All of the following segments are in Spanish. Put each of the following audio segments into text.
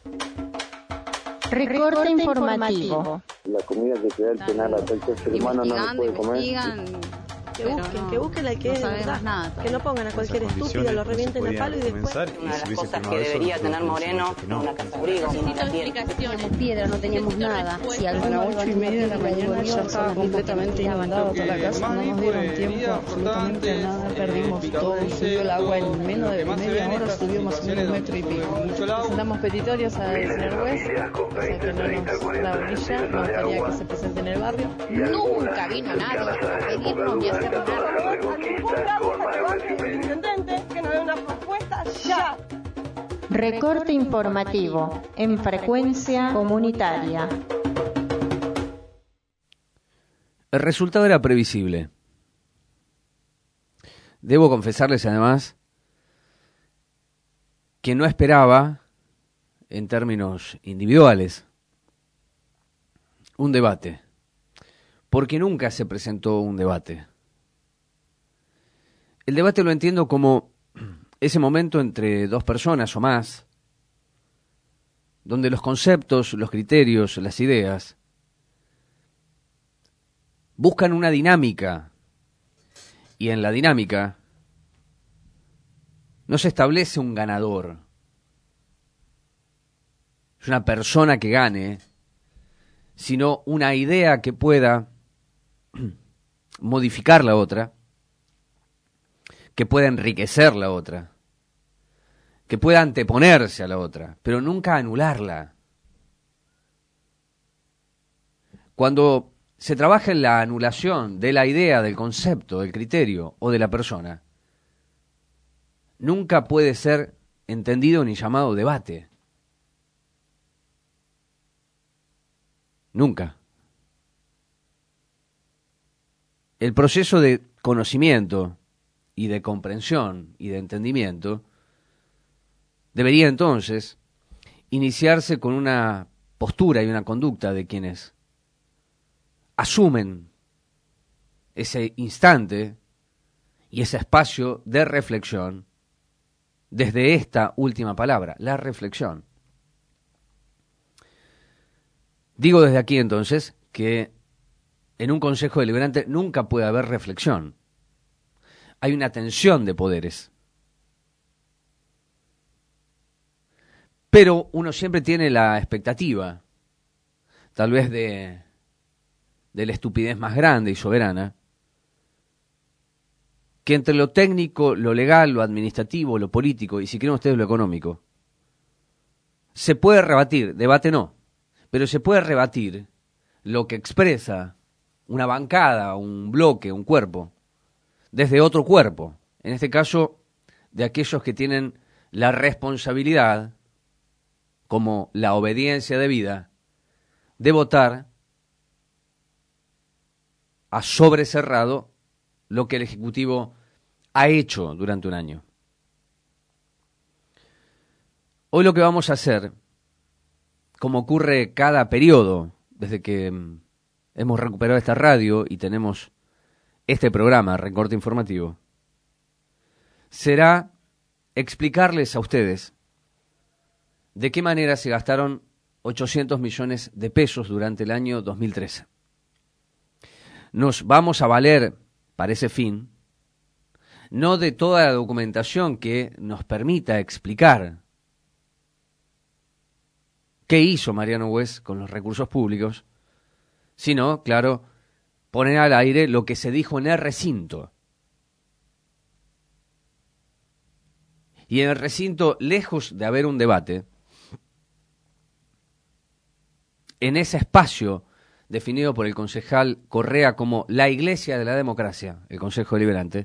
Recorte informativo. La comida que te da el penal hasta el ser humano no lo puede comer. Que busquen al que es verdad, nada, que no pongan a cualquier estúpido, lo revienten a palo y después. Una de las cosas que debería tener Moreno, una casa abrigo, Teníamos piedra, no teníamos nada. Si A las 8:30 de la mañana ya estaba completamente inundada toda la casa, no nos dieron tiempo absolutamente a nada, perdimos todo, subió el agua en menos de media hora, subió más o menos 1,5 metros. Presentamos petitorios al señor juez, o sea que no nos da orilla, nos gustaría que se presente en el barrio. Nunca vino nadie a pedirnos ni a hacer nada. Que nos dé una propuesta ya. Recorte informativo en frecuencia comunitaria. El resultado era previsible. Debo confesarles además que no esperaba, en términos individuales, un debate, porque nunca se presentó un debate. El debate lo entiendo como ese momento entre dos personas o más, donde los conceptos, los criterios, las ideas buscan una dinámica, y en la dinámica no se establece un ganador. Es una persona que gane, sino una idea que pueda modificar la otra, que pueda enriquecer la otra, que pueda anteponerse a la otra, pero nunca anularla. Cuando se trabaja en la anulación de la idea, del concepto, del criterio o de la persona, nunca puede ser entendido ni llamado debate. Nunca. El proceso de conocimiento y de comprensión y de entendimiento debería entonces iniciarse con una postura y una conducta de quienes asumen ese instante y ese espacio de reflexión desde esta última palabra, la reflexión. Digo desde aquí entonces que en un Consejo Deliberante nunca puede haber reflexión. Hay una tensión de poderes. Pero uno siempre tiene la expectativa, tal vez de la estupidez más grande y soberana, que entre lo técnico, lo legal, lo administrativo, lo político y si quieren ustedes lo económico, se puede rebatir, debate no, pero se puede rebatir lo que expresa una bancada, un bloque, un cuerpo, desde otro cuerpo, en este caso de aquellos que tienen la responsabilidad, como la obediencia debida, de votar a sobrecerrado lo que el Ejecutivo ha hecho durante un año. Hoy lo que vamos a hacer, como ocurre cada periodo, desde que hemos recuperado esta radio y tenemos este programa, Recorte Informativo, será explicarles a ustedes de qué manera se gastaron 800 millones de pesos durante el año 2013. Nos vamos a valer para ese fin, no de toda la documentación que nos permita explicar qué hizo Mariano Wes con los recursos públicos, sino, claro, poner al aire lo que se dijo en el recinto. Y en el recinto, lejos de haber un debate, en ese espacio definido por el concejal Correa como la iglesia de la democracia, el Consejo Deliberante,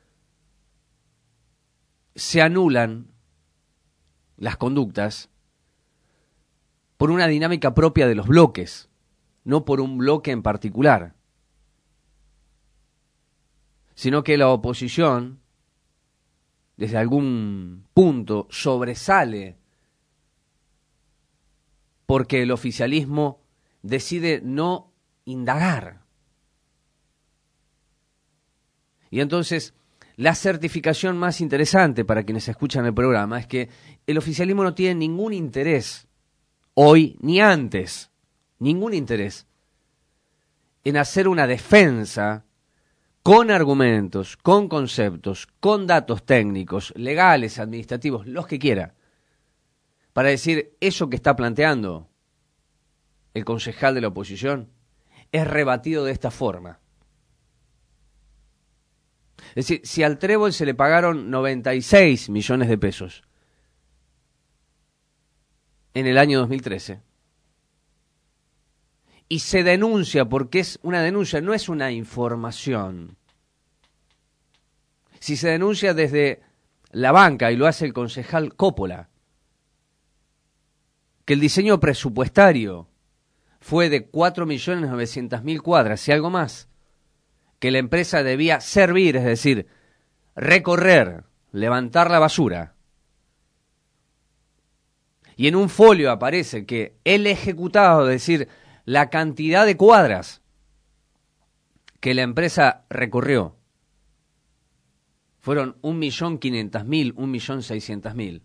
se anulan las conductas por una dinámica propia de los bloques, no por un bloque en particular, sino que la oposición, desde algún punto, sobresale porque el oficialismo decide no indagar. Y entonces, la certificación más interesante para quienes escuchan el programa es que el oficialismo no tiene ningún interés hoy ni antes, ningún interés en hacer una defensa con argumentos, con conceptos, con datos técnicos, legales, administrativos, los que quiera, para decir eso que está planteando el concejal de la oposición es rebatido de esta forma. Es decir, si al Trébol se le pagaron 96 millones de pesos en el año 2013, y se denuncia, porque es una denuncia, no es una información. Si se denuncia desde la banca, y lo hace el concejal Coppola, que el diseño presupuestario fue de 4.900.000 cuadras y algo más, que la empresa debía servir, es decir, recorrer, levantar la basura, y en un folio aparece que el ejecutado, es decir, la cantidad de cuadras que la empresa recorrió, fueron 1.500.000, 1.600.000.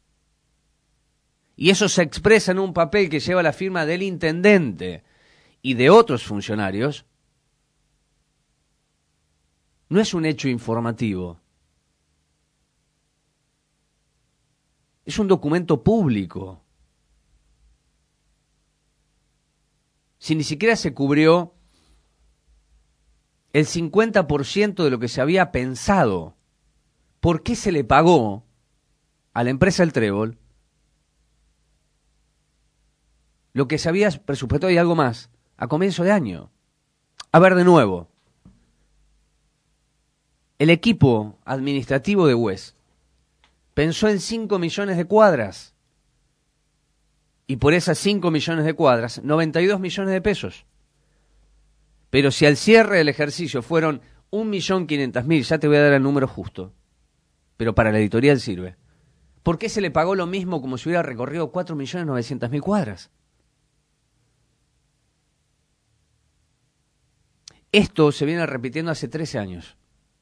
Y eso se expresa en un papel que lleva la firma del intendente y de otros funcionarios. No es un hecho informativo. Es un documento público. Si ni siquiera se cubrió el 50% de lo que se había pensado, ¿por qué se le pagó a la empresa El Trébol lo que se había presupuestado y algo más a comienzo de año? A ver, de nuevo, el equipo administrativo de UES pensó en 5 millones de cuadras, y por esas 5 millones de cuadras, 92 millones de pesos. Pero si al cierre del ejercicio fueron 1.500.000, ya te voy a dar el número justo, pero para la editorial sirve, ¿por qué se le pagó lo mismo como si hubiera recorrido 4.900.000 cuadras? Esto se viene repitiendo hace 13 años.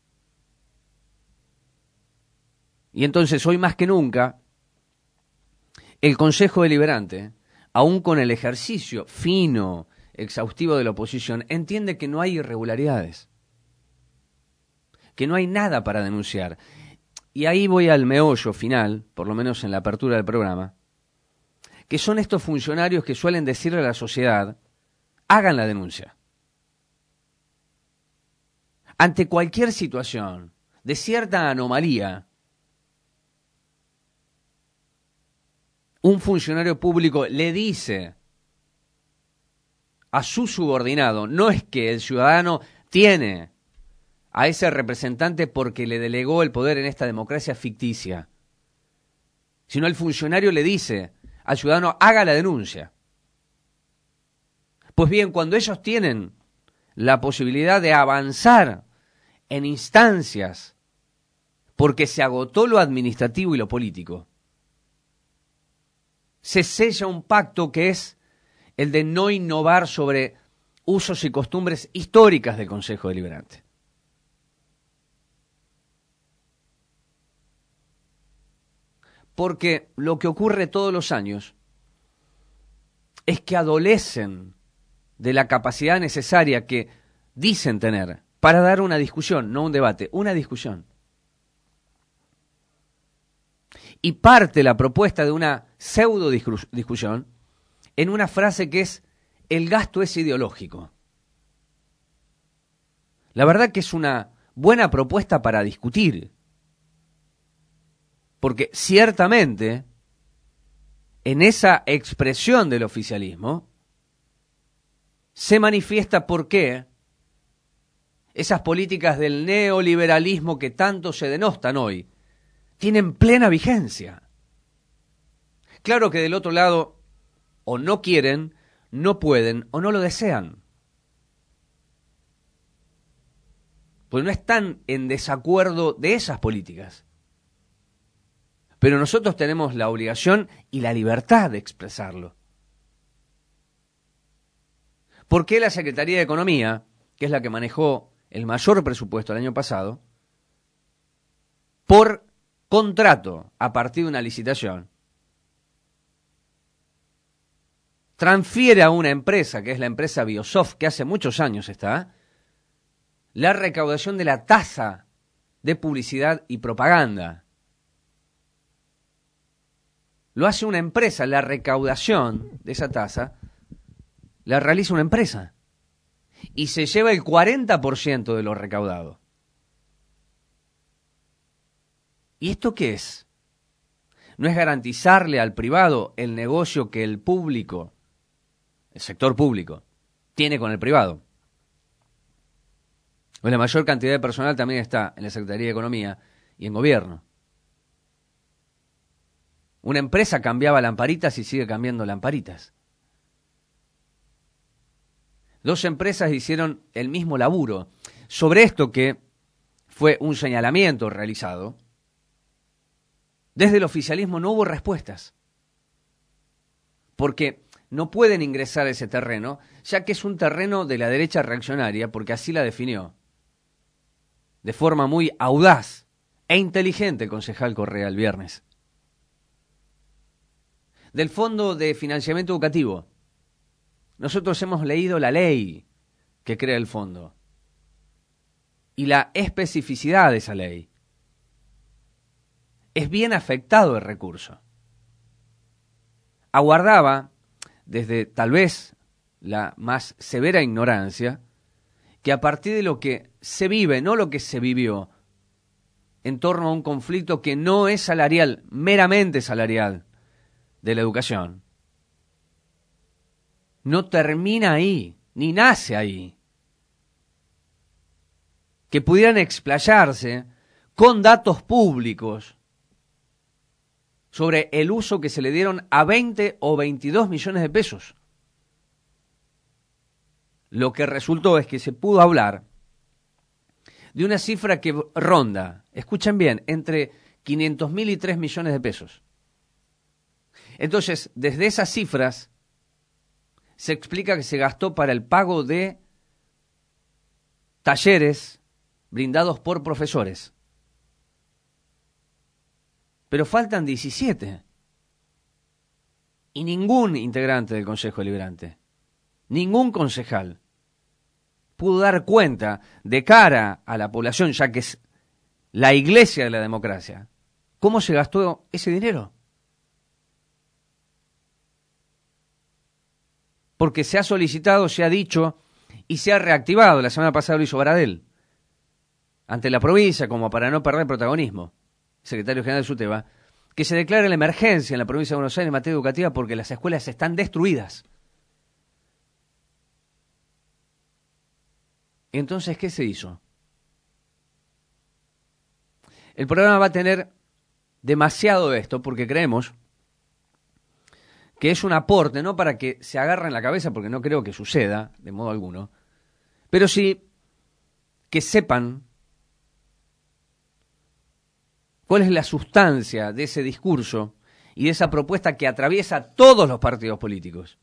Y entonces, hoy más que nunca, el Consejo Deliberante, aún con el ejercicio fino, exhaustivo de la oposición, entiende que no hay irregularidades, que no hay nada para denunciar. Y ahí voy al meollo final, por lo menos en la apertura del programa, que son estos funcionarios que suelen decirle a la sociedad, hagan la denuncia. Ante cualquier situación de cierta anomalía, un funcionario público le dice a su subordinado, no es que el ciudadano tiene a ese representante porque le delegó el poder en esta democracia ficticia, sino el funcionario le dice al ciudadano, haga la denuncia. Pues bien, cuando ellos tienen la posibilidad de avanzar en instancias porque se agotó lo administrativo y lo político, se sella un pacto que es el de no innovar sobre usos y costumbres históricas del Consejo Deliberante. Porque lo que ocurre todos los años es que adolecen de la capacidad necesaria que dicen tener para dar una discusión, no un debate, una discusión. Y parte la propuesta de una pseudo discusión en una frase que es: el gasto es ideológico. La verdad que es una buena propuesta para discutir, porque ciertamente en esa expresión del oficialismo se manifiesta por qué esas políticas del neoliberalismo que tanto se denostan hoy tienen plena vigencia. Claro que del otro lado o no quieren, no pueden o no lo desean. Pues no están en desacuerdo de esas políticas. Pero nosotros tenemos la obligación y la libertad de expresarlo. ¿Por qué la Secretaría de Economía, que es la que manejó el mayor presupuesto el año pasado, por contrato a partir de una licitación, transfiere a una empresa, que es la empresa Biosoft, que hace muchos años está, la recaudación de la tasa de publicidad y propaganda. Lo hace una empresa, la recaudación de esa tasa la realiza una empresa y se lleva el 40% de lo recaudado. ¿Y esto qué es? ¿No es garantizarle al privado el negocio que el público, el sector público, tiene con el privado? Pues la mayor cantidad de personal también está en la Secretaría de Economía y en Gobierno. Una empresa cambiaba lamparitas y sigue cambiando lamparitas. Dos empresas hicieron el mismo laburo. Sobre esto, que fue un señalamiento realizado, desde el oficialismo no hubo respuestas. Porque no pueden ingresar a ese terreno, ya que es un terreno de la derecha reaccionaria, porque así la definió. De forma muy audaz e inteligente el concejal Correa el viernes. Del Fondo de Financiamiento Educativo. Nosotros hemos leído la ley que crea el fondo y la especificidad de esa ley. Es bien afectado el recurso. Aguardaba, desde tal vez la más severa ignorancia, que a partir de lo que se vive, no lo que se vivió, en torno a un conflicto que no es salarial, meramente salarial, de la educación, no termina ahí, ni nace ahí. Que pudieran explayarse con datos públicos sobre el uso que se le dieron a 20 o 22 millones de pesos. Lo que resultó es que se pudo hablar de una cifra que ronda, escuchen bien, entre 500.000 y 3 millones de pesos. Entonces, desde esas cifras se explica que se gastó para el pago de talleres brindados por profesores. Pero faltan 17. Y ningún integrante del Consejo Deliberante, ningún concejal, pudo dar cuenta de cara a la población, ya que es la iglesia de la democracia, cómo se gastó ese dinero. Porque se ha solicitado, se ha dicho y se ha reactivado. La semana pasada lo hizo Baradel ante la provincia, como para no perder protagonismo, secretario general de SUTEBA, que se declare la emergencia en la provincia de Buenos Aires en materia educativa porque las escuelas están destruidas. Entonces, ¿qué se hizo? El programa va a tener demasiado de esto porque creemos que es un aporte, no para que se agarren la cabeza, porque no creo que suceda de modo alguno, pero sí que sepan cuál es la sustancia de ese discurso y de esa propuesta que atraviesa todos los partidos políticos.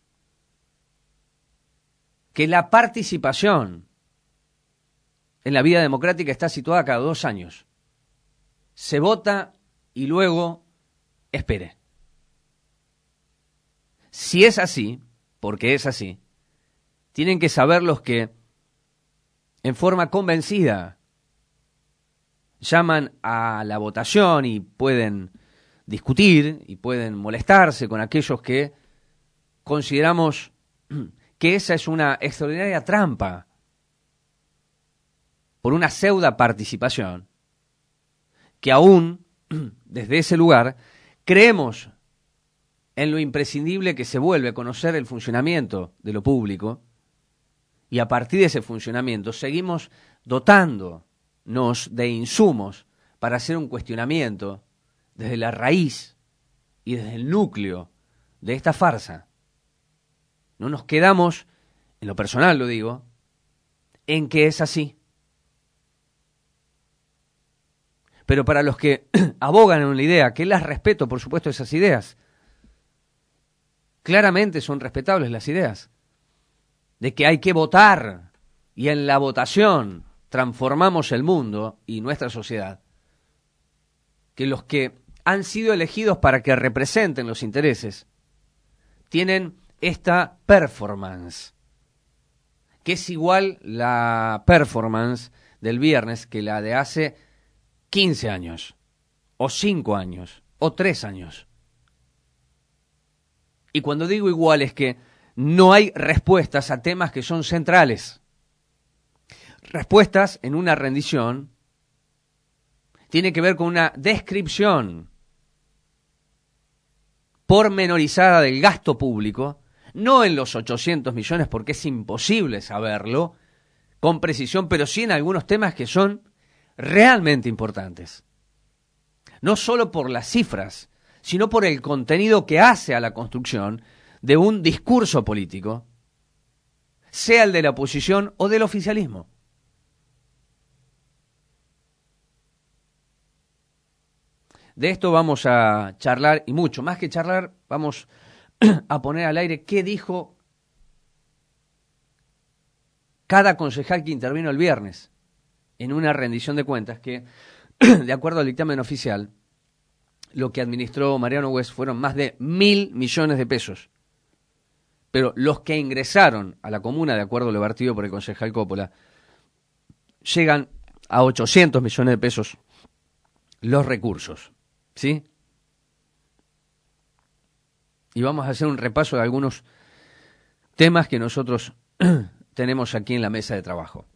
Que la participación en la vida democrática está situada cada 2 años. Se vota y luego espere. Si es así, porque es así, tienen que saber los que en forma convencida llaman a la votación y pueden discutir y pueden molestarse con aquellos que consideramos que esa es una extraordinaria trampa por una pseudo participación, que aún desde ese lugar creemos en lo imprescindible que se vuelve conocer el funcionamiento de lo público, y a partir de ese funcionamiento seguimos dotándonos de insumos para hacer un cuestionamiento desde la raíz y desde el núcleo de esta farsa. No nos quedamos, en lo personal lo digo, en que es así. Pero para los que abogan en una idea, que las respeto, por supuesto, esas ideas, claramente son respetables las ideas, de que hay que votar y en la votación transformamos el mundo y nuestra sociedad, que los que han sido elegidos para que representen los intereses tienen esta performance, que es igual la performance del viernes que la de hace 15 años, o 5 años, o 3 años. Y cuando digo igual es que no hay respuestas a temas que son centrales. Respuestas en una rendición tiene que ver con una descripción pormenorizada del gasto público, no en los 800 millones porque es imposible saberlo con precisión, pero sí en algunos temas que son realmente importantes. No solo por las cifras, sino por el contenido que hace a la construcción de un discurso político, sea el de la oposición o del oficialismo. De esto vamos a charlar, y mucho más que charlar, vamos a poner al aire qué dijo cada concejal que intervino el viernes en una rendición de cuentas que, de acuerdo al dictamen oficial, lo que administró Mariano West fueron más de 1.000 millones de pesos. Pero los que ingresaron a la comuna, de acuerdo a lo vertido por el concejal Coppola, llegan a 800 millones de pesos los recursos. ¿Sí? Y vamos a hacer un repaso de algunos temas que nosotros tenemos aquí en la mesa de trabajo.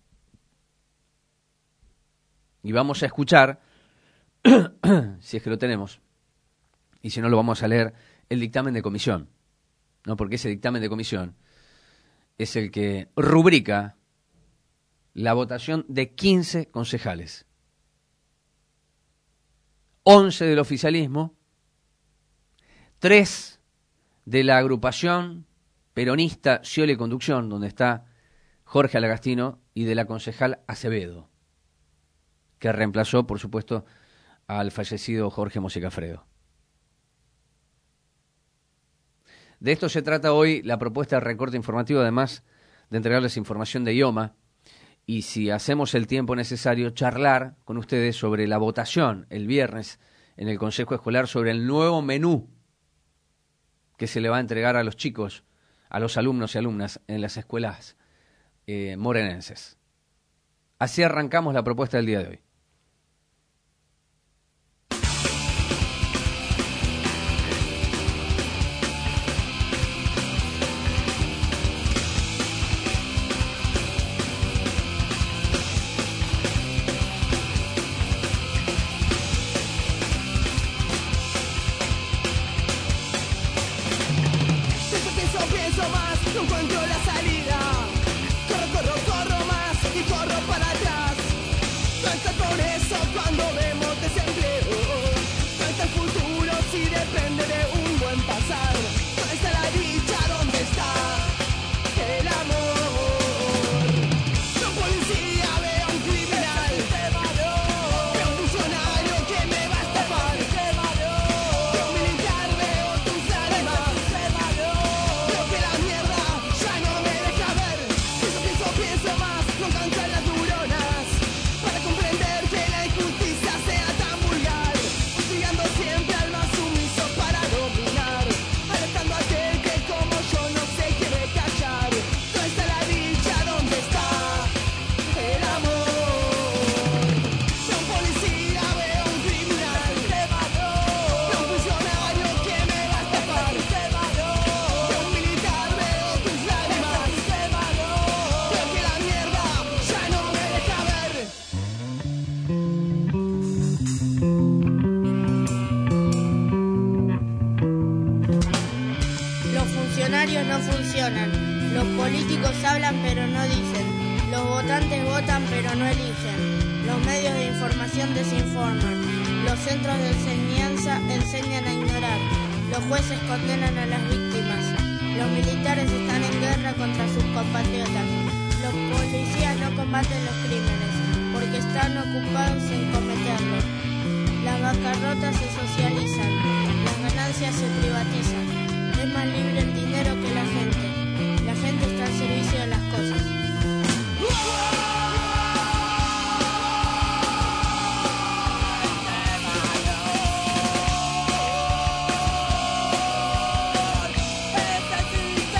Y vamos a escuchar, si es que lo tenemos, y si no lo vamos a leer, el dictamen de comisión, ¿no? Porque ese dictamen de comisión es el que rubrica la votación de 15 concejales. 11 del oficialismo, 3 de la agrupación peronista Scioli Conducción, donde está Jorge Alagastino, y de la concejal Acevedo, que reemplazó, por supuesto, al fallecido Jorge Mosecafredo. De esto se trata hoy la propuesta de recorte informativo, además de entregarles información de IOMA, y si hacemos el tiempo necesario, charlar con ustedes sobre la votación el viernes en el Consejo Escolar sobre el nuevo menú que se le va a entregar a los chicos, a los alumnos y alumnas en las escuelas morenenses. Así arrancamos la propuesta del día de hoy. No funcionan. Los políticos hablan pero no dicen. Los votantes votan pero no eligen. Los medios de información desinforman. Los centros de enseñanza enseñan a ignorar. Los jueces condenan a las víctimas. Los militares están en guerra contra sus compatriotas. Los policías no combaten los crímenes porque están ocupados en cometerlos. Las bancarrotas se socializan. Las ganancias se privatizan. Es más libre el dinero que la gente. La gente está al servicio de las cosas. Este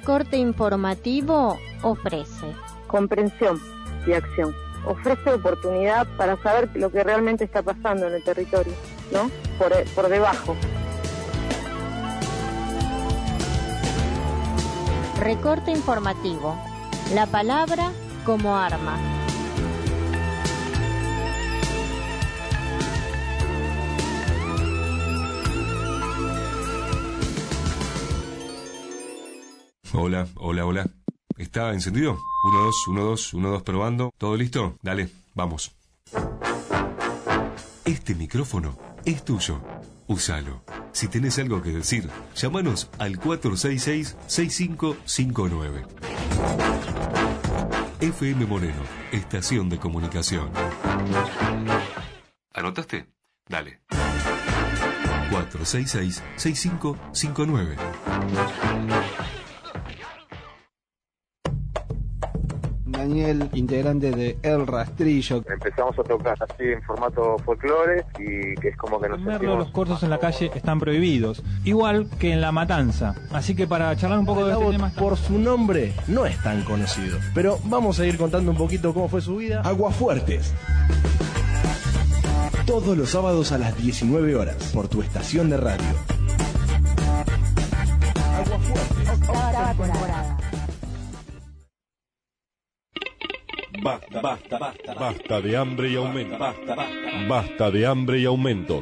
Recorte informativo ofrece comprensión y acción. Ofrece oportunidad para saber lo que realmente está pasando en el territorio, ¿no? Por debajo. Recorte informativo. La palabra como arma. Hola, hola, hola. ¿Está encendido? 1, 2, 1, 2, 1, 2, probando. ¿Todo listo? Dale, vamos. Este micrófono es tuyo. Úsalo. Si tenés algo que decir, llámanos al 466-6559. FM Moreno, estación de comunicación. ¿Anotaste? Dale. 466-6559. Daniel, integrante de El Rastrillo. Empezamos a tocar así en formato folclore y que es como que nos sentimos... Los corsos en la calle están prohibidos, igual que en La Matanza. Así que para charlar un poco de este tema... Por su nombre no es tan conocido, pero vamos a ir contando un poquito cómo fue su vida. Aguafuertes. Todos los sábados a las 19 horas por tu estación de radio. Aguafuertes. Octava temporada. Basta, basta, basta. Basta de hambre y aumentos. Basta de hambre y aumentos.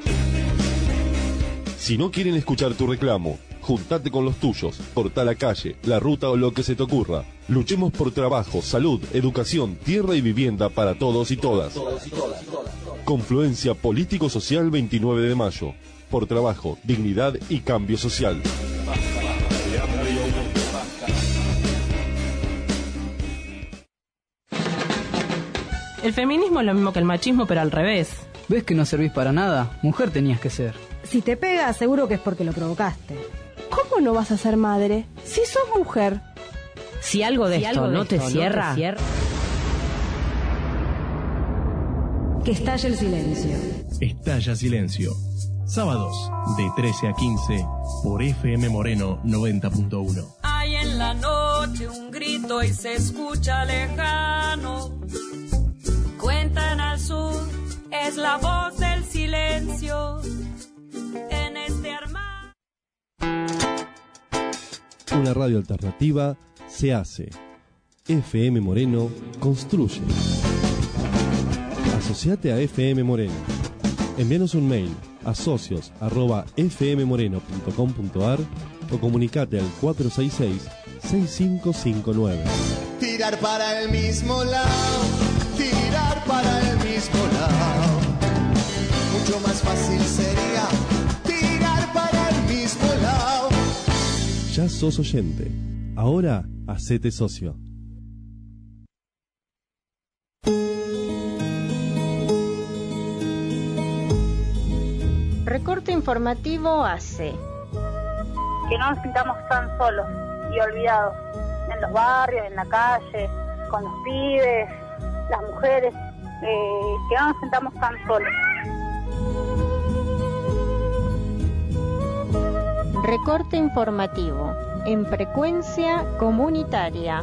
Si no quieren escuchar tu reclamo, juntate con los tuyos, cortá la calle, la ruta o lo que se te ocurra. Luchemos por trabajo, salud, educación, tierra y vivienda para todos y todas. Confluencia Político-Social 29 de mayo. Por trabajo, dignidad y cambio social. El feminismo es lo mismo que el machismo, pero al revés. ¿Ves que no servís para nada? Mujer tenías que ser. Si te pega, seguro que es porque lo provocaste. ¿Cómo no vas a ser madre si sos mujer? Si algo de esto no te cierra... Que estalle el silencio. Estalla Silencio. Sábados, de 13 a 15, por FM Moreno 90.1. Hay en la noche un grito y se escucha lejano. Cuentan al sur, es la voz del silencio. En este armario. Una radio alternativa se hace. FM Moreno construye. Asociate a FM Moreno. Envíanos un mail a socios@fmmoreno.com.ar o comunicate al 466-6559. Tirar para el mismo lado, tirar para el mismo lado. Mucho más fácil sería tirar para el mismo lado. Ya sos oyente. Ahora hacete socio. Recorte informativo hace que no nos sintamos tan solos y olvidados en los barrios, en la calle, con los pibes, las mujeres, que no nos sintamos tan solos. Recorte informativo en frecuencia comunitaria.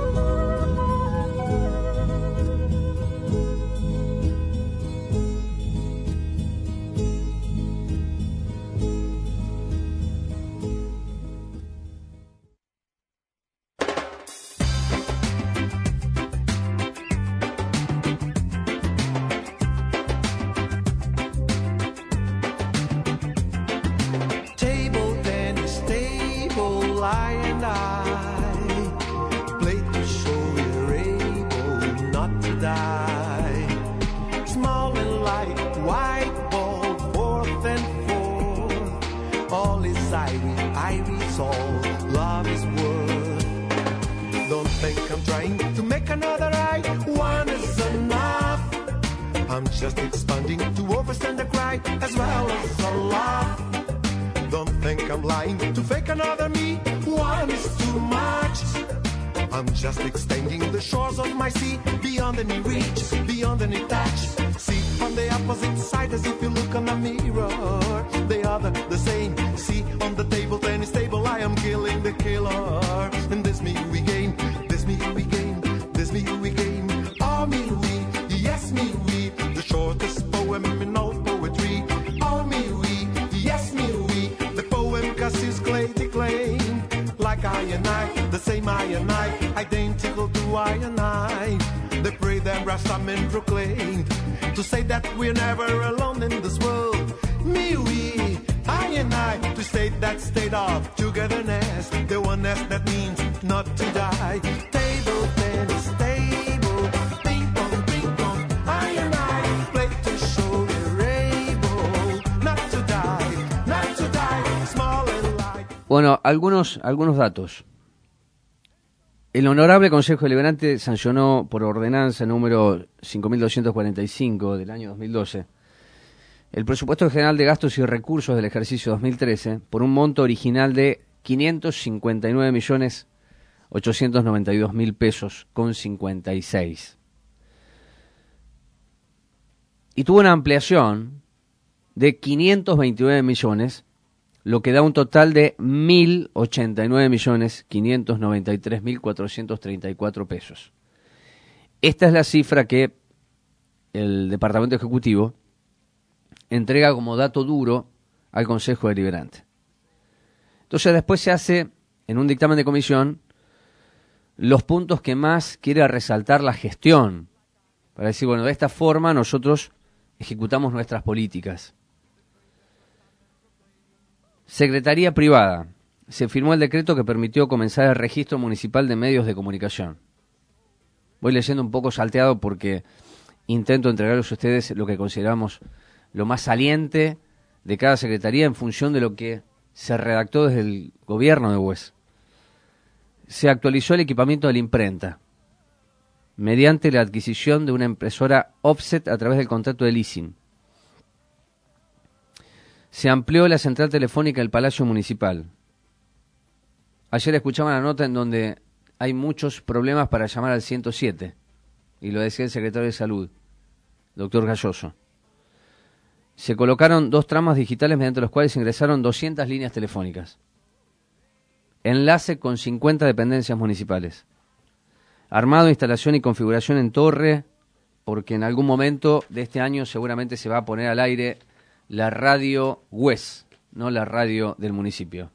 Just expanding to overstand the cry as well as a laugh. Don't think I'm lying to fake another me. One is too much. I'm just extending the shores of my sea beyond any reach, beyond any touch. See on the opposite side as if you look on a mirror. The other the same. See on the table, tennis table, I am killing the killer. And this to I and I. They pray that Rastaman proclaim to say that we're never alone in this world. Me, we, I and I, to state that state of togetherness, the oneness that means not to die. Table, tennis, table, ping pong, I and I play to show we're able not to die, small and light. Bueno, algunos datos. El Honorable Consejo Deliberante sancionó por ordenanza número 5.245 del año 2012 el presupuesto general de gastos y recursos del ejercicio 2013 por un monto original de 559.892.000 pesos con 56. Y tuvo una ampliación de 529 millones, lo que da un total de 1.089.593.434 pesos. Esta es la cifra que el Departamento Ejecutivo entrega como dato duro al Consejo Deliberante. Entonces después se hace, en un dictamen de comisión, los puntos que más quiere resaltar la gestión, para decir, bueno, de esta forma nosotros ejecutamos nuestras políticas. Secretaría Privada. Se firmó el decreto que permitió comenzar el registro municipal de medios de comunicación. Voy leyendo un poco salteado porque intento entregarles a ustedes lo que consideramos lo más saliente de cada secretaría en función de lo que se redactó desde el gobierno de Bues. Se actualizó el equipamiento de la imprenta mediante la adquisición de una impresora offset a través del contrato de leasing. Se amplió la central telefónica del Palacio Municipal. Ayer escuchaba la nota en donde hay muchos problemas para llamar al 107, y lo decía el secretario de Salud, doctor Galloso. Se colocaron 2 tramas digitales mediante los cuales ingresaron 200 líneas telefónicas. Enlace con 50 dependencias municipales. Armado, instalación y configuración en torre, porque en algún momento de este año seguramente se va a poner al aire la radio Bues, no la radio del municipio.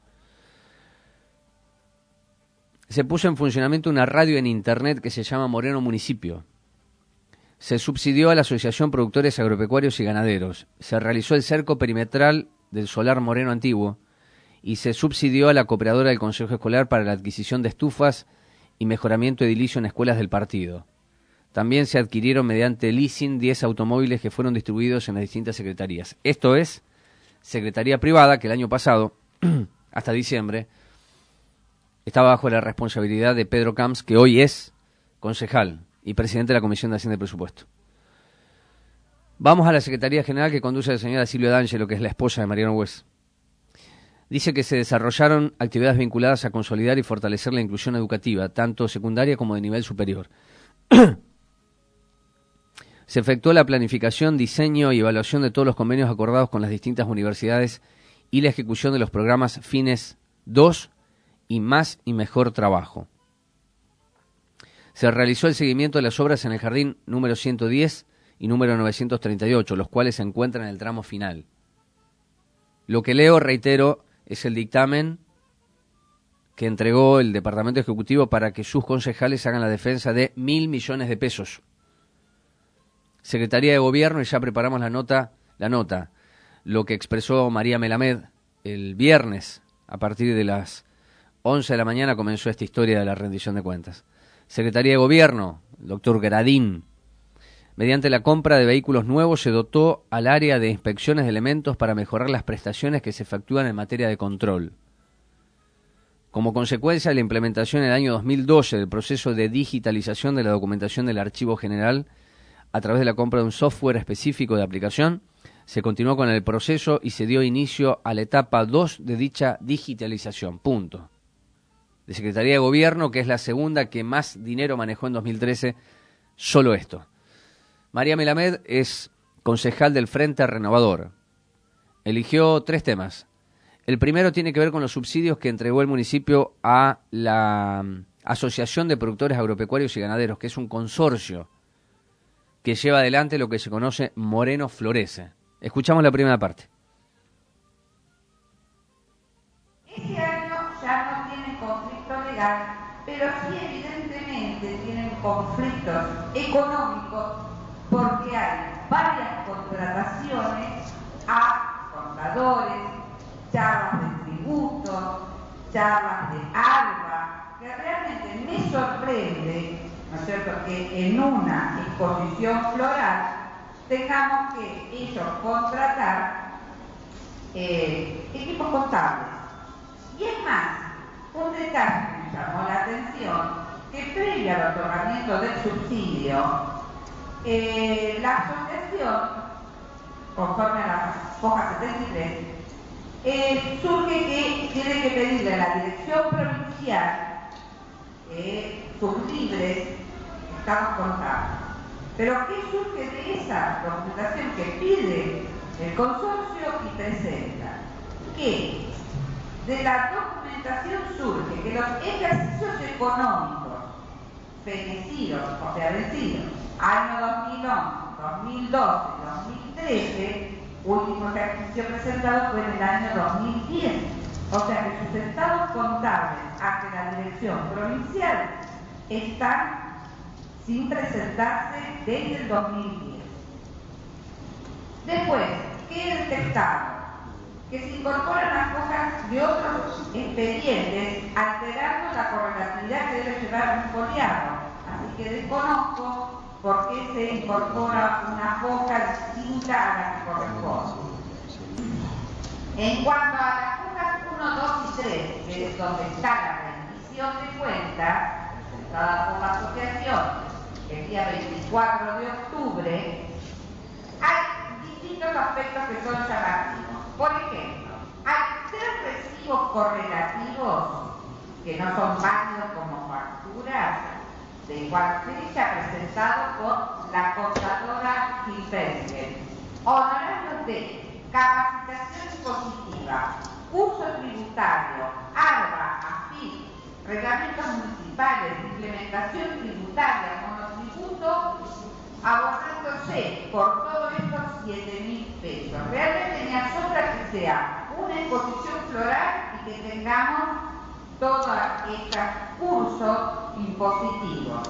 Se puso en funcionamiento una radio en internet que se llama Moreno Municipio. Se subsidió a la Asociación Productores Agropecuarios y Ganaderos. Se realizó el cerco perimetral del solar Moreno Antiguo y se subsidió a la cooperadora del Consejo Escolar para la adquisición de estufas y mejoramiento edilicio en escuelas del partido. También se adquirieron mediante leasing 10 automóviles que fueron distribuidos en las distintas secretarías. Esto es Secretaría Privada, que el año pasado, hasta diciembre, estaba bajo la responsabilidad de Pedro Camps, que hoy es concejal y presidente de la Comisión de Hacienda y Presupuesto. Vamos a la Secretaría General que conduce la señora Silvia D'Angelo, que es la esposa de Mariano Bues. Dice que se desarrollaron actividades vinculadas a consolidar y fortalecer la inclusión educativa, tanto secundaria como de nivel superior. Se efectuó la planificación, diseño y evaluación de todos los convenios acordados con las distintas universidades y la ejecución de los programas Fines 2 y Más y Mejor Trabajo. Se realizó el seguimiento de las obras en el jardín número 110 y número 938, los cuales se encuentran en el tramo final. Lo que leo, reitero, es el dictamen que entregó el Departamento Ejecutivo para que sus concejales hagan la defensa de 1.000 millones de pesos. Secretaría de Gobierno, y ya preparamos la nota, lo que expresó María Melamed el viernes, a partir de las 11 de la mañana comenzó esta historia de la rendición de cuentas. Secretaría de Gobierno, el doctor Gradín, mediante la compra de vehículos nuevos se dotó al área de inspecciones de elementos para mejorar las prestaciones que se efectúan en materia de control. Como consecuencia de la implementación en el año 2012 del proceso de digitalización de la documentación del Archivo General, a través de la compra de un software específico de aplicación, se continuó con el proceso y se dio inicio a la etapa 2 de dicha digitalización. Punto. De Secretaría de Gobierno, que es la segunda que más dinero manejó en 2013, solo esto. María Melamed es concejal del Frente Renovador. Eligió 3 temas. El primero tiene que ver con los subsidios que entregó el municipio a la Asociación de Productores Agropecuarios y Ganaderos, que es un consorcio que lleva adelante lo que se conoce Moreno Florece. Escuchamos la primera parte. Este año ya no tienen conflicto legal, pero sí evidentemente tienen conflictos económicos porque hay varias contrataciones a contadores, charlas de tributos, charlas de ARBA, que realmente me sorprende, ¿no es cierto?, que en una exposición floral tengamos que ellos contratar equipos contables. Y es más, un detalle que me llamó la atención, que previo al otorgamiento del subsidio, la asociación, conforme a la hoja 73, surge que tiene que pedirle a la dirección provincial sus libres estados contables. Pero ¿qué surge de esa documentación que pide el consorcio y presenta? Que de la documentación surge que los ejercicios económicos fenecidos, o sea, vencidos, año 2011, 2012, 2013, último ejercicio presentado fue en el año 2010. O sea que sus estados contables ante la dirección provincial están sin presentarse desde el 2010. Después, ¿qué detectamos? Que se incorporan las hojas de otros expedientes alterando la correlatividad que debe llevar un foliado. Así que desconozco por qué se incorpora una hoja distinta a la que corresponde. En cuanto a las hojas 1, 2 y 3, que es donde está la rendición de cuentas, presentada por la asociación el día 24 de octubre, hay distintos aspectos que son llamativos. Por ejemplo, hay 3 recibos correlativos que no son válidos como facturas de igual fecha presentados por la contadora Gilbergen. Honorarios de capacitación impositiva, curso tributario, ARBA, AFIP, reglamentos municipales, implementación tributaria, monotributo, abordándose por todo esto 7.000 pesos. Realmente me asombra que sea una exposición floral y que tengamos todos estos cursos impositivos.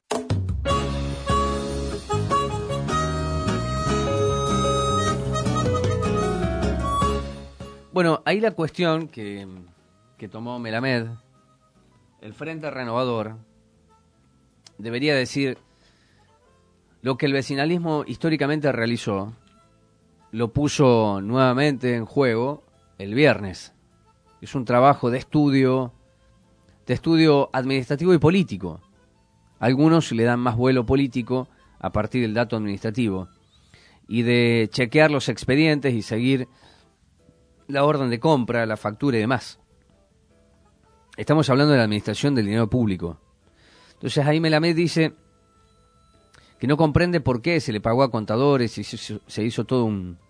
Bueno, ahí la cuestión que tomó Melamed, el Frente Renovador, debería decir lo que el vecinalismo históricamente realizó, lo puso nuevamente en juego el viernes. Es un trabajo de estudio administrativo y político. Algunos le dan más vuelo político a partir del dato administrativo y de chequear los expedientes y seguir la orden de compra, la factura y demás. Estamos hablando de la administración del dinero público. Entonces ahí Melamed dice que no comprende por qué se le pagó a contadores y se hizo todo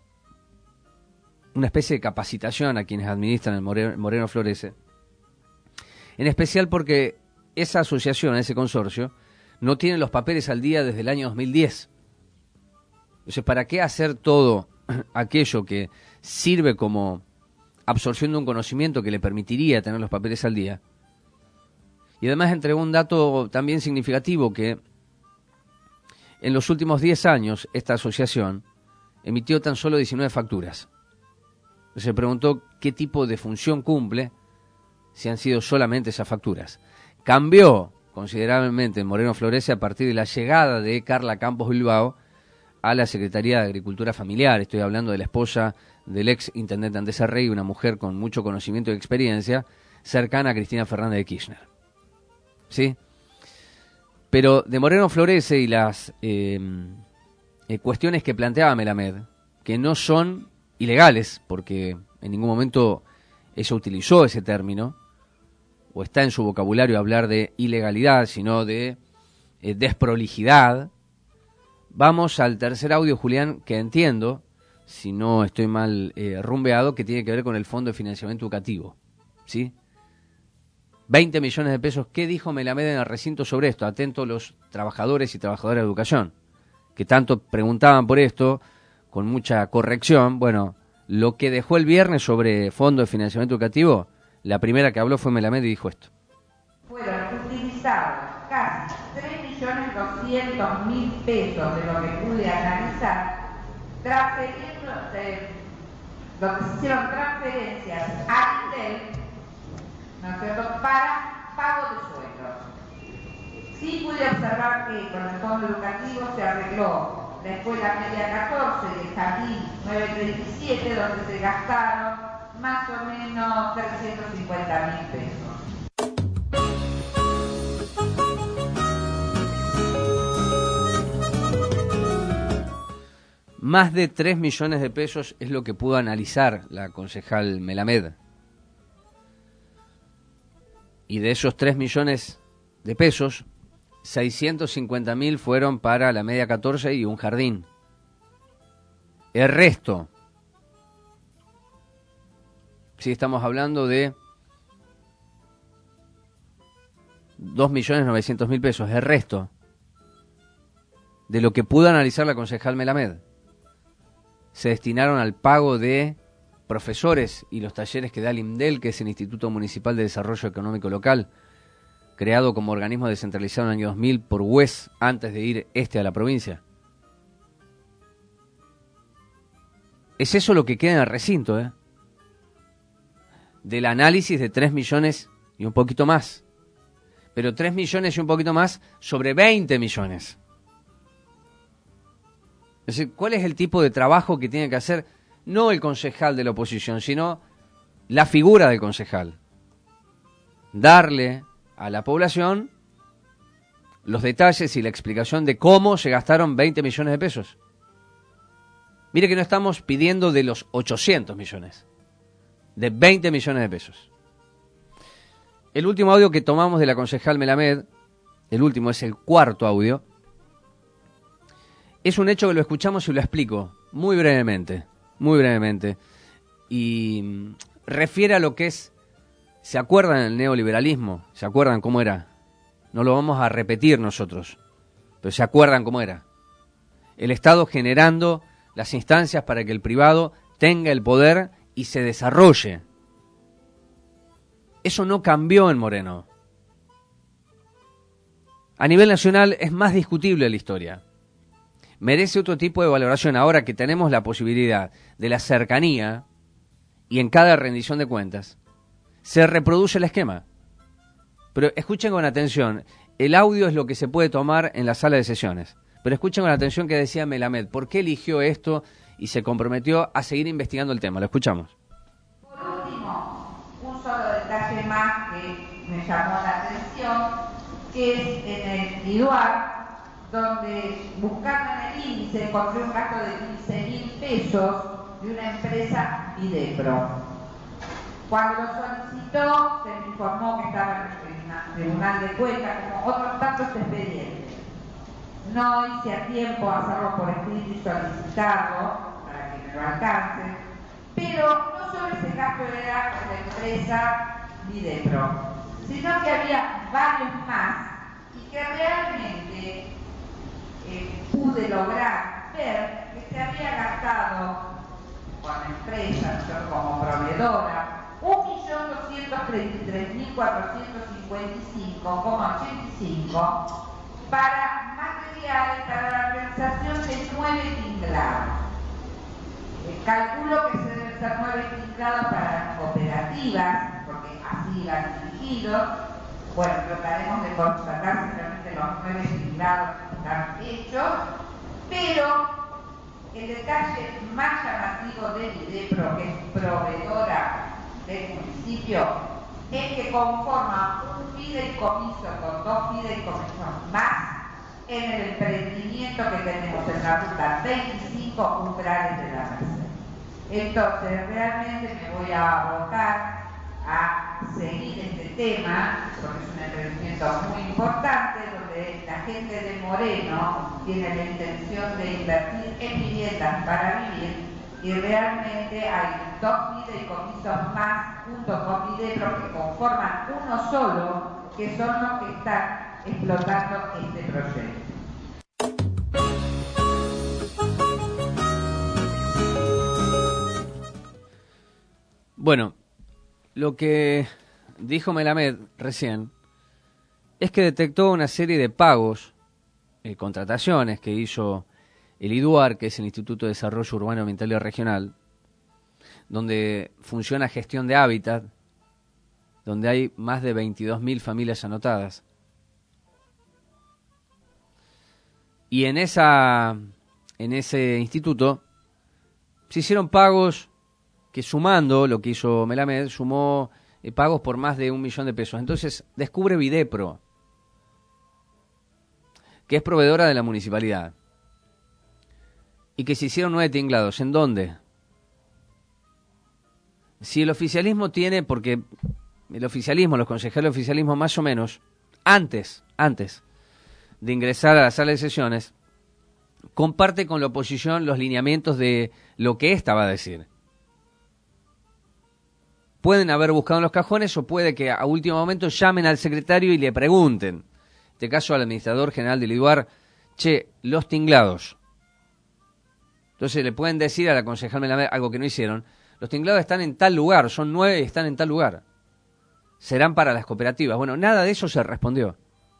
una especie de capacitación a quienes administran el Moreno Florece. En especial porque esa asociación, ese consorcio, no tiene los papeles al día desde el año 2010. Entonces, ¿para qué hacer todo aquello que sirve como absorción de un conocimiento que le permitiría tener los papeles al día? Y además entregó un dato también significativo, que en los últimos 10 años esta asociación emitió tan solo 19 facturas. Se preguntó qué tipo de función cumple si han sido solamente esas facturas. Cambió considerablemente el Moreno Florece a partir de la llegada de Carla Campos Bilbao a la Secretaría de Agricultura Familiar. Estoy hablando de la esposa del ex intendente Andrés Arregui, una mujer con mucho conocimiento y experiencia, cercana a Cristina Fernández de Kirchner. ¿Sí? Pero de Moreno Florece y las cuestiones que planteaba Melamed, que no son ilegales, porque en ningún momento ella utilizó ese término, o está en su vocabulario hablar de ilegalidad, sino de desprolijidad. Vamos al tercer audio, Julián, que entiendo, si no estoy mal rumbeado, que tiene que ver con el Fondo de Financiamiento Educativo. ¿Sí? 20 millones de pesos. ¿Qué dijo Melamed en el recinto sobre esto? Atento los trabajadores y trabajadoras de educación, que tanto preguntaban por esto, con mucha corrección. Bueno, lo que dejó el viernes sobre Fondo de Financiamiento Educativo, la primera que habló fue Melamed y dijo esto. Fueron utilizados casi 3 millones 200.000 pesos de lo que pude analizar, donde se hicieron transferencias a INDEL, ¿no es cierto?, para pago de sueldos. Sí pude observar que con el fondo educativo se arregló la escuela media 14 y el jardín 937, donde se gastaron más o menos 350.000 pesos. Más de 3 millones de pesos es lo que pudo analizar la concejal Melamed. Y de esos 3 millones de pesos, 650.000 fueron para la media 14 y un jardín. El resto, si estamos hablando de 2.900.000 pesos, el resto de lo que pudo analizar la concejal Melamed se destinaron al pago de profesores y los talleres que da el IMDEL, que es el Instituto Municipal de Desarrollo Económico Local, creado como organismo descentralizado en el año 2000 por UES, antes de ir a la provincia. Es eso lo que queda en el recinto, del análisis de 3 millones y un poquito más. Pero 3 millones y un poquito más sobre 20 millones. Es decir, ¿cuál es el tipo de trabajo que tiene que hacer no el concejal de la oposición, sino la figura del concejal? Darle a la población los detalles y la explicación de cómo se gastaron 20 millones de pesos. Mire que no estamos pidiendo de los 800 millones, de 20 millones de pesos. El último audio que tomamos de la concejal Melamed, el último es el cuarto audio, es un hecho que lo escuchamos y lo explico muy brevemente, y refiere a lo que es, ¿se acuerdan el neoliberalismo? ¿Se acuerdan cómo era? No lo vamos a repetir nosotros, pero ¿se acuerdan cómo era? El Estado generando las instancias para que el privado tenga el poder y se desarrolle. Eso no cambió en Moreno. A nivel nacional es más discutible la historia. Merece otro tipo de valoración ahora que tenemos la posibilidad de la cercanía y en cada rendición de cuentas se reproduce el esquema. Pero escuchen con atención, el audio es lo que se puede tomar en la sala de sesiones, pero escuchen con atención que decía Melamed, ¿por qué eligió esto y se comprometió a seguir investigando el tema? Lo escuchamos. Por último, un solo detalle más que me llamó la atención, que es en el IDUAR, donde buscando en el índice encontré un gasto de 15.000 pesos de una empresa Videpro. Cuando lo solicitó, se me informó que estaba en el Tribunal de Cuentas, como otros tantos expedientes. No hice a tiempo hacerlo por escrito y solicitarlo para que me lo alcance, pero no solo ese gasto era de la empresa Videpro, sino que había varios más y que realmente pude lograr ver que se había gastado con la empresa, yo como proveedora, 1.233.455,85 para materiales para la realización de 9 tingrados. Calculo que se deben ser 9 tingrados para cooperativas, porque así van dirigidos. Bueno, trataremos de constatar si realmente los 9 tingrados están hechos, pero el detalle más llamativo de Videpro, que es proveedora del municipio, es que conforma un fideicomiso con 2 fideicomisos más en el emprendimiento que tenemos en la ruta 25 Umbrales de la Merced. Entonces, realmente me voy a abocar a seguir este tema, porque es un emprendimiento muy importante, donde la gente de Moreno tiene la intención de invertir en viviendas para vivir, y realmente hay 2 fideicomisos más junto con Videpro que conforman uno solo, que son los que están explotando este proyecto. Bueno, lo que dijo Melamed recién es que detectó una serie de pagos contrataciones que hizo el IDUAR, que es el Instituto de Desarrollo Urbano, Ambiental y Regional, donde funciona gestión de hábitat, donde hay más de 22.000 familias anotadas. Y en ese instituto se hicieron pagos que, sumando lo que hizo Melamed, sumó pagos por más de 1 millón de pesos. Entonces descubre Videpro, que es proveedora de la municipalidad, y que se hicieron 9 tinglados. ¿En dónde? Si el oficialismo tiene, porque el oficialismo, los consejeros del oficialismo más o menos, antes de ingresar a la sala de sesiones, comparte con la oposición los lineamientos de lo que ésta va a decir. Pueden haber buscado en los cajones o puede que a último momento llamen al secretario y le pregunten, en este caso al administrador general del IDUAR, che, los tinglados. Entonces le pueden decir a la concejal Melamed algo que no hicieron. Los tinglados están en tal lugar, son 9 y están en tal lugar. Serán para las cooperativas. Bueno, nada de eso se respondió.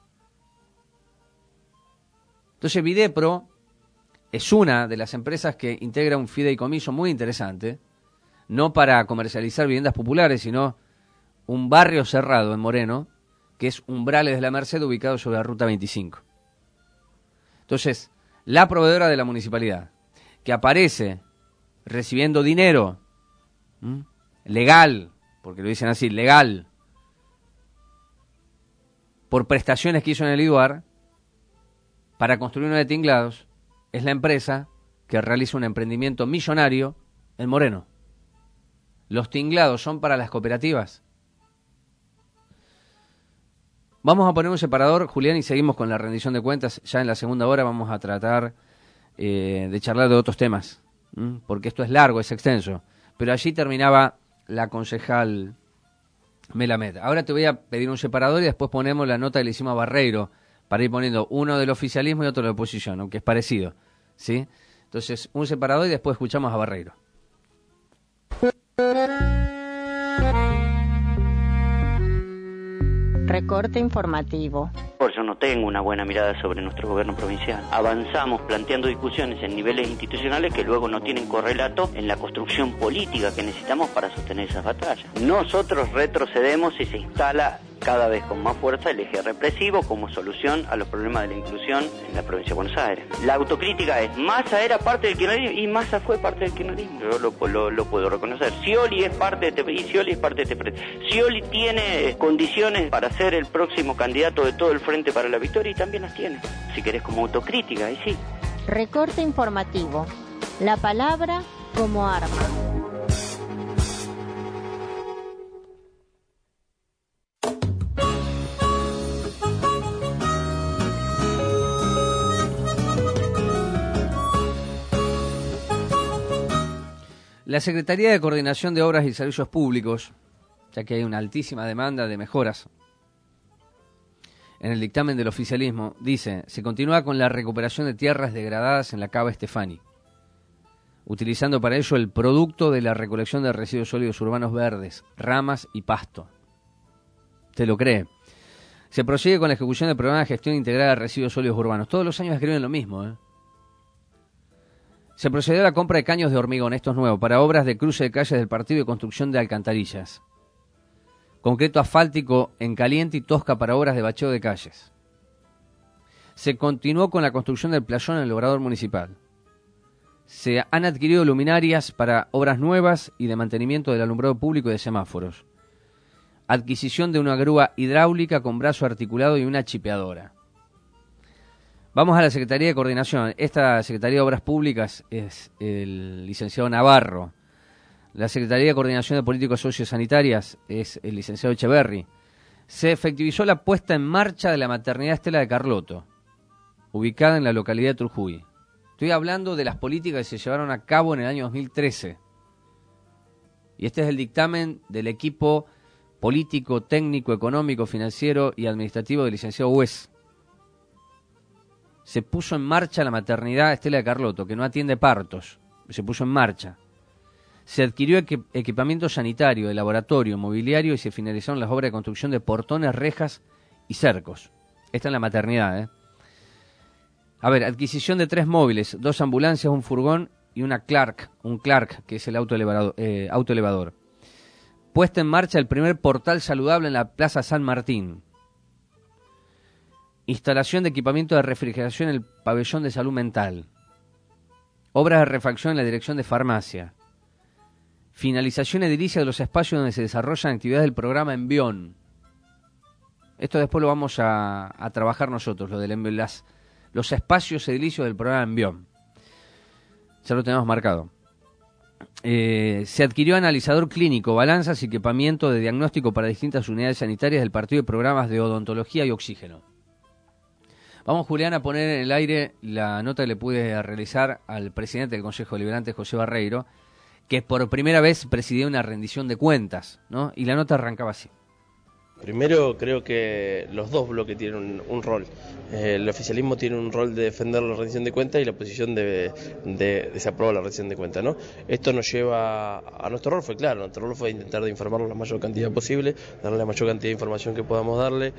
Entonces Videpro es una de las empresas que integra un fideicomiso muy interesante, no para comercializar viviendas populares, sino un barrio cerrado en Moreno, que es Umbrales de la Merced, ubicado sobre la Ruta 25. Entonces, la proveedora de la municipalidad, que aparece recibiendo dinero legal, porque lo dicen así, legal, por prestaciones que hizo en el IDUAR para construir 9 tinglados, es la empresa que realiza un emprendimiento millonario en Moreno. Los tinglados son para las cooperativas. Vamos a poner un separador, Julián, y seguimos con la rendición de cuentas. Ya en la segunda hora vamos a tratar de charlar de otros temas, porque esto es largo, es extenso. Pero allí terminaba la concejal Melamed. Ahora te voy a pedir un separador y después ponemos la nota que le hicimos a Barreiro, para ir poniendo uno del oficialismo y otro de la oposición, aunque es parecido, ¿sí? Entonces, un separador y después escuchamos a Barreiro. Recorte informativo. Yo no tengo una buena mirada sobre nuestro gobierno provincial. Avanzamos planteando discusiones en niveles institucionales que luego no tienen correlato en la construcción política que necesitamos para sostener esas batallas. Nosotros retrocedemos y se instala cada vez con más fuerza el eje represivo como solución a los problemas de la inclusión en la provincia de Buenos Aires. La autocrítica es, Massa era parte del kirchnerismo y Massa fue parte del kirchnerismo. Yo lo puedo reconocer. Scioli es parte de TPI, Scioli es parte de TPI. Scioli tiene condiciones para ser el próximo candidato de todo el Frente para la Victoria y también las tiene. Si querés como autocrítica, ahí sí. Recorte informativo. La palabra como arma. La Secretaría de Coordinación de Obras y Servicios Públicos, ya que hay una altísima demanda de mejoras en el dictamen del oficialismo, dice, se continúa con la recuperación de tierras degradadas en la Cava Estefani, utilizando para ello el producto de la recolección de residuos sólidos urbanos verdes, ramas y pasto. ¿Te lo cree? Se prosigue con la ejecución del programa de gestión integrada de residuos sólidos urbanos. Todos los años escriben lo mismo, ¿eh? Se procedió a la compra de caños de hormigón, esto es nuevo, para obras de cruce de calles del partido y construcción de alcantarillas. Concreto asfáltico en Caliente y Tosca para obras de bacheo de calles. Se continuó con la construcción del playón en el obrador municipal. Se han adquirido luminarias para obras nuevas y de mantenimiento del alumbrado público y de semáforos. Adquisición de una grúa hidráulica con brazo articulado y una chipeadora. Vamos a la Secretaría de Coordinación. Esta Secretaría de Obras Públicas es el licenciado Navarro. La Secretaría de Coordinación de Políticas Sociosanitarias es el licenciado Echeverri. Se efectivizó la puesta en marcha de la maternidad Estela de Carlotto, ubicada en la localidad de Trujillo. Estoy hablando de las políticas que se llevaron a cabo en el año 2013. Y este es el dictamen del equipo político, técnico, económico, financiero y administrativo del licenciado Hues. Se puso en marcha la maternidad Estela de Carlotto, que no atiende partos. Se puso en marcha. Se adquirió equipamiento sanitario, de laboratorio, mobiliario y se finalizaron las obras de construcción de portones, rejas y cercos. Esta es la maternidad, ¿eh? A ver, adquisición de 3 móviles, 2 ambulancias, un furgón y un Clark, que es el autoelevador. Puesta en marcha el primer portal saludable en la Plaza San Martín. Instalación de equipamiento de refrigeración en el pabellón de salud mental. Obras de refacción en la dirección de farmacia. Finalización edilicia de los espacios donde se desarrollan actividades del programa Envión. Esto después lo vamos a trabajar nosotros, lo del los espacios edilicios del programa Envión. Ya lo tenemos marcado. Se adquirió analizador clínico, balanzas y equipamiento de diagnóstico para distintas unidades sanitarias del partido de programas de odontología y oxígeno. Vamos, Julián, a poner en el aire la nota que le pude realizar al presidente del Consejo Deliberante, José Barreiro, que por primera vez presidió una rendición de cuentas, ¿no? Y la nota arrancaba así. Primero, creo que los dos bloques tienen un rol. El oficialismo tiene un rol de defender la rendición de cuentas y la oposición de desaprobar la rendición de cuentas, ¿no? Esto nos lleva a nuestro rol, fue claro, nuestro rol fue intentar de informarlo la mayor cantidad posible, darle la mayor cantidad de información que podamos darle.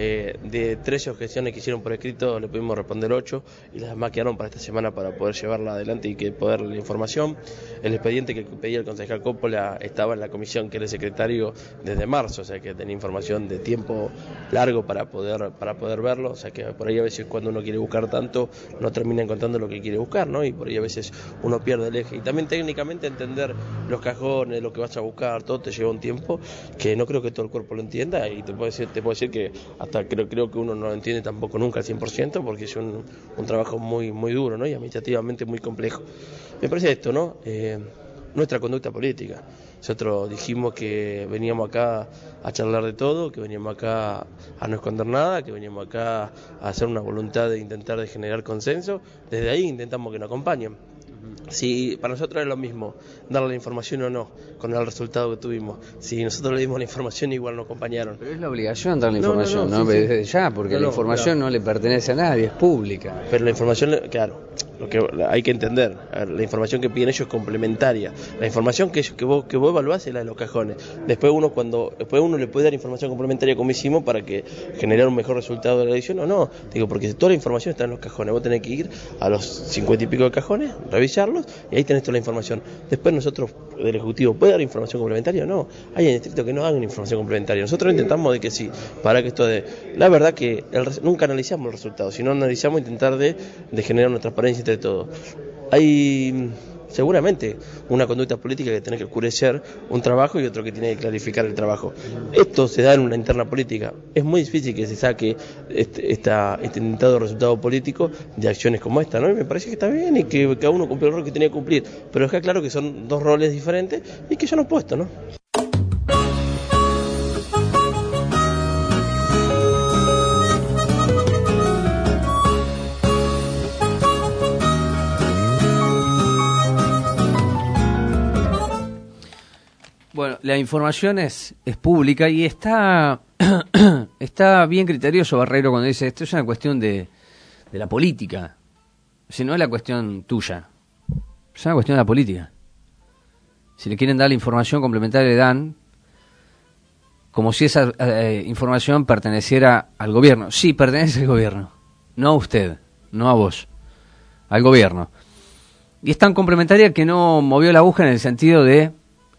De 13 objeciones que hicieron por escrito le pudimos responder 8 y las demás quedaron para esta semana para poder llevarla adelante y que poder darle la información. El expediente que pedía el concejal Coppola estaba en la comisión que era secretario desde marzo, o sea que tenía información de tiempo largo para poder verlo, o sea que por ahí a veces cuando uno quiere buscar tanto no termina encontrando lo que quiere buscar, ¿no? Y por ahí a veces uno pierde el eje. Y también técnicamente entender los cajones, lo que vas a buscar, todo te lleva un tiempo que no creo que todo el cuerpo lo entienda y te puedo decir que hasta creo que uno no lo entiende tampoco nunca al 100% porque es un trabajo muy, muy duro, ¿no? Y administrativamente muy complejo. Me parece esto, ¿no? Nuestra conducta política. Nosotros dijimos que veníamos acá a charlar de todo, que veníamos acá a no esconder nada, que veníamos acá a hacer una voluntad de intentar de generar consenso. Desde ahí intentamos que nos acompañen. Si para nosotros es lo mismo darle la información o no, con el resultado que tuvimos. Si nosotros le dimos la información, igual nos acompañaron. Pero es la obligación dar la información, ¿no? Sí. Desde ya, porque la información no le pertenece a nadie, es pública. Pero la información, claro, lo que hay que entender, la información que piden ellos es complementaria. La información que vos evaluás es la de los cajones. Después uno le puede dar información complementaria como hicimos para que generar un mejor resultado de la edición o no. Digo, porque toda la información está en los cajones. Vos tenés que ir a los 50 y pico de cajones, revisarlos y ahí tenés toda la información. Después nosotros, del Ejecutivo, ¿puede dar información complementaria o no? Hay en el distrito que no hagan información complementaria. Nosotros intentamos de que sí, para que esto la verdad que nunca analizamos el resultado, sino analizamos intentar de generar una transparencia entre todo. Hay seguramente una conducta política que tiene que oscurecer un trabajo y otro que tiene que clarificar el trabajo. Esto se da en una interna política. Es muy difícil que se saque este intentado resultado político de acciones como esta, ¿no? Y me parece que está bien y que cada uno cumple el rol que tiene que cumplir, pero es que claro que son dos roles diferentes y que yo no he puesto, ¿no? Bueno, la información es pública y está bien criterioso Barreiro cuando dice esto es una cuestión de la política, si no es la cuestión tuya, es una cuestión de la política. Si le quieren dar la información complementaria le dan, como si esa información perteneciera al gobierno. Sí, pertenece al gobierno, no a usted, no a vos, al gobierno. Y es tan complementaria que no movió la aguja en el sentido de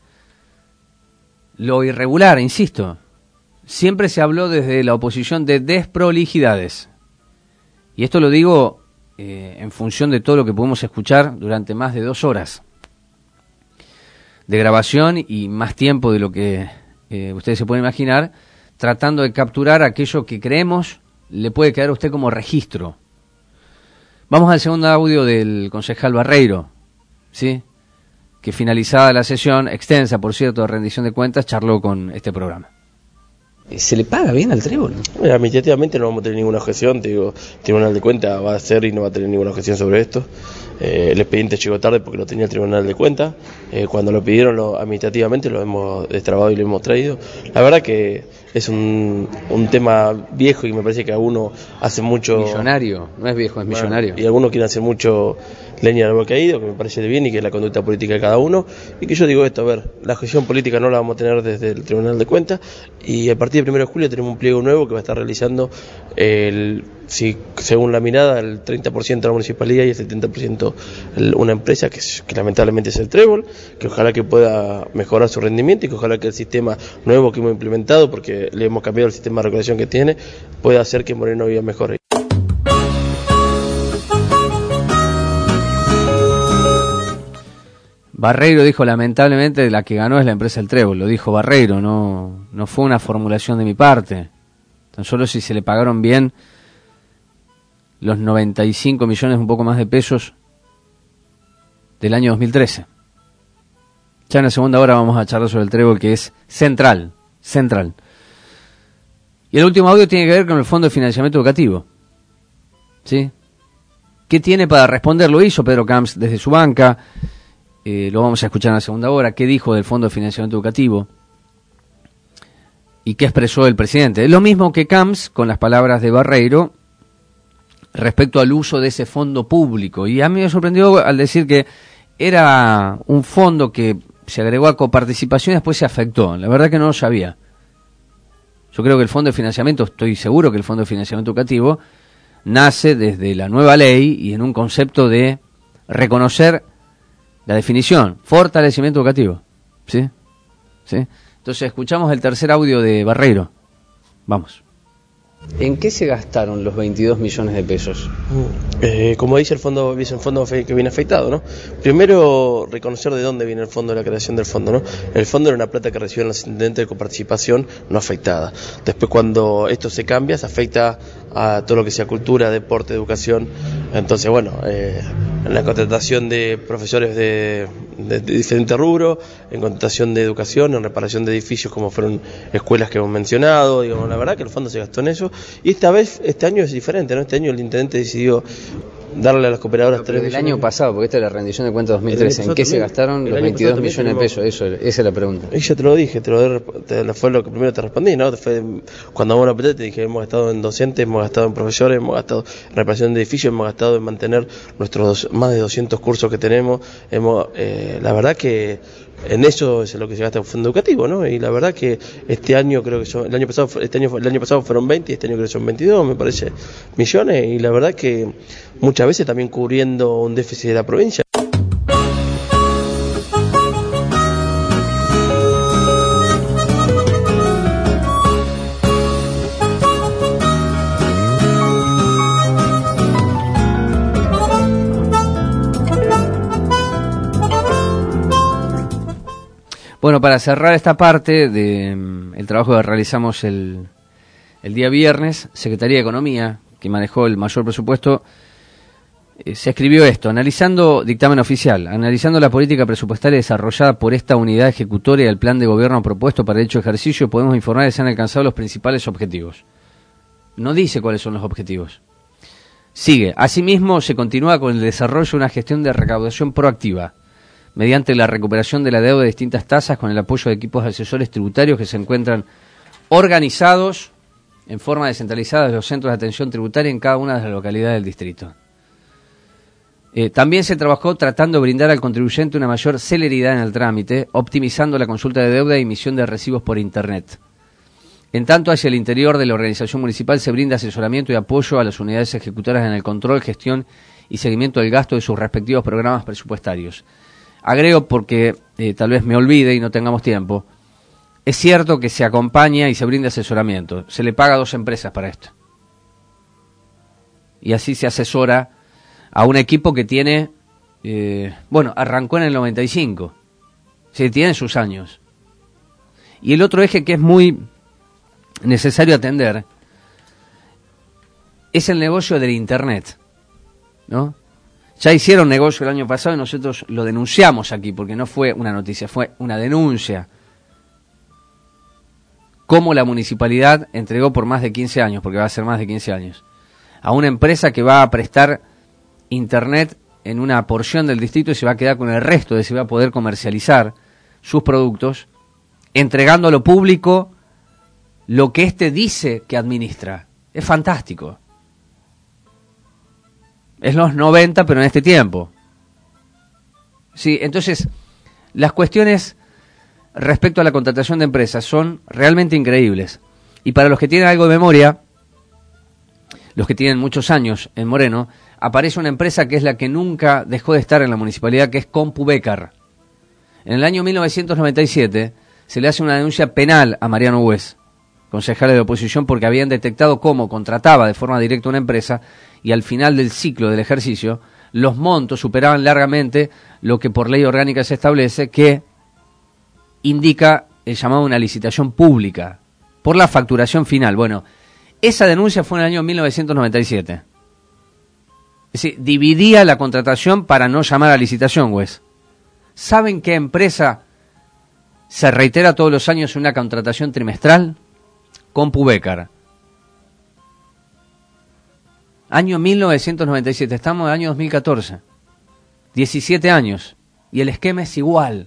lo irregular, insisto. Siempre se habló desde la oposición de desprolijidades. Y esto lo digo en función de todo lo que pudimos escuchar durante más de 2 horas de grabación y más tiempo de lo que ustedes se pueden imaginar, tratando de capturar aquello que creemos le puede quedar a usted como registro. Vamos al segundo audio del concejal Barreiro, ¿sí? Que finalizada la sesión, extensa por cierto, de rendición de cuentas, charló con este programa. ¿Se le paga bien al trébol? Administrativamente no vamos a tener ninguna objeción, te digo, el Tribunal de Cuentas va a hacer y no va a tener ninguna objeción sobre esto. El expediente llegó tarde porque lo tenía el Tribunal de Cuentas. Cuando lo pidieron administrativamente lo hemos destrabado y lo hemos traído. La verdad que es un tema viejo y me parece que alguno hace mucho... Millonario, no es viejo, es millonario. Y algunos quieren hacer mucho leña del árbol caído, que me parece bien y que es la conducta política de cada uno. Y que yo digo esto, a ver, la gestión política no la vamos a tener desde el Tribunal de Cuentas y el partido partir del 1 de julio tenemos un pliego nuevo que va a estar realizando, según la mirada, el 30% de la municipalidad y el 70% una empresa que lamentablemente es el Trébol, que ojalá que pueda mejorar su rendimiento y que ojalá que el sistema nuevo que hemos implementado, porque le hemos cambiado el sistema de regulación que tiene, pueda hacer que Moreno viva mejor. Barreiro dijo, lamentablemente, la que ganó es la empresa El Trébol. Lo dijo Barreiro, no fue una formulación de mi parte. Tan solo si se le pagaron bien los 95 millones, un poco más de pesos del año 2013. Ya en la segunda hora vamos a charlar sobre El Trébol, que es central. Y el último audio tiene que ver con el Fondo de Financiamiento Educativo. ¿Sí? ¿Qué tiene para responder? Lo hizo Pedro Camps desde su banca. Lo vamos a escuchar en la segunda hora. ¿Qué dijo del Fondo de Financiamiento Educativo? ¿Y qué expresó el presidente? Es lo mismo que Camps, con las palabras de Barreiro, respecto al uso de ese fondo público. Y a mí me sorprendió al decir que era un fondo que se agregó a coparticipación y después se afectó. La verdad que no lo sabía. Yo creo que el Fondo de Financiamiento, estoy seguro que el Fondo de Financiamiento Educativo nace desde la nueva ley y en un concepto de reconocer la definición, fortalecimiento educativo. ¿Sí? Entonces escuchamos el tercer audio de Barreiro. Vamos. ¿En qué se gastaron los 22 millones de pesos? Como dice el fondo que viene afectado, ¿no? Primero, reconocer de dónde viene el fondo, la creación del fondo, ¿no? El fondo era una plata que recibieron los intendentes de coparticipación no afectada. Después, cuando esto se cambia, se afecta a todo lo que sea cultura, deporte, educación. Entonces, bueno, en la contratación de profesores de diferentes rubros, en contratación de educación, en reparación de edificios como fueron escuelas que hemos mencionado, digamos, la verdad que el fondo se gastó en eso. Y este año es diferente, ¿no? Este año el intendente decidió darle a las cooperadoras 3 millones. El año pasado, porque esta es la rendición de cuentas 2013, ¿en qué se gastaron los 22 millones de pesos? Esa es la pregunta. Y yo te lo dije, fue lo que primero te respondí, ¿no? Cuando vos lo apretaste te dije, hemos gastado en docentes, hemos gastado en profesores, hemos gastado en reparación de edificios, hemos gastado en mantener nuestros más de 200 cursos que tenemos. La verdad que en eso es lo que se gasta el fondo educativo, ¿no? Y la verdad que este año creo que el año pasado fueron 20 y este año creo que son 22, me parece, millones, y la verdad que muchas veces también cubriendo un déficit de la provincia. Bueno, para cerrar esta parte del trabajo que realizamos el día viernes, Secretaría de Economía, que manejó el mayor presupuesto, se escribió esto: dictamen oficial, analizando la política presupuestaria desarrollada por esta unidad ejecutoria del plan de gobierno propuesto para dicho ejercicio, podemos informar que se han alcanzado los principales objetivos. No dice cuáles son los objetivos. Sigue: asimismo, se continúa con el desarrollo de una gestión de recaudación proactiva, mediante la recuperación de la deuda de distintas tasas con el apoyo de equipos de asesores tributarios que se encuentran organizados en forma descentralizada en los centros de atención tributaria en cada una de las localidades del distrito. También se trabajó tratando de brindar al contribuyente una mayor celeridad en el trámite, optimizando la consulta de deuda y emisión de recibos por Internet. En tanto, hacia el interior de la organización municipal se brinda asesoramiento y apoyo a las unidades ejecutoras en el control, gestión y seguimiento del gasto de sus respectivos programas presupuestarios. Agrego porque tal vez me olvide y no tengamos tiempo. Es cierto que se acompaña y se brinda asesoramiento. Se le paga a 2 empresas para esto. Y así se asesora a un equipo que tiene, arrancó en el 95. Sí, tiene sus años. Y el otro eje que es muy necesario atender es el negocio del Internet, ¿no? Ya hicieron negocio el año pasado y nosotros lo denunciamos aquí, porque no fue una noticia, fue una denuncia. Cómo la municipalidad entregó por más de 15 años, porque va a ser más de 15 años, a una empresa que va a prestar Internet en una porción del distrito y se va a quedar con el resto, de se va a poder comercializar sus productos, entregando a lo público lo que éste dice que administra. Es fantástico. Es los 90, pero en este tiempo. Sí, entonces, las cuestiones respecto a la contratación de empresas son realmente increíbles. Y para los que tienen algo de memoria, los que tienen muchos años en Moreno, aparece una empresa que es la que nunca dejó de estar en la municipalidad, que es CompuBécar. En el año 1997 se le hace una denuncia penal a Mariano Hues, concejal de la oposición, porque habían detectado cómo contrataba de forma directa una empresa y al final del ciclo del ejercicio los montos superaban largamente lo que por ley orgánica se establece, que indica el llamado una licitación pública por la facturación final. Bueno, esa denuncia fue en el año 1997. Es decir, dividía la contratación para no llamar a licitación, Hues. ¿Saben qué empresa se reitera todos los años una contratación trimestral? CompuBécar. Año 1997, estamos en el año 2014. 17 años. Y el esquema es igual.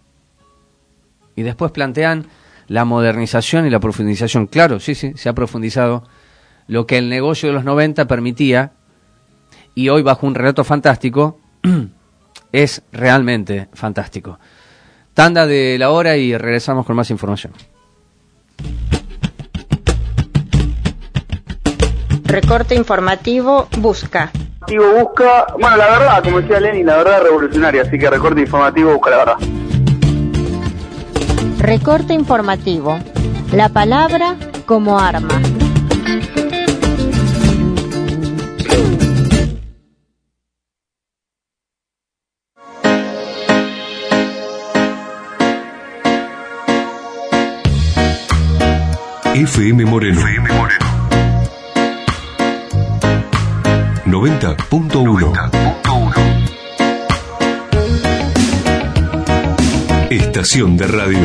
Y después plantean la modernización y la profundización. Claro, sí, se ha profundizado lo que el negocio de los 90 permitía, y hoy bajo un relato fantástico es realmente fantástico. Tanda de la hora y regresamos con más información. Recorte informativo busca. Busca, bueno, la verdad, como decía Lenin, la verdad revolucionaria, así que recorte informativo busca la verdad. Recorte informativo. La palabra como arma. FM Moreno. 90.1. Estación de radio.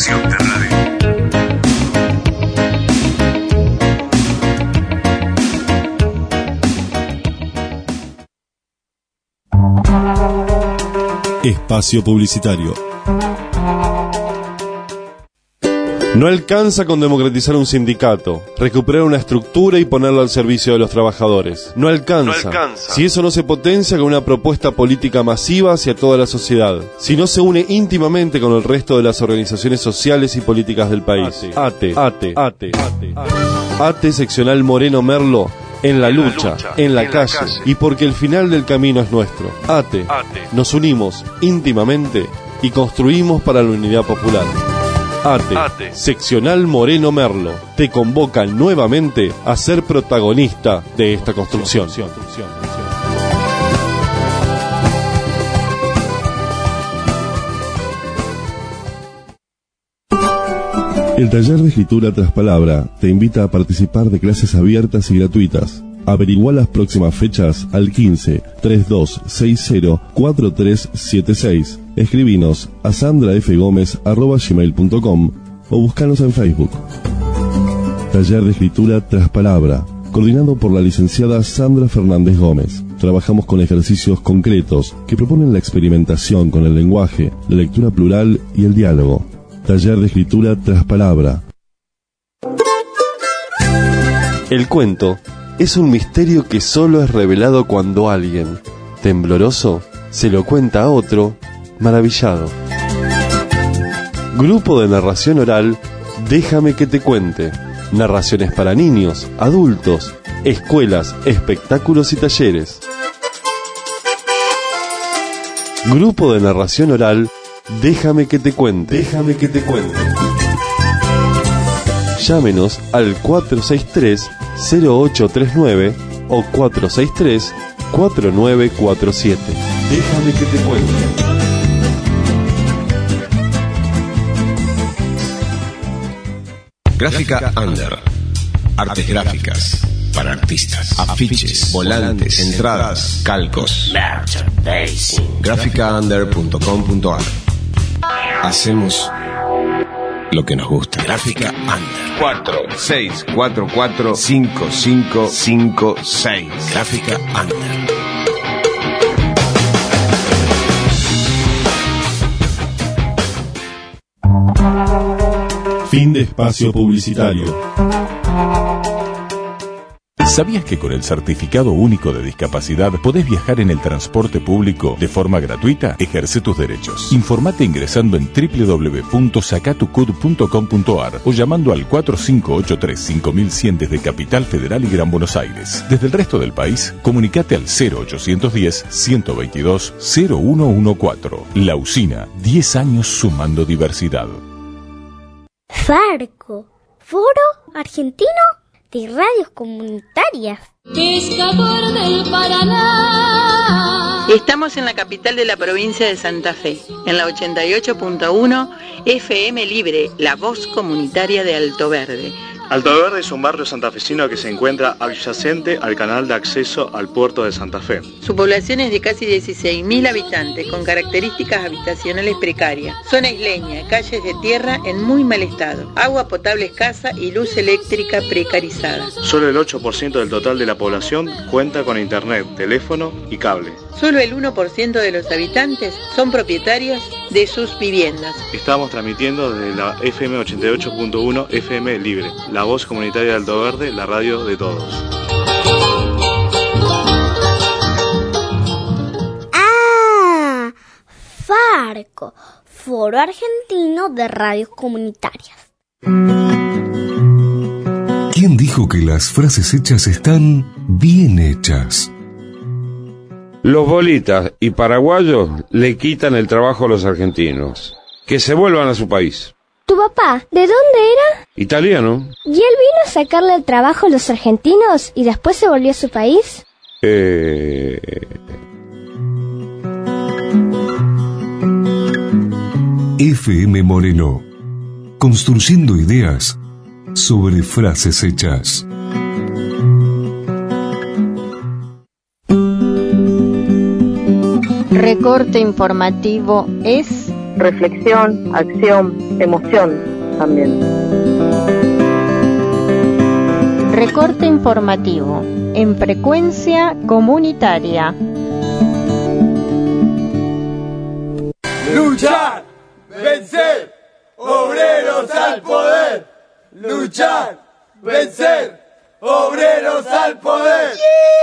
Espacio publicitario. No alcanza con democratizar un sindicato, recuperar una estructura y ponerlo al servicio de los trabajadores. No alcanza. Si eso no se potencia con una propuesta política masiva hacia toda la sociedad. Si no se une íntimamente con el resto de las organizaciones sociales y políticas del país. ATE seccional Moreno Merlo. En la lucha, en la calle, y porque el final del camino es nuestro. ATE. Nos unimos íntimamente y construimos para la unidad popular. ATE, seccional Moreno Merlo, te convoca nuevamente a ser protagonista de esta construcción. El taller de escritura tras palabra te invita a participar de clases abiertas y gratuitas. Averigua las próximas fechas al 15 3260 4376. Escribinos a sandrafgomez@gmail.com o búscanos en Facebook. Taller de escritura tras palabra, coordinado por la licenciada Sandra Fernández Gómez. Trabajamos con ejercicios concretos que proponen la experimentación con el lenguaje, la lectura plural y el diálogo. Taller de escritura tras palabra. El cuento es un misterio que solo es revelado cuando alguien, tembloroso, se lo cuenta a otro, maravillado. Grupo de narración oral, Déjame que te cuente. Narraciones para niños, adultos, escuelas, espectáculos y talleres. Grupo de narración oral, Déjame que te cuente. Déjame que te cuente. Llámenos al 463-0839 o 463-4947. Déjame que te cuente. Gráfica Under. Artes gráficas para artistas. Afiches, volantes, entradas, calcos. Gráficaunder.com.ar. Hacemos lo que nos gusta. Gráfica Under. 46445556. Gráfica Under. Fin de espacio publicitario. ¿Sabías que con el Certificado Único de Discapacidad podés viajar en el transporte público de forma gratuita? Ejerce tus derechos. Informate ingresando en www.sacatucud.com.ar o llamando al 4583-5100 desde Capital Federal y Gran Buenos Aires. Desde el resto del país, comunicate al 0810-122-0114. La Usina, 10 años sumando diversidad. Farco, Foro Argentino de Radios Comunitarias. Pescador del Paraná. Estamos en la capital de la provincia de Santa Fe, en la 88.1 FM Libre, la voz comunitaria de Alto Verde. Alto Verde es un barrio santafesino que se encuentra adyacente al canal de acceso al puerto de Santa Fe. Su población es de casi 16.000 habitantes, con características habitacionales precarias. Zona isleña, calles de tierra en muy mal estado, agua potable escasa y luz eléctrica precarizada. Solo el 8% del total de la población cuenta con internet, teléfono y cable. Solo el 1% de los habitantes son propietarios de sus viviendas. Estamos transmitiendo desde la FM 88.1 FM Libre, la voz comunitaria de Alto Verde, la radio de todos. ¡Ah! Farco, Foro Argentino de Radios Comunitarias. ¿Quién dijo que las frases hechas están bien hechas? Los bolitas y paraguayos le quitan el trabajo a los argentinos. Que se vuelvan a su país. ¿Tu papá, de dónde era? Italiano. ¿Y él vino a sacarle el trabajo a los argentinos y después se volvió a su país? FM Moreno. Construyendo ideas sobre frases hechas. Recorte informativo es reflexión, acción, emoción también. Recorte informativo en frecuencia comunitaria. Luchar, vencer, obreros al poder. Luchar, vencer, obreros al poder.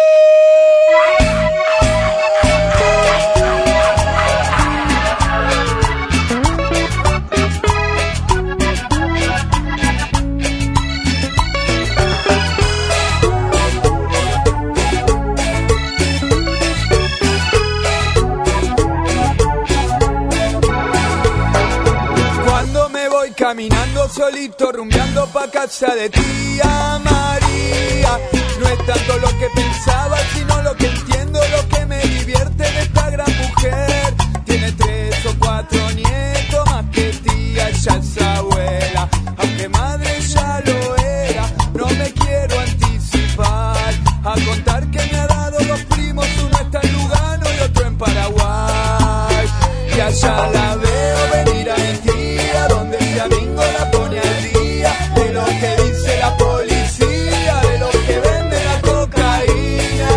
Caminando solito, rumbeando pa' casa de tía María. No es tanto lo que pensaba, sino lo que entiendo, lo que me divierte de esta gran mujer. Tiene 3 o 4 nietos, más que tía, ya es abuela. Aunque madre ya lo era, no me quiero anticipar a contar que me ha dado 2 primos, uno está en Lugano y otro en Paraguay. Y allá la veo venir a mi tía, donde domingo la pone al día, de lo que dice la policía, de lo que vende la cocaína.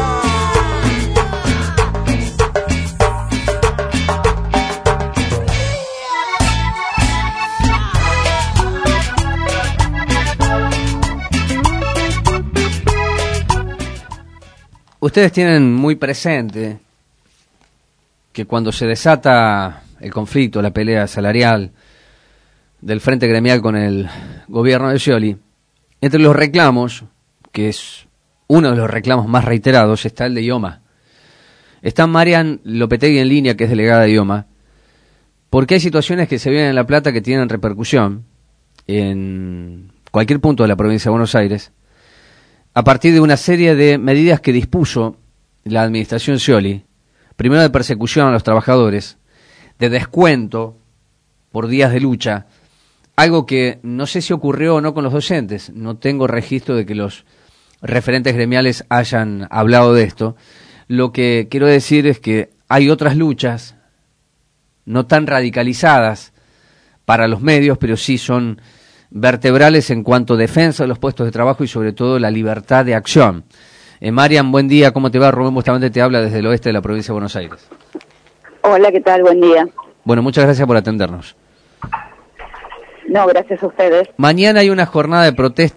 Ustedes tienen muy presente que cuando se desata el conflicto, la pelea salarial del Frente Gremial con el gobierno de Scioli, entre los reclamos, que es uno de los reclamos más reiterados, está el de IOMA. Está Marian Lopetegui en línea, que es delegada de IOMA, porque hay situaciones que se vienen en La Plata que tienen repercusión en cualquier punto de la provincia de Buenos Aires, a partir de una serie de medidas que dispuso la administración Scioli, primero de persecución a los trabajadores, de descuento por días de lucha, algo que no sé si ocurrió o no con los docentes, no tengo registro de que los referentes gremiales hayan hablado de esto. Lo que quiero decir es que hay otras luchas, no tan radicalizadas para los medios, pero sí son vertebrales en cuanto a defensa de los puestos de trabajo y sobre todo la libertad de acción. Marian, buen día, ¿cómo te va? Rubén Bustamante te habla desde el oeste de la provincia de Buenos Aires. Hola, ¿qué tal? Buen día. Bueno, muchas gracias por atendernos. No, gracias a ustedes. Mañana hay una jornada de protesta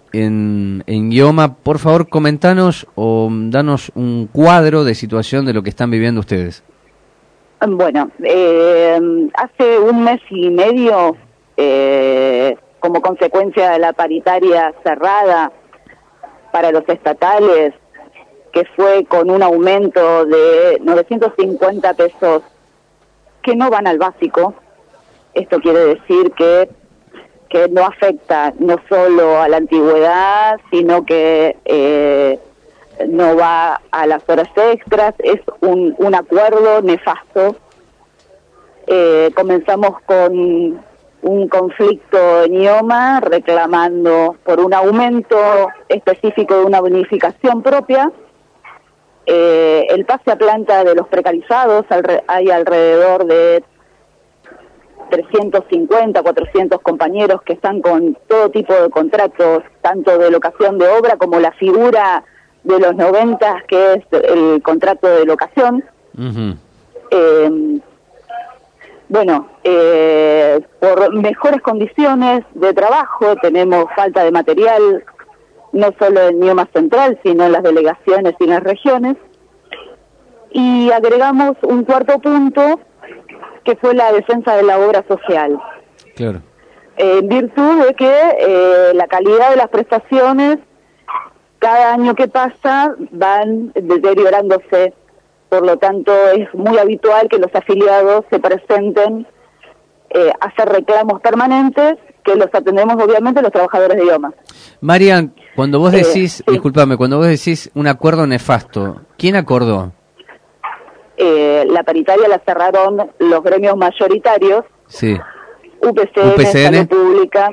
en IOMA. Por favor, comentanos o danos un cuadro de situación de lo que están viviendo ustedes. Bueno, hace un mes y medio, como consecuencia de la paritaria cerrada para los estatales, que fue con un aumento de 950 pesos que no van al básico. Esto quiere decir que no afecta no solo a la antigüedad, sino que no va a las horas extras. Es un acuerdo nefasto. Comenzamos con un conflicto en IOMA reclamando por un aumento específico de una bonificación propia. El pase a planta de los precarizados, hay alrededor de 350, 400 compañeros que están con todo tipo de contratos, tanto de locación de obra como la figura de los 90, que es el contrato de locación. Uh-huh. Por mejores condiciones de trabajo, tenemos falta de material, no solo en IOMA Central, sino en las delegaciones y en las regiones. Y agregamos un cuarto punto, que fue la defensa de la obra social. Claro. En virtud de que la calidad de las prestaciones, cada año que pasa, van deteriorándose. Por lo tanto, es muy habitual que los afiliados se presenten a hacer reclamos permanentes, que los atendemos obviamente los trabajadores de IOMA. Marian, cuando vos decís, discúlpame, cuando vos decís un acuerdo nefasto, ¿quién acordó? La paritaria la cerraron los gremios mayoritarios, sí. UPCN, Salud Pública,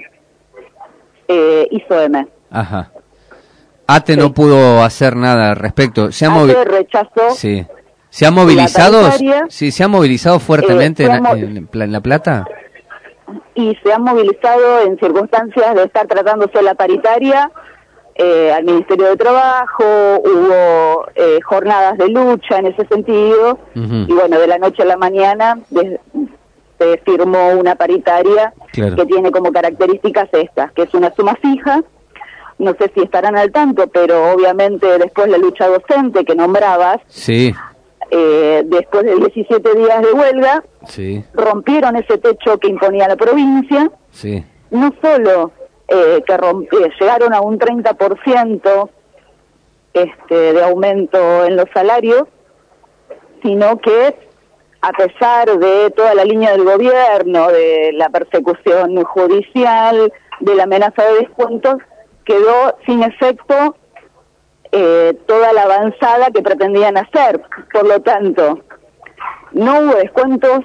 ISOM. Ajá. ATE no pudo hacer nada al respecto. ATE rechazó. Sí. ¿Se ha movilizado? Sí, se ha movilizado fuertemente en La Plata. Y se han movilizado en circunstancias de estar tratándose la paritaria. Al Ministerio de Trabajo, hubo jornadas de lucha en ese sentido, y bueno, de la noche a la mañana se firmó una paritaria que tiene como características estas, que es una suma fija. No sé si estarán al tanto, pero obviamente después la lucha docente que nombrabas, sí. Después de 17 días de huelga, sí. Rompieron ese techo que imponía la provincia, sí. No solo llegaron a un 30% de aumento en los salarios, sino que a pesar de toda la línea del gobierno, de la persecución judicial, de la amenaza de descuentos, quedó sin efecto toda la avanzada que pretendían hacer. Por lo tanto, no hubo descuentos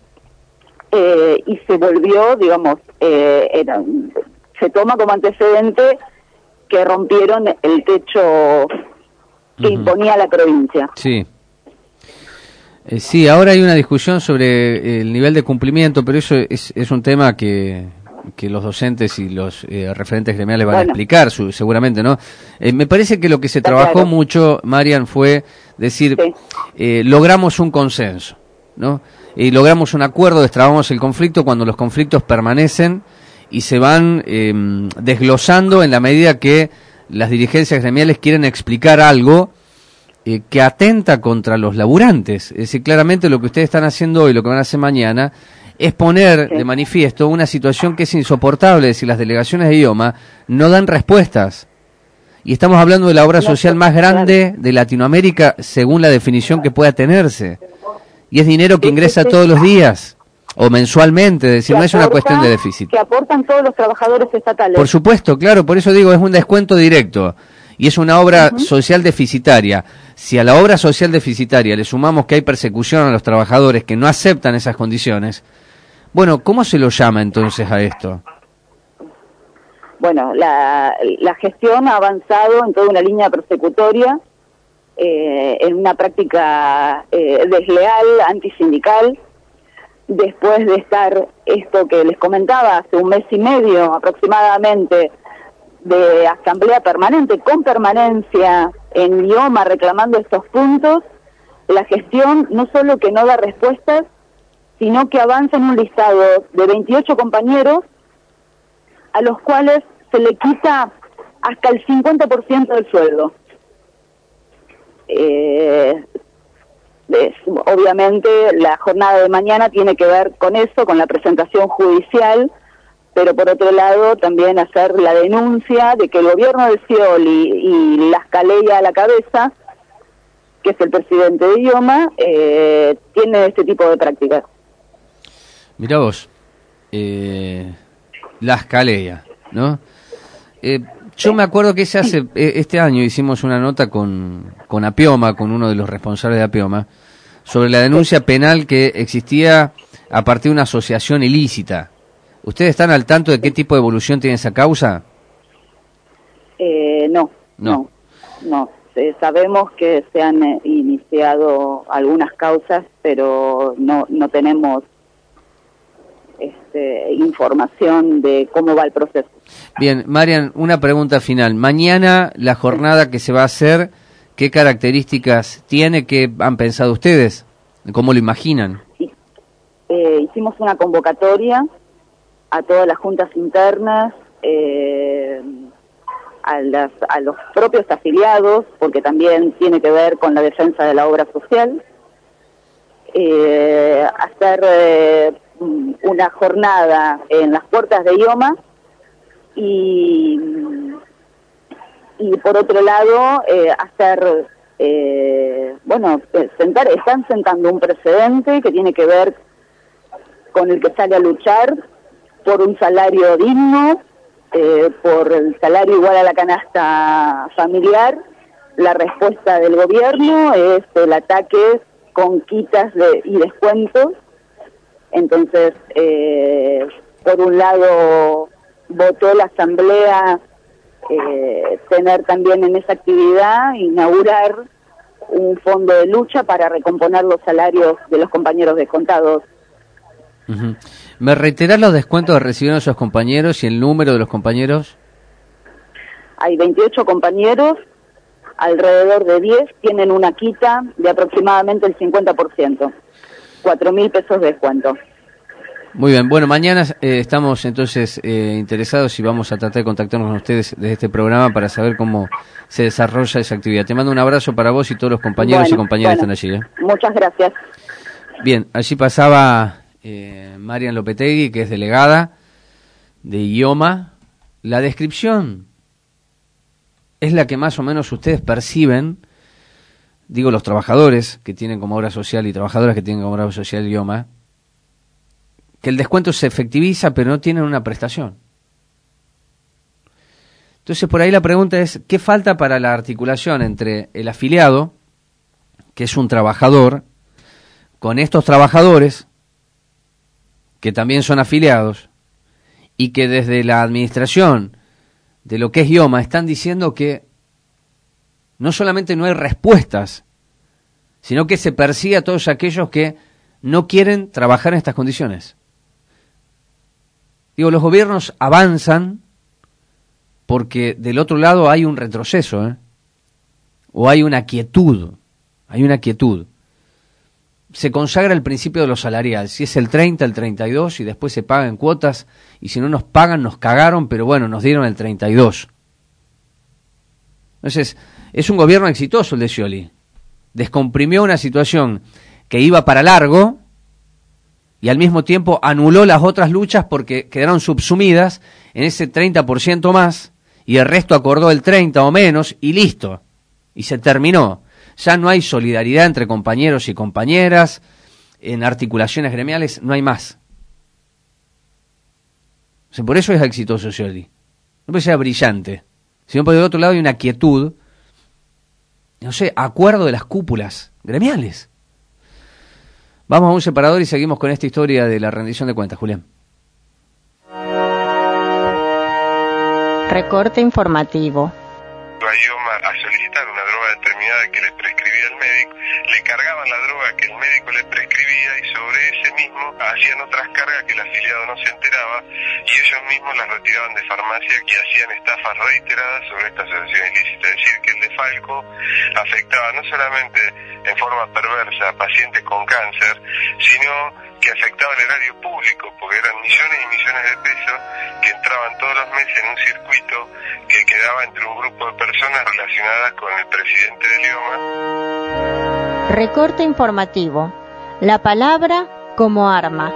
y se volvió, digamos, se toma como antecedente que rompieron el techo que imponía la provincia. Sí. Sí, ahora hay una discusión sobre el nivel de cumplimiento, pero eso es un tema que los docentes y los referentes gremiales van a explicar, seguramente, ¿no? Me parece que lo que se trabajó mucho, Marian, fue decir, logramos un consenso, ¿no? Y logramos un acuerdo, destrabamos el conflicto cuando los conflictos permanecen y se van desglosando en la medida que las dirigencias gremiales quieren explicar algo que atenta contra los laburantes. Es decir, claramente lo que ustedes están haciendo hoy, lo que van a hacer mañana, es poner de manifiesto una situación que es insoportable, es decir, las delegaciones de IOMA no dan respuestas. Y estamos hablando de la obra social más grande de Latinoamérica, según la definición que pueda tenerse. Y es dinero que ingresa todos los días, o mensualmente, es decir, no es una cuestión de déficit. Que aportan todos los trabajadores estatales. Por supuesto, claro, por eso digo, es un descuento directo. Y es una obra social deficitaria. Si a la obra social deficitaria le sumamos que hay persecución a los trabajadores que no aceptan esas condiciones, bueno, ¿cómo se lo llama entonces a esto? Bueno, la gestión ha avanzado en toda una línea persecutoria, en una práctica desleal, antisindical. Después de estar esto que les comentaba hace un mes y medio aproximadamente de asamblea permanente, con permanencia en IOMA reclamando estos puntos, la gestión no solo que no da respuestas, sino que avanza en un listado de 28 compañeros a los cuales se le quita hasta el 50% del sueldo. Obviamente la jornada de mañana tiene que ver con eso, con la presentación judicial, pero por otro lado también hacer la denuncia de que el gobierno de Scioli y la Scalella a la cabeza, que es el presidente de IOMA, tiene este tipo de prácticas. Mirá vos, la Scalella, ¿no? Yo me acuerdo que este año hicimos una nota con Apioma, con uno de los responsables de Apioma, sobre la denuncia penal que existía a partir de una asociación ilícita. ¿Ustedes están al tanto de qué tipo de evolución tiene esa causa? No. Sabemos que se han iniciado algunas causas, pero no tenemos información de cómo va el proceso. Bien, Marian, una pregunta final. Mañana la jornada que se va a hacer, ¿qué características tiene? ¿Qué han pensado ustedes? ¿Cómo lo imaginan? Hicimos una convocatoria a todas las juntas internas, a los propios afiliados, porque también tiene que ver con la defensa de la obra social, hacer una jornada en las puertas de IOMA y por otro lado hacer están sentando un precedente que tiene que ver con el que sale a luchar por un salario digno, por el salario igual a la canasta familiar. La respuesta del gobierno es el ataque con quitas y descuentos. Entonces, por un lado, votó la Asamblea tener también en esa actividad, inaugurar un fondo de lucha para recomponer los salarios de los compañeros descontados. Uh-huh. ¿Me reiterás los descuentos que recibieron esos compañeros y el número de los compañeros? Hay 28 compañeros, alrededor de 10 tienen una quita de aproximadamente el 50%, 4.000 pesos de descuento. Muy bien, bueno, mañana estamos entonces interesados y vamos a tratar de contactarnos con ustedes desde este programa para saber cómo se desarrolla esa actividad. Te mando un abrazo para vos y todos los compañeros y compañeras que están allí. Muchas gracias. Bien, allí pasaba Marian Lopetegui, que es delegada de IOMA. La descripción es la que más o menos ustedes perciben, digo los trabajadores que tienen como obra social y trabajadoras que tienen como obra social IOMA, que el descuento se efectiviza pero no tienen una prestación. Entonces por ahí la pregunta es, ¿qué falta para la articulación entre el afiliado, que es un trabajador, con estos trabajadores, que también son afiliados, y que desde la administración de lo que es IOMA están diciendo que no solamente no hay respuestas, sino que se persigue a todos aquellos que no quieren trabajar en estas condiciones? Digo, los gobiernos avanzan porque del otro lado hay un retroceso, o hay una quietud, Se consagra el principio de lo salarial, si es el 30, el 32, y después se pagan cuotas, y si no nos pagan, nos cagaron, pero bueno, nos dieron el 32. Entonces, es un gobierno exitoso el de Scioli. Descomprimió una situación que iba para largo, y al mismo tiempo anuló las otras luchas porque quedaron subsumidas en ese 30% más, y el resto acordó el 30 o menos, y listo, y se terminó. Ya no hay solidaridad entre compañeros y compañeras, en articulaciones gremiales no hay más. O sea, por eso es exitoso Scioli. No porque sea brillante, sino porque del otro lado hay una quietud, no sé, acuerdo de las cúpulas gremiales. Vamos a un separador y seguimos con esta historia de la rendición de cuentas, Julián. Recorte informativo. A IOMA a solicitar una droga determinada que le prescribía el médico, le cargaban la droga que el médico le prescribía y sobre ese mismo hacían otras cargas que el afiliado no se enteraba y ellos mismos las retiraban de farmacia, que hacían estafas reiteradas sobre esta asociación ilícita. Es decir, que el desfalco afectaba no solamente en forma perversa a pacientes con cáncer, sino que afectaba el erario público, porque eran millones y millones de pesos que entraban todos los meses en un circuito que quedaba entre un grupo de personas relacionadas con el presidente de Lioma. Recorte informativo. La palabra como arma.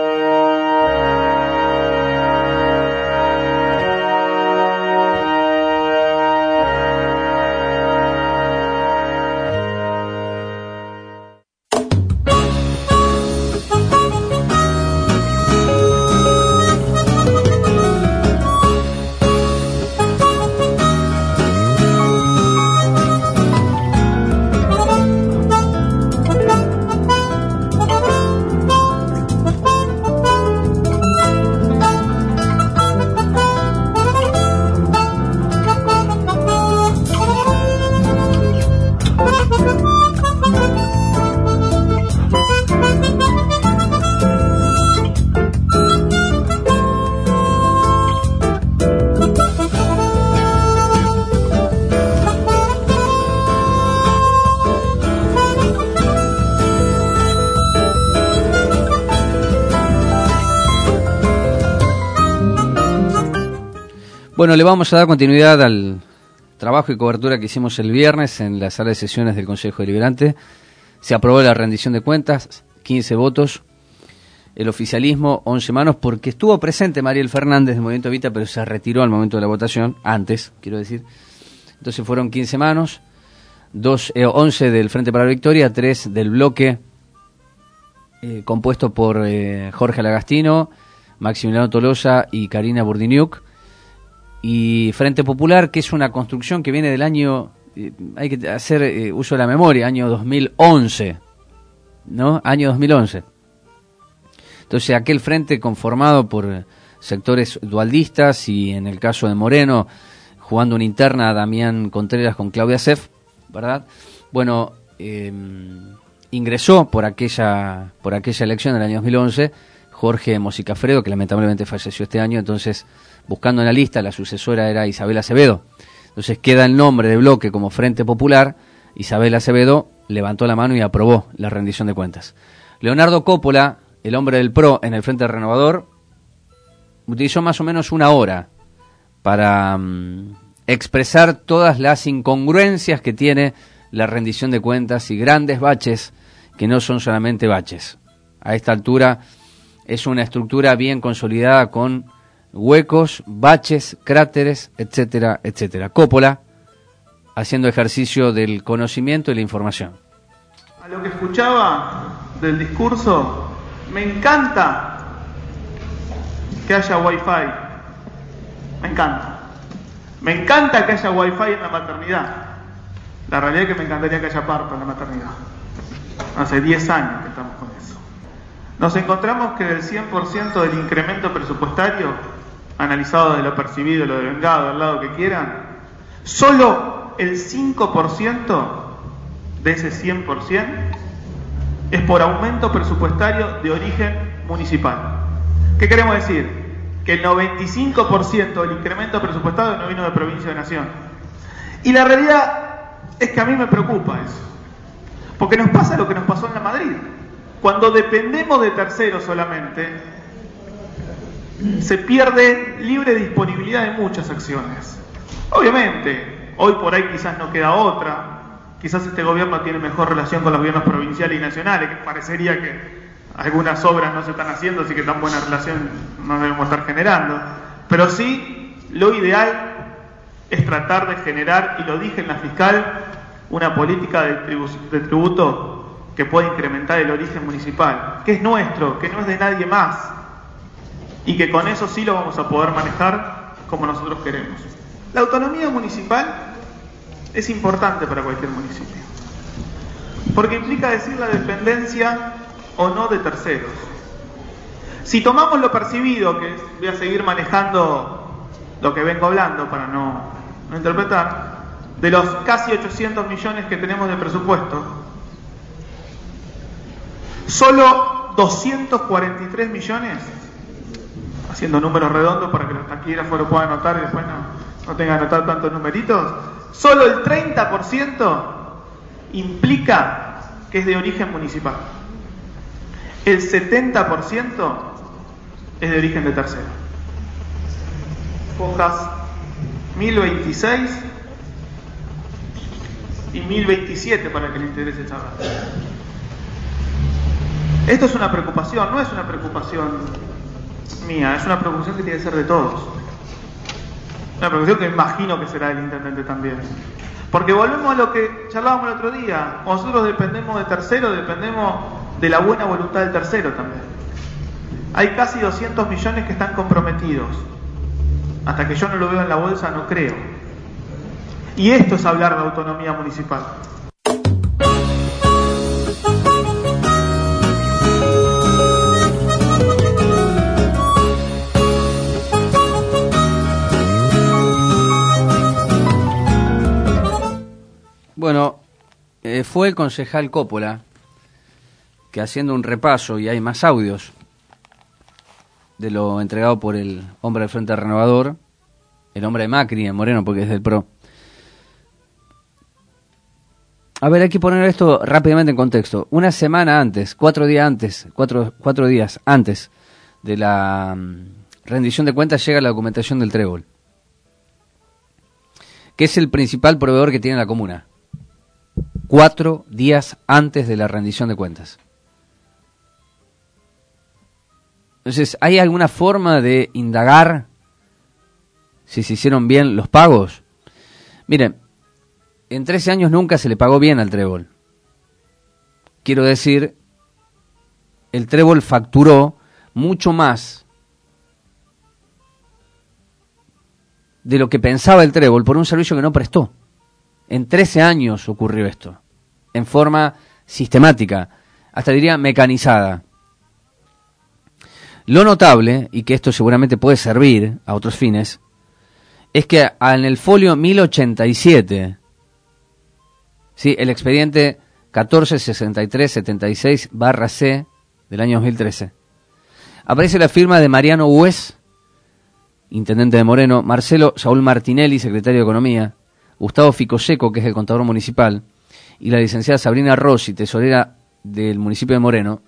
Bueno, le vamos a dar continuidad al trabajo y cobertura que hicimos el viernes en la sala de sesiones del Consejo Deliberante. Se aprobó la rendición de cuentas, 15 votos. El oficialismo, 11 manos, porque estuvo presente Mariel Fernández del Movimiento Evita, pero se retiró al momento de la votación, antes, quiero decir. Entonces fueron 15 manos, 11 del Frente para la Victoria, 3 del bloque, compuesto por Jorge Lagastino, Maximiliano Tolosa y Karina Burdiniuk. Y Frente Popular, que es una construcción que viene del año, hay que hacer uso de la memoria, año 2011, ¿no? Año 2011. Entonces aquel frente conformado por sectores dualdistas y en el caso de Moreno, jugando una interna a Damián Contreras con Claudia Seff, ¿verdad? Bueno, ingresó por aquella elección del año 2011 Jorge Mosicafredo, que lamentablemente falleció este año, entonces buscando en la lista, la sucesora era Isabel Acevedo. Entonces queda el nombre de bloque como Frente Popular. Isabel Acevedo levantó la mano y aprobó la rendición de cuentas. Leonardo Coppola, el hombre del PRO en el Frente Renovador, utilizó más o menos una hora para expresar todas las incongruencias que tiene la rendición de cuentas y grandes baches que no son solamente baches. A esta altura es una estructura bien consolidada con huecos, baches, cráteres, etcétera, etcétera. Coppola haciendo ejercicio del conocimiento y la información. A lo que escuchaba del discurso, me encanta que haya wifi. Me encanta. Me encanta que haya wifi en la maternidad. La realidad es que me encantaría que haya parto en la maternidad. Hace 10 años que estamos con eso. Nos encontramos que del 100% del incremento presupuestario, analizado de lo percibido, lo devengado, al lado que quieran, solo el 5% de ese 100% es por aumento presupuestario de origen municipal. ¿Qué queremos decir? Que el 95% del incremento presupuestario no vino de provincia o de nación. Y la realidad es que a mí me preocupa eso, porque nos pasa lo que nos pasó en la Madrid. Cuando dependemos de terceros solamente, se pierde libre disponibilidad de muchas acciones. Obviamente, hoy por ahí quizás no queda otra, quizás este gobierno tiene mejor relación con los gobiernos provinciales y nacionales, que parecería que algunas obras no se están haciendo, así que tan buena relación no debemos estar generando. Pero sí, lo ideal es tratar de generar, y lo dije en la fiscal, una política de tributo que pueda incrementar el origen municipal, que es nuestro, que no es de nadie más, y que con eso sí lo vamos a poder manejar como nosotros queremos. La autonomía municipal es importante para cualquier municipio, porque implica decir la dependencia o no de terceros. Si tomamos lo percibido, que voy a seguir manejando lo que vengo hablando para no interpretar, de los casi 800 millones que tenemos de presupuesto, solo 243 millones, haciendo números redondos para que los taquígrafos lo puedan anotar y después no tengan que anotar tantos numeritos, solo el 30% implica que es de origen municipal. el 70% es de origen de tercero. Hojas 1026 y 1027 para que le interese charlar. Esto es una preocupación, no es una preocupación mía, es una preocupación que tiene que ser de todos. Una preocupación que imagino que será del intendente también. Porque volvemos a lo que charlábamos el otro día. Nosotros dependemos de tercero, dependemos de la buena voluntad del tercero también. Hay casi 200 millones que están comprometidos. Hasta que yo no lo veo en la bolsa, no creo. Y esto es hablar de autonomía municipal. Bueno, fue el concejal Coppola que, haciendo un repaso, y hay más audios de lo entregado por el hombre del Frente Renovador, el hombre de Macri en Moreno, porque es del PRO. A ver, hay que poner esto rápidamente en contexto. Una semana antes, 4 días antes de la rendición de cuentas, llega la documentación del Trébol, que es el principal proveedor que tiene la comuna. 4 días antes de la rendición de cuentas. Entonces, ¿hay alguna forma de indagar si se hicieron bien los pagos? Miren, en 13 años nunca se le pagó bien al Trébol. Quiero decir, el Trébol facturó mucho más de lo que pensaba el Trébol por un servicio que no prestó. En 13 años ocurrió esto, en forma sistemática, hasta diría mecanizada. Lo notable, y que esto seguramente puede servir a otros fines, es que en el folio 1087, ¿sí?, el expediente 146376/C del año 2013, aparece la firma de Mariano Hues, intendente de Moreno, Marcelo Saúl Martinelli, secretario de Economía, Gustavo Ficoseco, que es el contador municipal, y la licenciada Sabrina Rossi, tesorera del municipio de Moreno,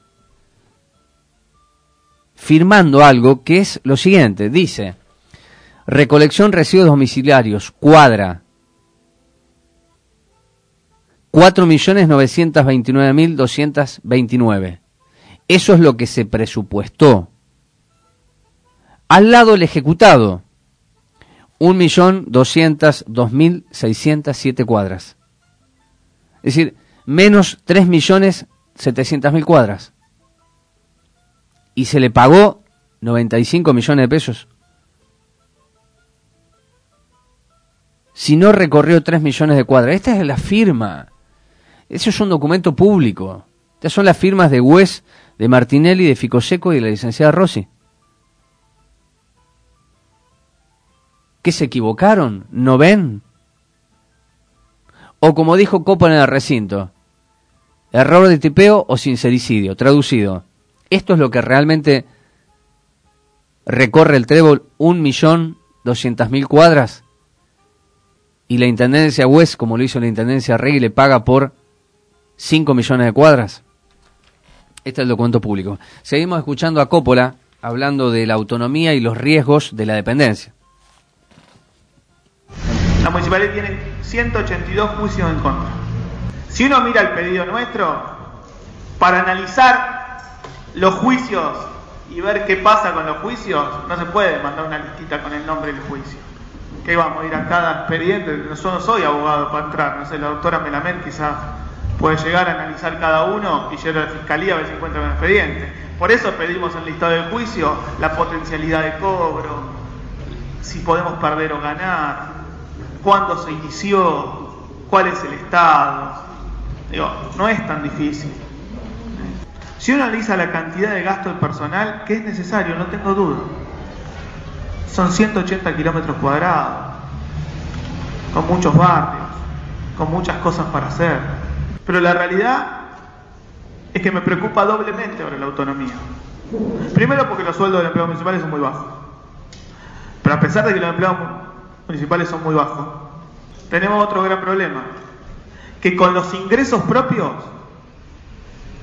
firmando algo que es lo siguiente. Dice: recolección residuos domiciliarios, cuadra 4.929.229. Eso es lo que se presupuestó. Al lado el ejecutado, 1.202.607 cuadras. Es decir, menos 3.700.000 cuadras. Y se le pagó 95 millones de pesos. Si no recorrió 3 millones de cuadras. Esta es la firma. Eso es un documento público. Estas son las firmas de Hues, de Martinelli, de Ficoseco y de la licenciada Rossi. ¿Qué se equivocaron? ¿No ven? O como dijo Coppola en el recinto, error de tipeo o sincericidio. Traducido, esto es lo que realmente recorre el Trébol, 1.200.000 cuadras, y la intendencia Hues, como lo hizo la intendencia Regui, le paga por 5 millones de cuadras. Este es el documento público. Seguimos escuchando a Coppola hablando de la autonomía y los riesgos de la dependencia. La municipalidad tiene 182 juicios en contra. Si uno mira el pedido nuestro, para analizar los juicios y ver qué pasa con los juicios, no se puede mandar una listita con el nombre del juicio. Que vamos a ir a cada expediente. Yo no soy abogado para entrar, no sé, la doctora Melamed quizás puede llegar a analizar cada uno y llegar a la fiscalía a ver si encuentra un expediente. Por eso pedimos en el listado del juicio la potencialidad de cobro, si podemos perder o ganar, cuándo se inició, cuál es el estado. Digo, no es tan difícil. Si uno analiza la cantidad de gasto del personal, que es necesario, no tengo duda, son 180 kilómetros cuadrados, con muchos barrios, con muchas cosas para hacer. Pero la realidad es que me preocupa doblemente ahora la autonomía. Primero porque los sueldos de los empleados municipales son muy bajos. Pero a pesar de que los empleados municipales son muy bajos, tenemos otro gran problema, que con los ingresos propios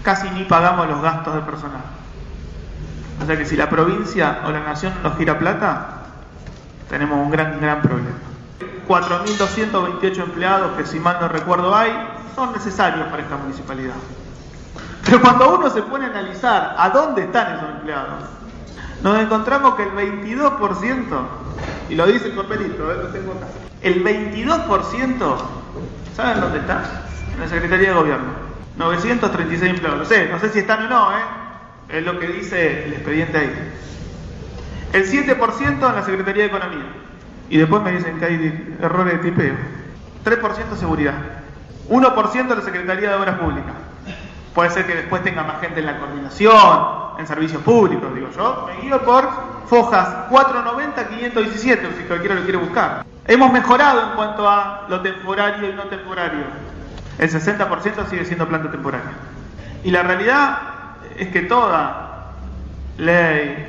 casi ni pagamos los gastos de personal. O sea que si la provincia o la nación nos gira plata, tenemos un gran problema. 4.228 empleados que, si mal no recuerdo, son necesarios para esta municipalidad. Pero cuando uno se pone a analizar a dónde están esos empleados, nos encontramos que el 22%, y lo dice el papelito, lo tengo acá, el 22%, ¿saben dónde está? En la Secretaría de Gobierno. 936 empleados. No sé si están o no, es lo que dice el expediente ahí. El 7% en la Secretaría de Economía. Y después me dicen que hay errores de tipeo. 3% seguridad. 1% en la Secretaría de Obras Públicas. Puede ser que después tenga más gente en la coordinación, en servicios públicos, digo yo. Me guío por Fojas 490-517, si cualquiera lo quiere buscar. Hemos mejorado en cuanto a lo temporario y no temporario. El 60% sigue siendo planta temporaria. Y la realidad es que toda ley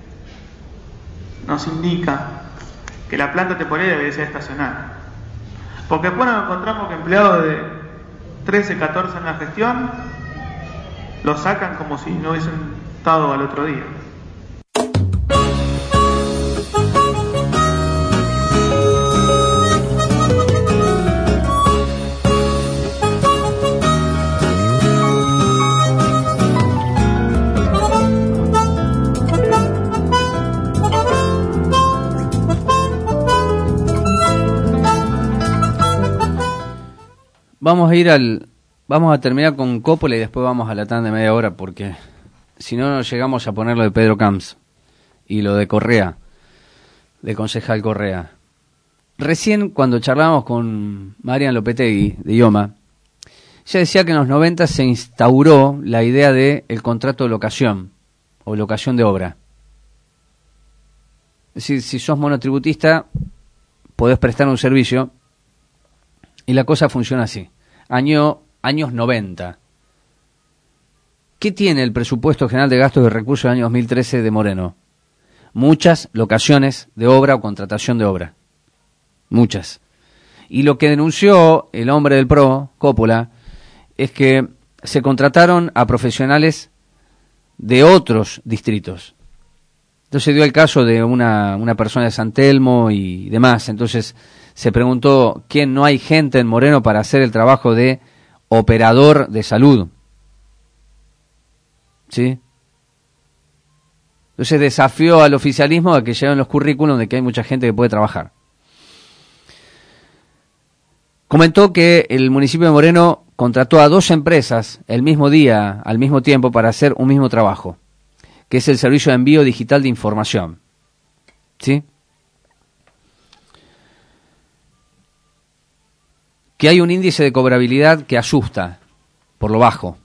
nos indica que la planta temporaria debe ser estacional. Porque después nos encontramos que empleados de 13, 14 en la gestión lo sacan como si no hubiesen estado al otro día. Vamos a terminar con Coppola y después vamos a la tanda de media hora, porque si no llegamos a poner lo de Pedro Camps y lo de Correa, de concejal Correa. Recién cuando charlábamos con Marian Lopetegui de IOMA, ella decía que en los 90 se instauró la idea de el contrato de locación o locación de obra. Es decir, si sos monotributista podés prestar un servicio y la cosa funciona así. Años 90. ¿Qué tiene el presupuesto general de gastos de recursos del año 2013 de Moreno? Muchas locaciones de obra o contratación de obra. Muchas. Y lo que denunció el hombre del PRO, Coppola, es que se contrataron a profesionales de otros distritos. Entonces dio el caso de una persona de San Telmo y demás. Entonces se preguntó, ¿quién no hay gente en Moreno para hacer el trabajo de operador de salud? ¿Sí? Entonces desafió al oficialismo a que lleven los currículums de que hay mucha gente que puede trabajar. Comentó que el municipio de Moreno contrató a 2 empresas el mismo día, al mismo tiempo, para hacer un mismo trabajo, que es el servicio de envío digital de información. ¿Sí? Que hay un índice de cobrabilidad que asusta por lo bajo.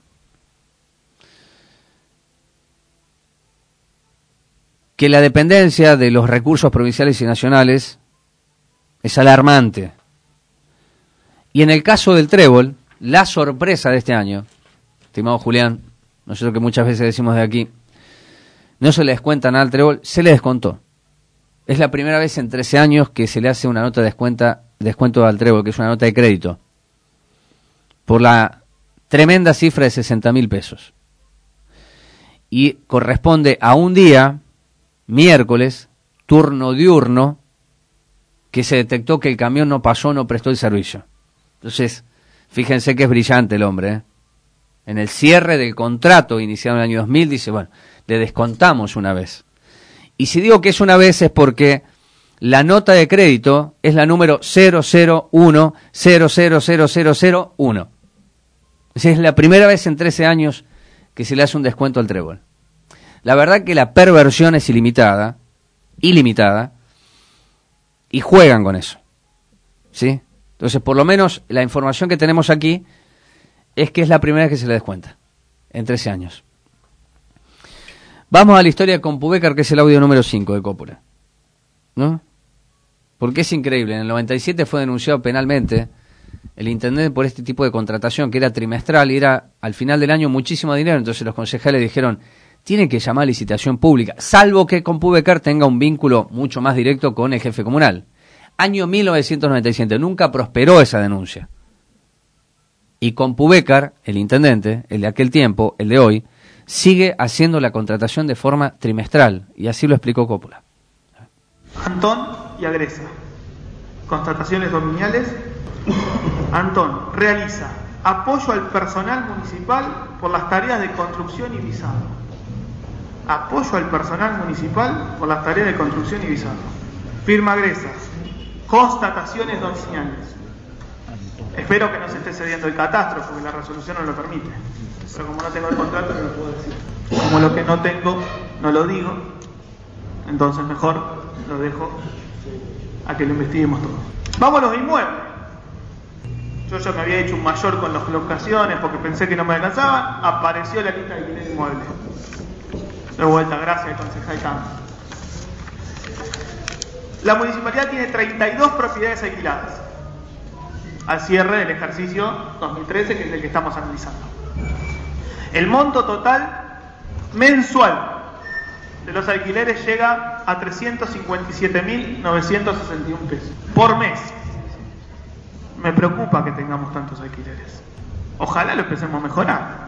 Que la dependencia de los recursos provinciales y nacionales es alarmante. Y en el caso del trébol, la sorpresa de este año, estimado Julián, nosotros que muchas veces decimos de aquí, no se le descuenta nada al trébol, se le descontó. Es la primera vez en 13 años que se le hace una nota de descuento al trébol, que es una nota de crédito, por la tremenda cifra de 60.000 pesos. Y corresponde a un día, miércoles, turno diurno, que se detectó que el camión no pasó, no prestó el servicio. Entonces, fíjense que es brillante el hombre, ¿eh? En el cierre del contrato iniciado en el año 2000, dice, bueno, le descontamos una vez. Y si digo que es una vez es porque la nota de crédito es la número 001000001. Es la primera vez en 13 años que se le hace un descuento al trébol. La verdad que la perversión es ilimitada, y juegan con eso. ¿Sí? Entonces, por lo menos, la información que tenemos aquí es que es la primera vez que se le descuenta, en 13 años. Vamos a la historia de Compubécar, que es el audio número 5 de Coppola, ¿no? Porque es increíble. En el 97 fue denunciado penalmente el intendente por este tipo de contratación, que era trimestral y era al final del año muchísimo dinero. Entonces los concejales dijeron, tiene que llamar a licitación pública, salvo que Compubécar tenga un vínculo mucho más directo con el jefe comunal. Año 1997, nunca prosperó esa denuncia. Y Compubécar, el intendente, el de aquel tiempo, el de hoy, sigue haciendo la contratación de forma trimestral, y así lo explicó Coppola. Antón y Agresa. Constataciones dominiales. Antón realiza apoyo al personal municipal por las tareas de construcción y visado. Apoyo al personal municipal por las tareas de construcción y visado. Firma Agresa. Constataciones dominiales. Espero que no se esté cediendo el catastro, porque la resolución no lo permite. Pero como no tengo el contrato, no lo puedo decir. Como lo que no tengo, no lo digo. Entonces mejor lo dejo a que lo investiguemos todo. Vamos a los inmuebles. Yo ya me había hecho un mayor con las locaciones porque pensé que no me alcanzaban. Apareció la lista de alquiler inmueble. De vuelta, gracias, concejal Campo. La municipalidad tiene 32 propiedades alquiladas al cierre del ejercicio 2013, que es el que estamos analizando. El monto total mensual de los alquileres llega a 357.961 pesos por mes. Me preocupa que tengamos tantos alquileres. Ojalá lo empecemos a mejorar.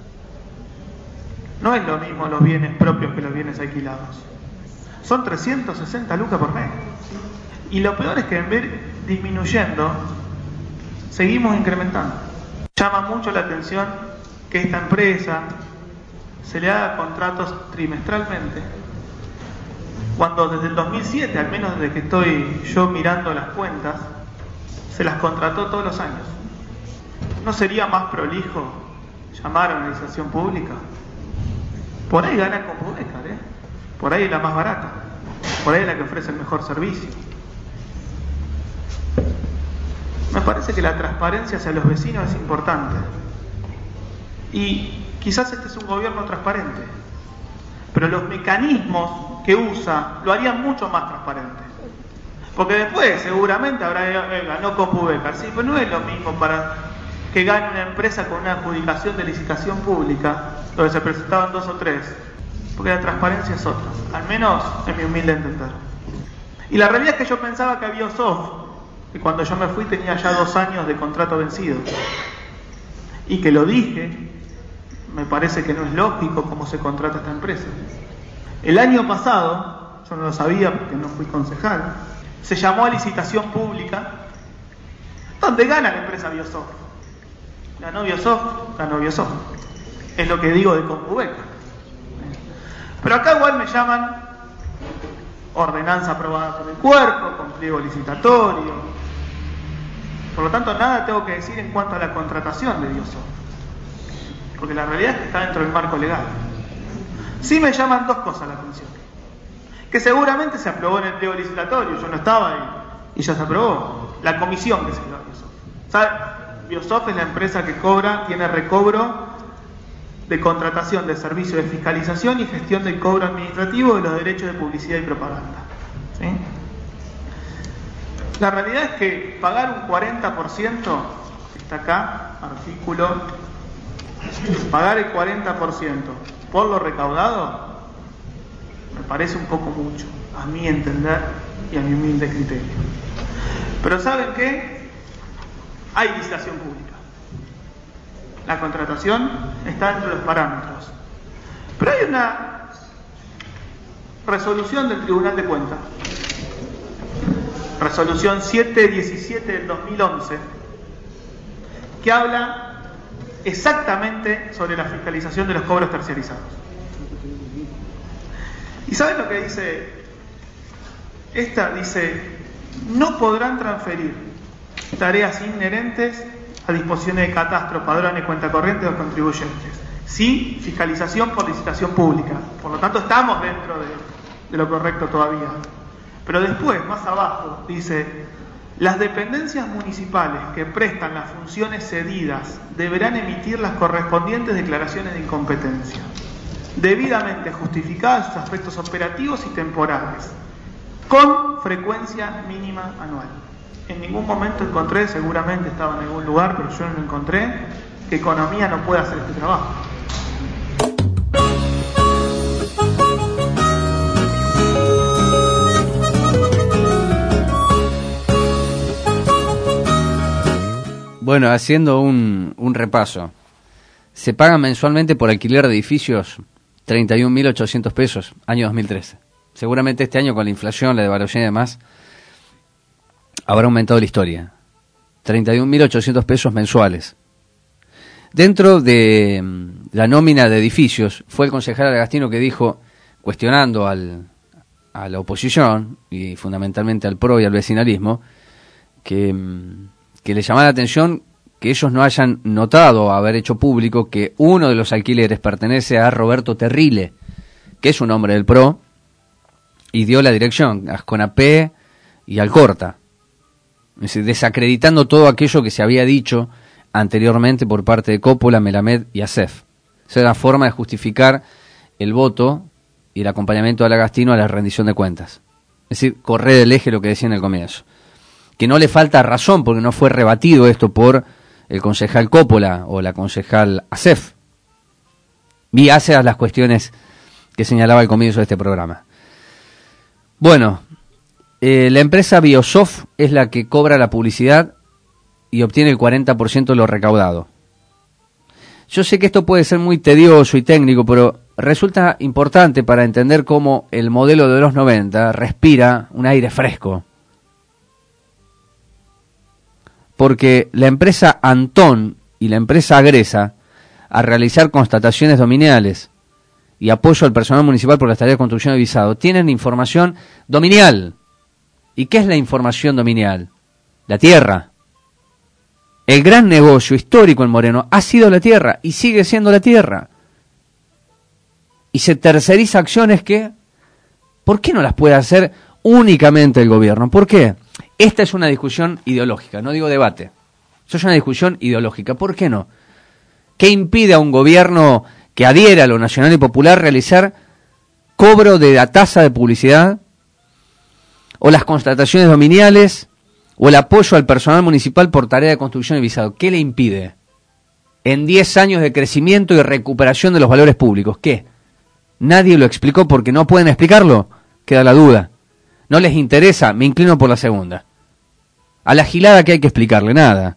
No es lo mismo los bienes propios que los bienes alquilados. Son 360 lucas por mes. Y lo peor es que en vez de disminuyendo, seguimos incrementando. Llama mucho la atención que esta empresa se le haga contratos trimestralmente, cuando desde el 2007, al menos desde que estoy yo mirando las cuentas, se las contrató todos los años. ¿No sería más prolijo llamar a una licitación pública? Por ahí gana Compubécar, por ahí es la más barata, por ahí es la que ofrece el mejor servicio. Me parece que la transparencia hacia los vecinos es importante. Y quizás este es un gobierno transparente, pero los mecanismos que usa lo harían mucho más transparente. Porque después seguramente ganó Compubécar, sí, pero no es lo mismo para que gane una empresa con una adjudicación de licitación pública, donde se presentaban 2 o 3, porque la transparencia es otra, al menos en mi humilde entender. Y la realidad es que yo pensaba que Biosoft, que cuando yo me fui tenía ya 2 años de contrato vencido, y que lo dije, me parece que no es lógico cómo se contrata esta empresa. El año pasado, yo no lo sabía porque no fui concejal, se llamó a licitación pública, donde gana la empresa Biosoft. Ganó Biosoft, ganó Biosoft. Es lo que digo de Compubécar. Pero acá igual me llaman ordenanza aprobada por el cuerpo, con pliego licitatorio. Por lo tanto, nada tengo que decir en cuanto a la contratación de Biosoft, porque la realidad es que está dentro del marco legal. Sí me llaman 2 cosas la atención, que seguramente se aprobó en el pliego licitatorio, yo no estaba ahí, y ya se aprobó. La comisión que se dio a Biosoft. ¿Sabe? Biosoft es la empresa que tiene recobro de contratación de servicios de fiscalización y gestión del cobro administrativo de los derechos de publicidad y propaganda. ¿Sí? La realidad es que pagar un 40%, está acá, artículo, pagar el 40% por lo recaudado, me parece un poco mucho, a mi entender y a mi humilde criterio. Pero ¿saben qué? Hay licitación pública. La contratación está dentro de los parámetros. Pero hay una resolución del Tribunal de Cuentas, resolución 717 del 2011, que habla exactamente sobre la fiscalización de los cobros terciarizados. ¿Y saben lo que dice? Esta dice: no podrán transferir tareas inherentes a disposiciones de catastro, padrones, cuenta corriente de los contribuyentes. Sí, fiscalización por licitación pública. Por lo tanto, estamos dentro de lo correcto todavía. Pero después, más abajo, dice: las dependencias municipales que prestan las funciones cedidas deberán emitir las correspondientes declaraciones de incompetencia, debidamente justificadas sus aspectos operativos y temporales, con frecuencia mínima anual. En ningún momento encontré, seguramente estaba en algún lugar, pero yo no encontré, que Economía no pueda hacer este trabajo. Bueno, Bueno, haciendo un repaso. Se pagan mensualmente por alquiler de edificios 31.800 pesos, año 2013. Seguramente este año con la inflación, la devaluación y demás, habrá aumentado la historia. 31.800 pesos mensuales. Dentro de la nómina de edificios, fue el concejal Agastino que dijo, cuestionando a la oposición, y fundamentalmente al PRO y al vecinalismo, que le llamaba la atención que ellos no hayan notado haber hecho público que uno de los alquileres pertenece a Roberto Terrile, que es un hombre del PRO, y dio la dirección, Asconapé y Alcorta. Es decir, desacreditando todo aquello que se había dicho anteriormente por parte de Coppola, Melamed y Acef. Esa era la forma de justificar el voto y el acompañamiento de Agastino a la rendición de cuentas. Es decir, correr del eje lo que decía en el comienzo. Que no le falta razón porque no fue rebatido esto por el concejal Coppola o la concejal Acef. Vi hacia las cuestiones que señalaba al comienzo de este programa. Bueno, la empresa Biosoft es la que cobra la publicidad y obtiene el 40% de lo recaudado. Yo sé que esto puede ser muy tedioso y técnico, pero resulta importante para entender cómo el modelo de los 90 respira un aire fresco. Porque la empresa Antón y la empresa Agresa, a realizar constataciones dominiales y apoyo al personal municipal por las tareas de construcción de visado, tienen información dominial. ¿Y qué es la información dominial? La tierra. El gran negocio histórico en Moreno ha sido la tierra y sigue siendo la tierra. Y se terceriza acciones que, ¿por qué no las puede hacer únicamente el gobierno? ¿Por qué? Esta es una discusión ideológica, no digo debate. Esto es una discusión ideológica. ¿Por qué no? ¿Qué impide a un gobierno que adhiera a lo nacional y popular realizar cobro de la tasa de publicidad o las constataciones dominiales o el apoyo al personal municipal por tarea de construcción y visado? ¿Qué le impide? En 10 años de crecimiento y recuperación de los valores públicos, ¿qué? Nadie lo explicó porque no pueden explicarlo. Queda la duda. No les interesa, me inclino por la segunda. A la gilada que hay que explicarle, nada.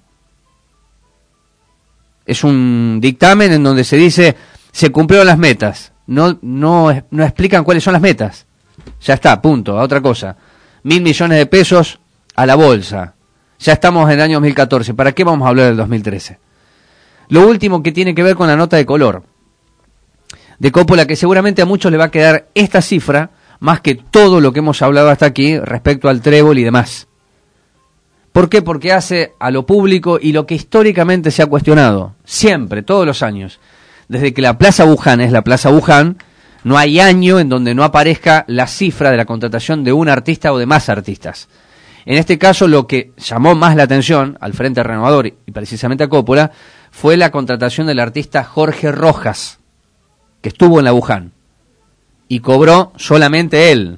Es un dictamen en donde se dice, se cumplieron las metas. No explican cuáles son las metas. Ya está, punto, a otra cosa. 1.000 millones de pesos a la bolsa. Ya estamos en el año 2014. ¿Para qué vamos a hablar del 2013? Lo último que tiene que ver con la nota de color de Coppola, que seguramente a muchos le va a quedar esta cifra más que todo lo que hemos hablado hasta aquí respecto al trébol y demás. ¿Por qué? Porque hace a lo público y lo que históricamente se ha cuestionado, siempre, todos los años. Desde que la Plaza Buján es la Plaza Buján, no hay año en donde no aparezca la cifra de la contratación de un artista o de más artistas. En este caso, lo que llamó más la atención al Frente Renovador y precisamente a Coppola fue la contratación del artista Jorge Rojas, que estuvo en la Buján y cobró solamente él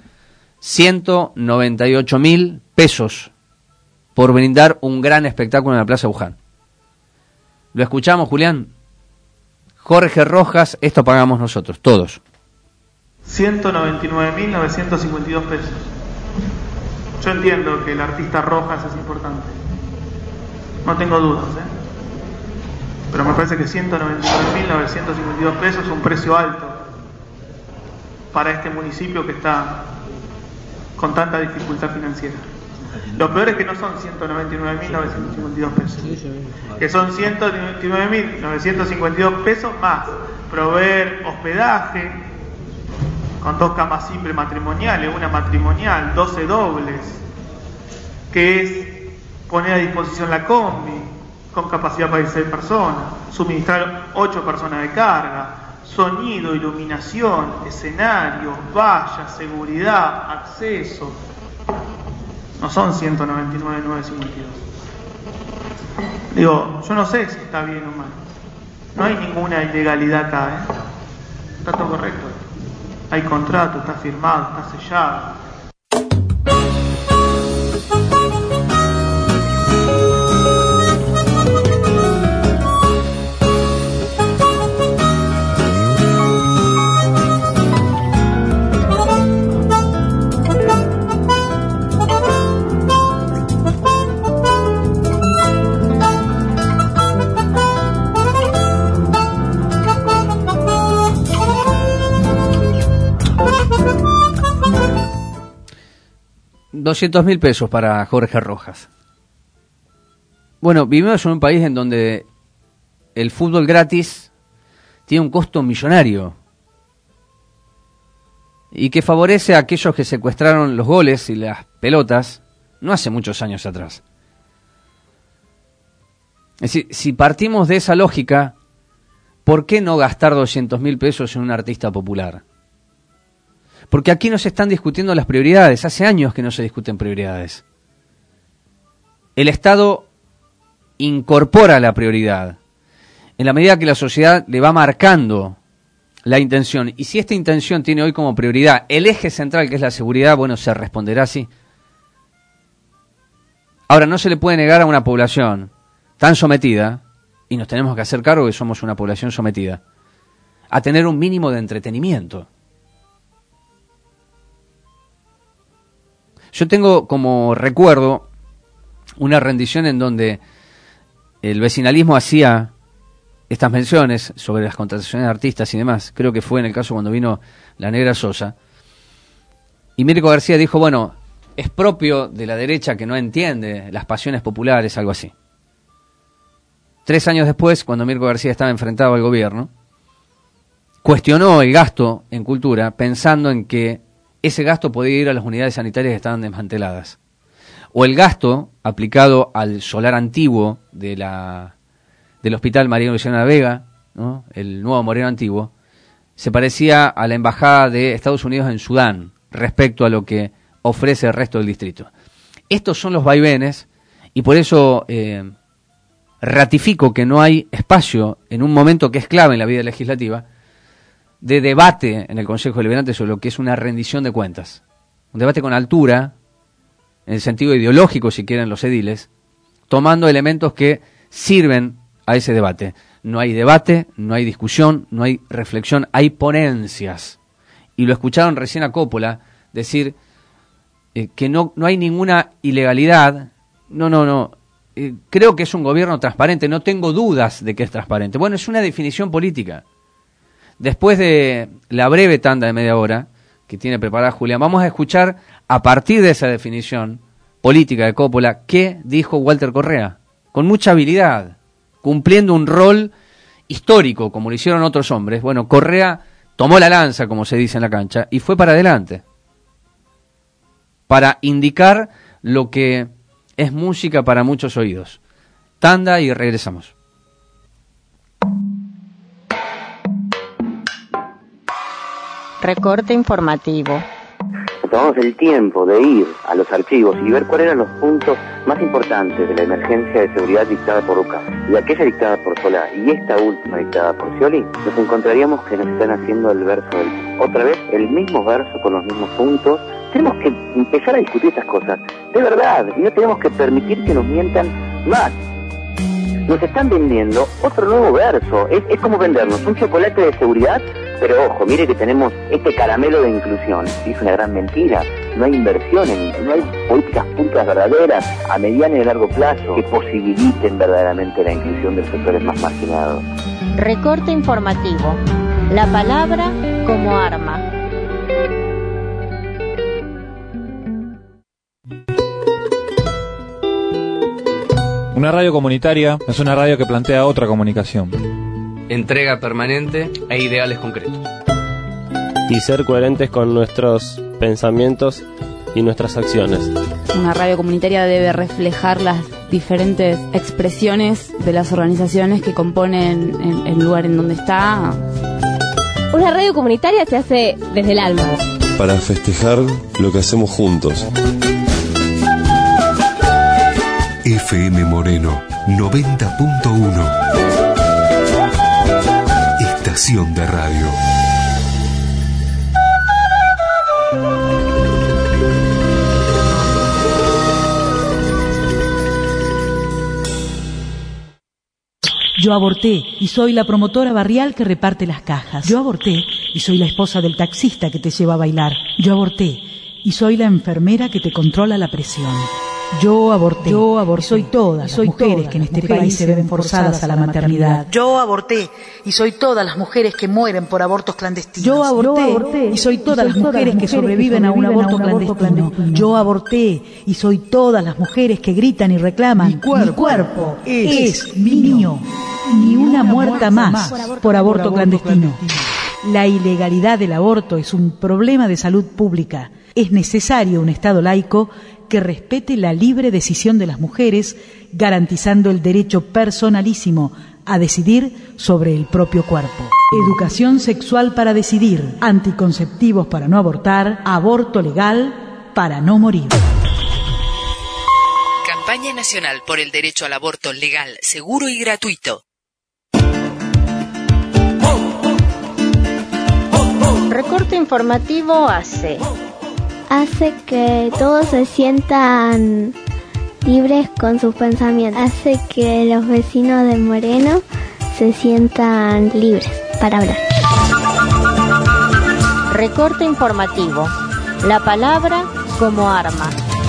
198.000 pesos por brindar un gran espectáculo en la Plaza Buján. ¿Lo escuchamos, Julián? Jorge Rojas, esto pagamos nosotros, todos. 199.952 pesos. Yo entiendo que el artista Rojas es importante. No tengo dudas, pero me parece que 199.952 pesos es un precio alto para este municipio que está con tanta dificultad financiera. Lo peor es que no son 199.952 pesos, que son 199.952 pesos más proveer hospedaje con 2 camas simples matrimoniales, una matrimonial, 12 dobles, que es poner a disposición la combi con capacidad para 16 personas, suministrar 8 personas de carga, sonido, iluminación, escenarios, vallas, seguridad, acceso. No son 199.952. Digo, yo no sé si está bien o mal. No hay ninguna ilegalidad acá, Está todo correcto. Hay contrato, está firmado, está sellado. 200.000 pesos para Jorge Rojas. Bueno, vivimos en un país en donde el fútbol gratis tiene un costo millonario y que favorece a aquellos que secuestraron los goles y las pelotas no hace muchos años atrás. Es decir, si partimos de esa lógica, ¿por qué no gastar 200.000 pesos en un artista popular? Porque aquí no se están discutiendo las prioridades. Hace años que no se discuten prioridades. El Estado incorpora la prioridad en la medida que la sociedad le va marcando la intención. Y si esta intención tiene hoy como prioridad el eje central, que es la seguridad, bueno, se responderá así. Ahora, no se le puede negar a una población tan sometida, y nos tenemos que hacer cargo que somos una población sometida, a tener un mínimo de entretenimiento. Yo tengo como recuerdo una rendición en donde el vecinalismo hacía estas menciones sobre las contrataciones de artistas y demás. Creo que fue en el caso cuando vino la Negra Sosa. Y Mirko García dijo, bueno, es propio de la derecha que no entiende las pasiones populares, algo así. 3 años después, cuando Mirko García estaba enfrentado al gobierno, cuestionó el gasto en cultura pensando en que ese gasto podía ir a las unidades sanitarias que estaban desmanteladas. O el gasto aplicado al solar antiguo del Hospital Mariano Luciano de la Vega, ¿no? El nuevo Moreno Antiguo, se parecía a la embajada de Estados Unidos en Sudán respecto a lo que ofrece el resto del distrito. Estos son los vaivenes y por eso ratifico que no hay espacio en un momento que es clave en la vida legislativa de debate en el Consejo Deliberante sobre lo que es una rendición de cuentas. Un debate con altura, en el sentido ideológico, si quieren, los ediles, tomando elementos que sirven a ese debate. No hay debate, no hay discusión, no hay reflexión, hay ponencias. Y lo escucharon recién a Coppola decir que no hay ninguna ilegalidad. No. Creo que es un gobierno transparente, no tengo dudas de que es transparente. Bueno, es una definición política. Después de la breve tanda de media hora que tiene preparada Julián, vamos a escuchar a partir de esa definición política de Coppola qué dijo Walter Correa, con mucha habilidad, cumpliendo un rol histórico como lo hicieron otros hombres. Bueno, Correa tomó la lanza, como se dice en la cancha, y fue para adelante, para indicar lo que es música para muchos oídos. Tanda y regresamos. Recorte informativo. Tomamos el tiempo de ir a los archivos y ver cuáles eran los puntos más importantes de la emergencia de seguridad dictada por Lucas y aquella dictada por Solá y esta última dictada por Scioli, nos encontraríamos que nos están haciendo el verso otra vez el mismo verso con los mismos puntos. Tenemos que empezar a discutir estas cosas de verdad y no tenemos que permitir que nos mientan más. Nos están vendiendo otro nuevo verso. Es como vendernos un chocolate de seguridad, pero ojo, mire que tenemos este caramelo de inclusión. Es una gran mentira. No hay inversión, no hay políticas públicas verdaderas a mediano y a largo plazo que posibiliten verdaderamente la inclusión de los sectores más marginados. Recorte informativo. La palabra como arma. Una radio comunitaria es una radio que plantea otra comunicación. Entrega permanente e ideales concretos. Y ser coherentes con nuestros pensamientos y nuestras acciones. Una radio comunitaria debe reflejar las diferentes expresiones de las organizaciones que componen el lugar en donde está. Una radio comunitaria se hace desde el alma. Para festejar lo que hacemos juntos. FM Moreno 90.1. Estación de radio. Yo aborté y soy la promotora barrial que reparte las cajas. Yo aborté y soy la esposa del taxista que te lleva a bailar. Yo aborté y soy la enfermera que te controla la presión. Yo aborté. Soy todas las mujeres que en este país se ven forzadas a la maternidad. Yo aborté y soy todas las mujeres que mueren por abortos clandestinos. Yo aborté y soy todas las mujeres que sobreviven a un aborto clandestino. Yo aborté y soy todas las mujeres que gritan y reclaman: mi cuerpo es mío. Ni una muerta más por aborto clandestino. La ilegalidad del aborto es un problema de salud pública. Es necesario un Estado laico que respete la libre decisión de las mujeres, garantizando el derecho personalísimo a decidir sobre el propio cuerpo. Educación sexual para decidir, anticonceptivos para no aborto legal para no morir. Campaña Nacional por el Derecho al Aborto Legal, Seguro y Gratuito. Recorte informativo hace que todos se sientan libres con sus pensamientos. Hace que los vecinos de Moreno se sientan libres para hablar. Recorte informativo. La palabra como arma.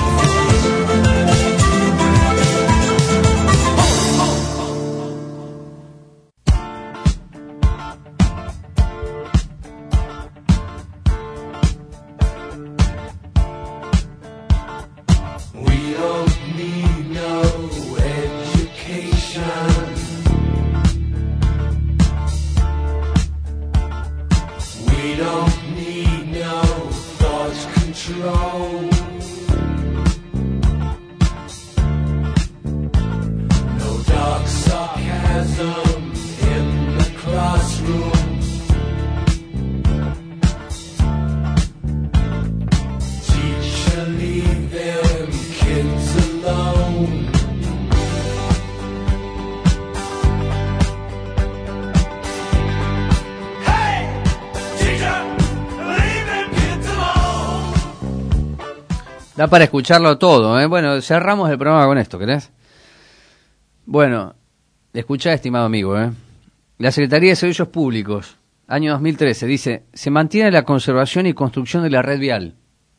Da para escucharlo todo, ¿eh? Bueno, cerramos el programa con esto, ¿querés? Bueno, escuchá, estimado amigo, ¿eh? La Secretaría de Servicios Públicos, año 2013, dice: se mantiene la conservación y construcción de la red vial,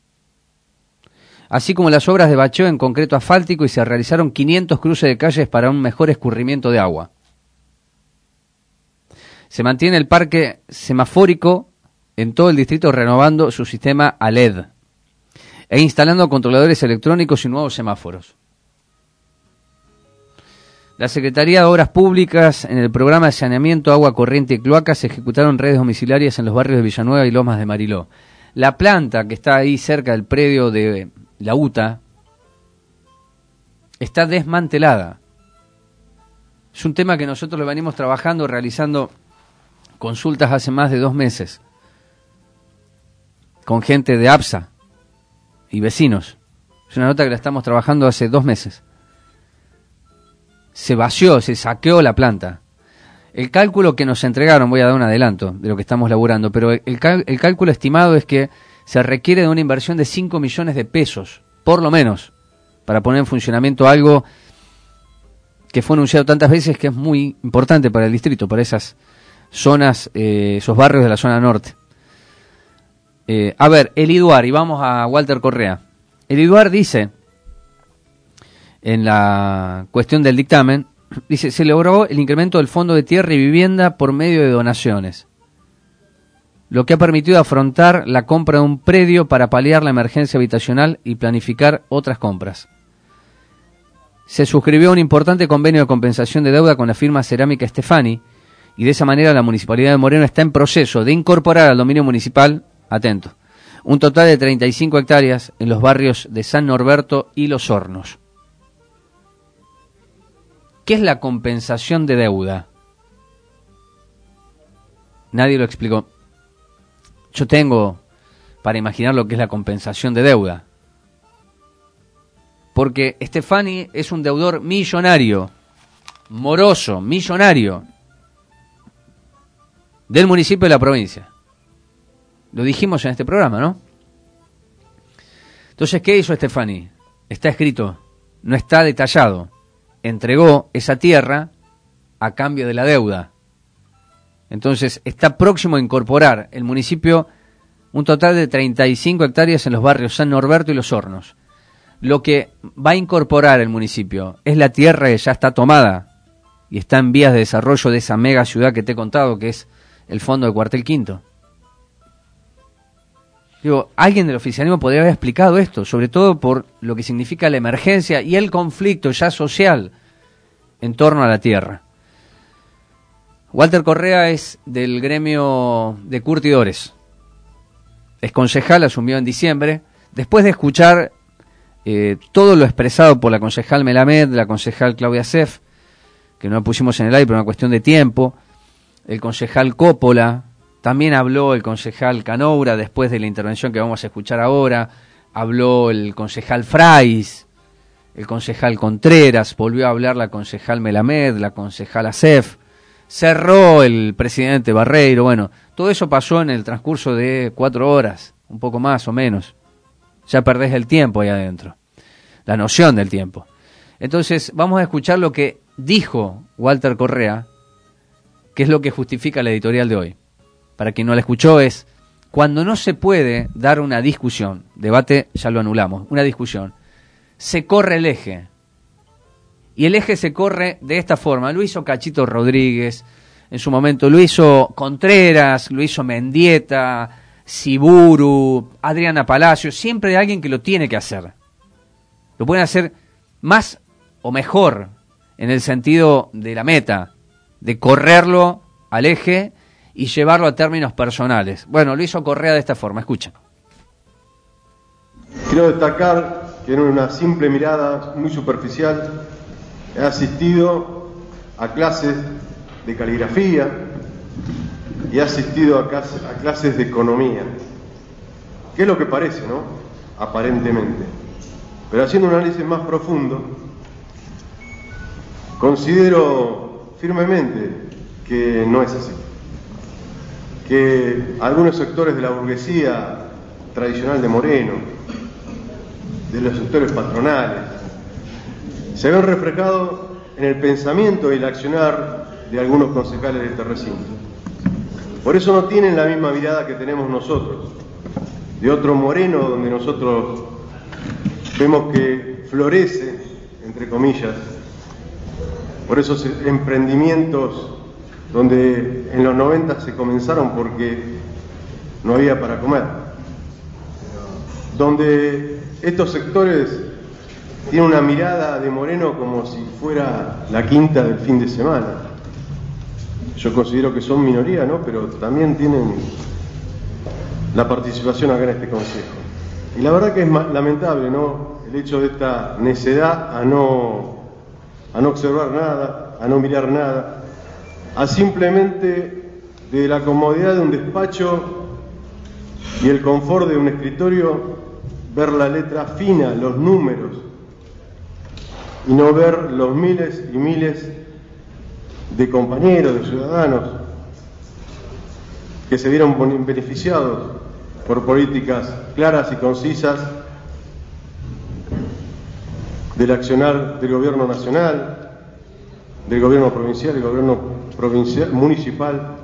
así como las obras de bacheo en concreto asfáltico, y se realizaron 500 cruces de calles para un mejor escurrimiento de agua. Se mantiene el parque semafórico en todo el distrito, renovando su sistema a LED e instalando controladores electrónicos y nuevos semáforos. La Secretaría de Obras Públicas, en el programa de saneamiento, agua corriente y cloacas, se ejecutaron redes domiciliarias en los barrios de Villanueva y Lomas de Mariló. La planta que está ahí cerca del predio de la UTA está desmantelada. Es un tema que nosotros lo venimos trabajando, realizando consultas hace más de 2 meses con gente de APSA y vecinos. Es una nota que la estamos trabajando hace 2 meses. Se vació, se saqueó la planta. El cálculo que nos entregaron, voy a dar un adelanto de lo que estamos laburando, pero el cálculo estimado es que se requiere de una inversión de 5 millones de pesos, por lo menos, para poner en funcionamiento algo que fue anunciado tantas veces, que es muy importante para el distrito, para esas zonas, esos barrios de la zona norte. A ver, el IDUAR, y vamos a Walter Correa. El IDUAR dice, en la cuestión del dictamen, dice: se logró el incremento del Fondo de Tierra y Vivienda por medio de donaciones, lo que ha permitido afrontar la compra de un predio para paliar la emergencia habitacional y planificar otras compras. Se suscribió un importante convenio de compensación de deuda con la firma Cerámica Stefani, y de esa manera la Municipalidad de Moreno está en proceso de incorporar al dominio municipal, atento, un total de 35 hectáreas en los barrios de San Norberto y Los Hornos. ¿Qué es la compensación de deuda? Nadie lo explicó. Yo tengo para imaginar lo que es la compensación de deuda, porque Stefani es un deudor millonario, moroso, millonario, del municipio y de la provincia. Lo dijimos en este programa, ¿no? Entonces, ¿qué hizo Stefani? Está escrito, no está detallado. Entregó esa tierra a cambio de la deuda. Entonces, está próximo a incorporar el municipio un total de 35 hectáreas en los barrios San Norberto y Los Hornos. Lo que va a incorporar el municipio es la tierra que ya está tomada y está en vías de desarrollo de esa mega ciudad que te he contado, que es el fondo de Cuartel Quinto. Digo, alguien del oficialismo podría haber explicado esto, sobre todo por lo que significa la emergencia y el conflicto ya social en torno a la tierra. Walter Correa es del gremio de curtidores. Es concejal, asumió en diciembre, después de escuchar todo lo expresado por la concejal Melamed, la concejal Claudia Sef, que no la pusimos en el aire por una cuestión de tiempo, el concejal Coppola, también habló el concejal Canoura después de la intervención que vamos a escuchar ahora, habló el concejal Frais, el concejal Contreras, volvió a hablar la concejal Melamed, la concejal Asef, cerró el presidente Barreiro. Bueno, todo eso pasó en el transcurso de 4 horas, un poco más o menos. Ya perdés el tiempo ahí adentro, la noción del tiempo. Entonces vamos a escuchar lo que dijo Walter Correa, que es lo que justifica la editorial de hoy. Para quien no la escuchó, es cuando no se puede dar una discusión, debate ya lo anulamos, una discusión, se corre el eje. Y el eje se corre de esta forma. Lo hizo Cachito Rodríguez, en su momento lo hizo Contreras, lo hizo Mendieta, Siburu, Adriana Palacio. Siempre hay alguien que lo tiene que hacer. Lo pueden hacer más o mejor en el sentido de la meta, de correrlo al eje y llevarlo a términos personales. Bueno, lo hizo Correa de esta forma, escuchen. Quiero destacar que en una simple mirada muy superficial he asistido a clases de caligrafía y he asistido a clases de economía. ¿Qué es lo que parece, no? Aparentemente. Pero haciendo un análisis más profundo, considero firmemente que no es así. Que algunos sectores de la burguesía tradicional de Moreno, de los sectores patronales, se ven reflejados en el pensamiento y el accionar de algunos concejales de este recinto. Por eso no tienen la misma mirada que tenemos nosotros, de otro Moreno donde nosotros vemos que florece, entre comillas, por esos emprendimientos donde en los 90 se comenzaron porque no había para comer, donde estos sectores tienen una mirada de Moreno como si fuera la quinta del fin de semana. Yo considero que son minoría, ¿no? Pero también tienen la participación acá en este consejo. Y la verdad que es lamentable, ¿no? El hecho de esta necedad a no observar nada, a no mirar nada, a simplemente de la comodidad de un despacho y el confort de un escritorio ver la letra fina, los números, y no ver los miles y miles de compañeros, de ciudadanos que se vieron beneficiados por políticas claras y concisas del accionar del gobierno nacional, del gobierno provincial, del gobierno municipal,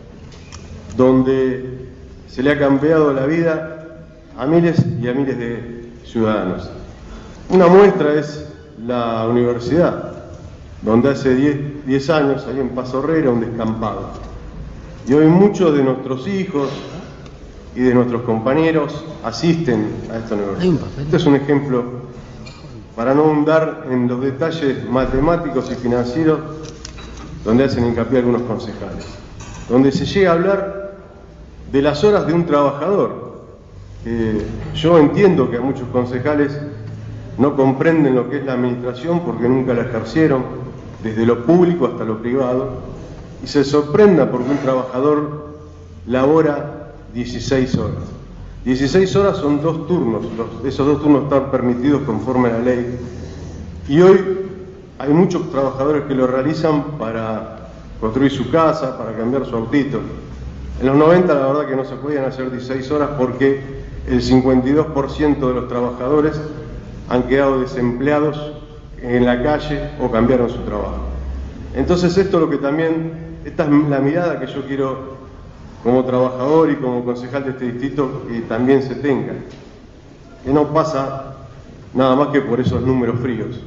donde se le ha cambiado la vida a miles y a miles de ciudadanos. Una muestra es la universidad, donde hace 10 años, ahí en Paso Herrera, un descampado. Y hoy muchos de nuestros hijos y de nuestros compañeros asisten a esta universidad. Este es un ejemplo, para no ahondar en los detalles matemáticos y financieros, donde hacen hincapié algunos concejales, donde se llega a hablar de las horas de un trabajador. Yo entiendo que a muchos concejales no comprenden lo que es la administración porque nunca la ejercieron, desde lo público hasta lo privado, y se sorprenda porque un trabajador labora 16 horas. 16 horas son 2 turnos, esos 2 turnos están permitidos conforme a la ley, y hoy hay muchos trabajadores que lo realizan para construir su casa, para cambiar su autito. En los 90 la verdad que no se podían hacer 16 horas porque el 52% de los trabajadores han quedado desempleados en la calle o cambiaron su trabajo. Entonces esto es lo que también, esta es la mirada que yo quiero como trabajador y como concejal de este distrito que también se tenga. Que no pasa nada más que por esos números fríos.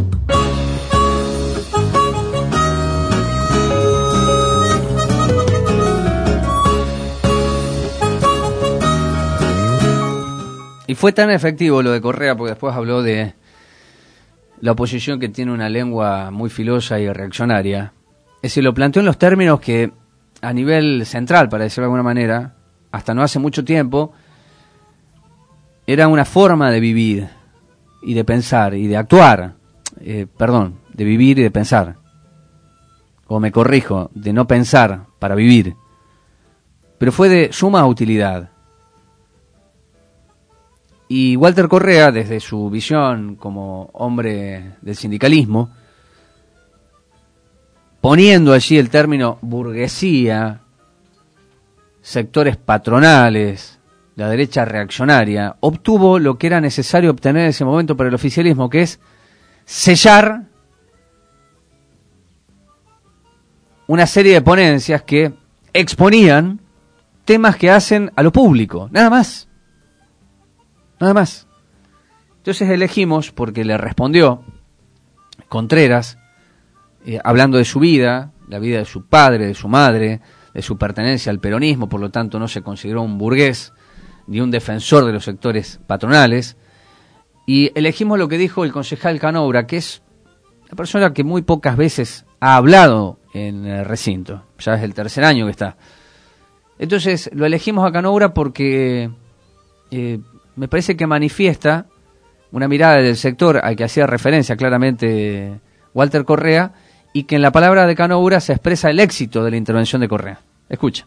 Y fue tan efectivo lo de Correa, porque después habló de la oposición que tiene una lengua muy filosa y reaccionaria. Es decir, lo planteó en los términos que, a nivel central, para decirlo de alguna manera, hasta no hace mucho tiempo, era una forma de vivir y de pensar y de actuar. De vivir y de pensar. O me corrijo, de no pensar para vivir. Pero fue de suma utilidad. Y Walter Correa, desde su visión como hombre del sindicalismo, poniendo allí el término burguesía, sectores patronales, la derecha reaccionaria, obtuvo lo que era necesario obtener en ese momento para el oficialismo, que es sellar una serie de ponencias que exponían temas que hacen a lo público, nada más. Nada más. Entonces elegimos, porque le respondió Contreras, hablando de su vida, la vida de su padre, de su madre, de su pertenencia al peronismo, por lo tanto no se consideró un burgués ni un defensor de los sectores patronales, y elegimos lo que dijo el concejal Canoura, que es una persona que muy pocas veces ha hablado en el recinto, ya es el tercer año que está. Entonces lo elegimos a Canoura porque me parece que manifiesta una mirada del sector al que hacía referencia claramente Walter Correa, y que en la palabra de Canoura se expresa el éxito de la intervención de Correa. Escucha.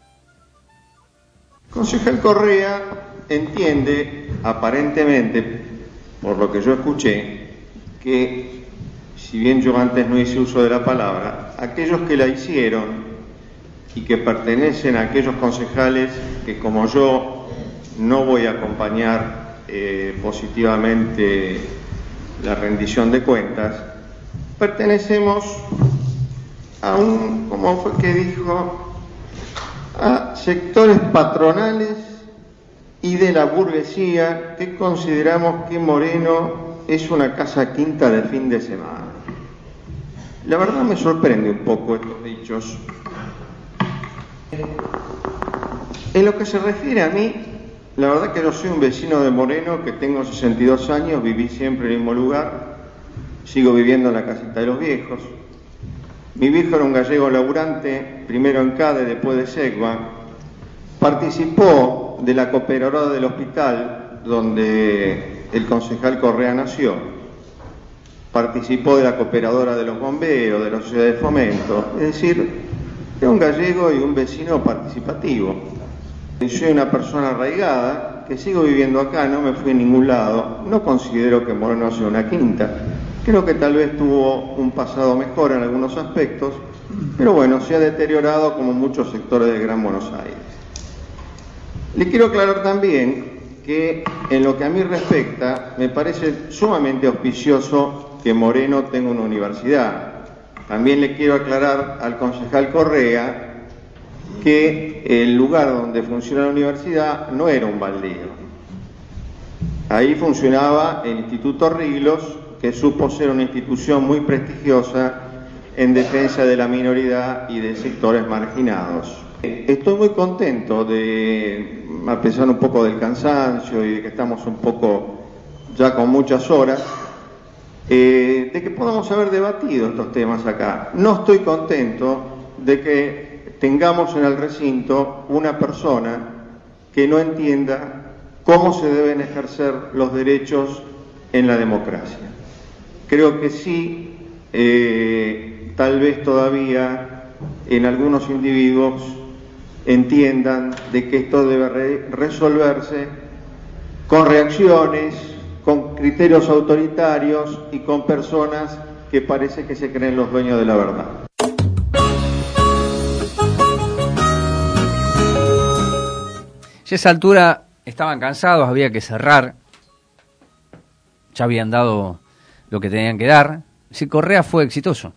Concejal Correa entiende, aparentemente, por lo que yo escuché, que, si bien yo antes no hice uso de la palabra, aquellos que la hicieron y que pertenecen a aquellos concejales que, como yo, no voy a acompañar positivamente la rendición de cuentas, pertenecemos a ¿cómo fue que dijo? A sectores patronales y de la burguesía que consideramos que Moreno es una casa quinta de fin de semana. La verdad me sorprende un poco estos dichos. En lo que se refiere a mí, la verdad que yo soy un vecino de Moreno, que tengo 62 años, viví siempre en el mismo lugar, sigo viviendo en la casita de los viejos. Mi viejo era un gallego laburante, primero en Cade, después de Segua. Participó de la cooperadora del hospital, donde el concejal Correa nació. Participó de la cooperadora de los bomberos, de la sociedad de fomento. Es decir, era un gallego y un vecino participativo. Soy una persona arraigada, que sigo viviendo acá, no me fui a ningún lado. No considero que Moreno sea una quinta. Creo que tal vez tuvo un pasado mejor en algunos aspectos, pero bueno, se ha deteriorado como muchos sectores del Gran Buenos Aires. Le quiero aclarar también que, en lo que a mí respecta, me parece sumamente auspicioso que Moreno tenga una universidad. También le quiero aclarar al concejal Correa que el lugar donde funciona la universidad no era un baldío. Ahí funcionaba el Instituto Riglos, que supo ser una institución muy prestigiosa en defensa de la minoridad y de sectores marginados. Estoy muy contento de, a pesar un poco del cansancio y de que estamos un poco ya con muchas horas, de que podamos haber debatido estos temas acá. No estoy contento de que tengamos en el recinto una persona que no entienda cómo se deben ejercer los derechos en la democracia. Creo que sí, tal vez todavía en algunos individuos entiendan de que esto debe resolverse con reacciones, con criterios autoritarios y con personas que parece que se creen los dueños de la verdad. Ya a esa altura estaban cansados, había que cerrar, ya habían dado lo que tenían que dar. Si Correa fue exitoso.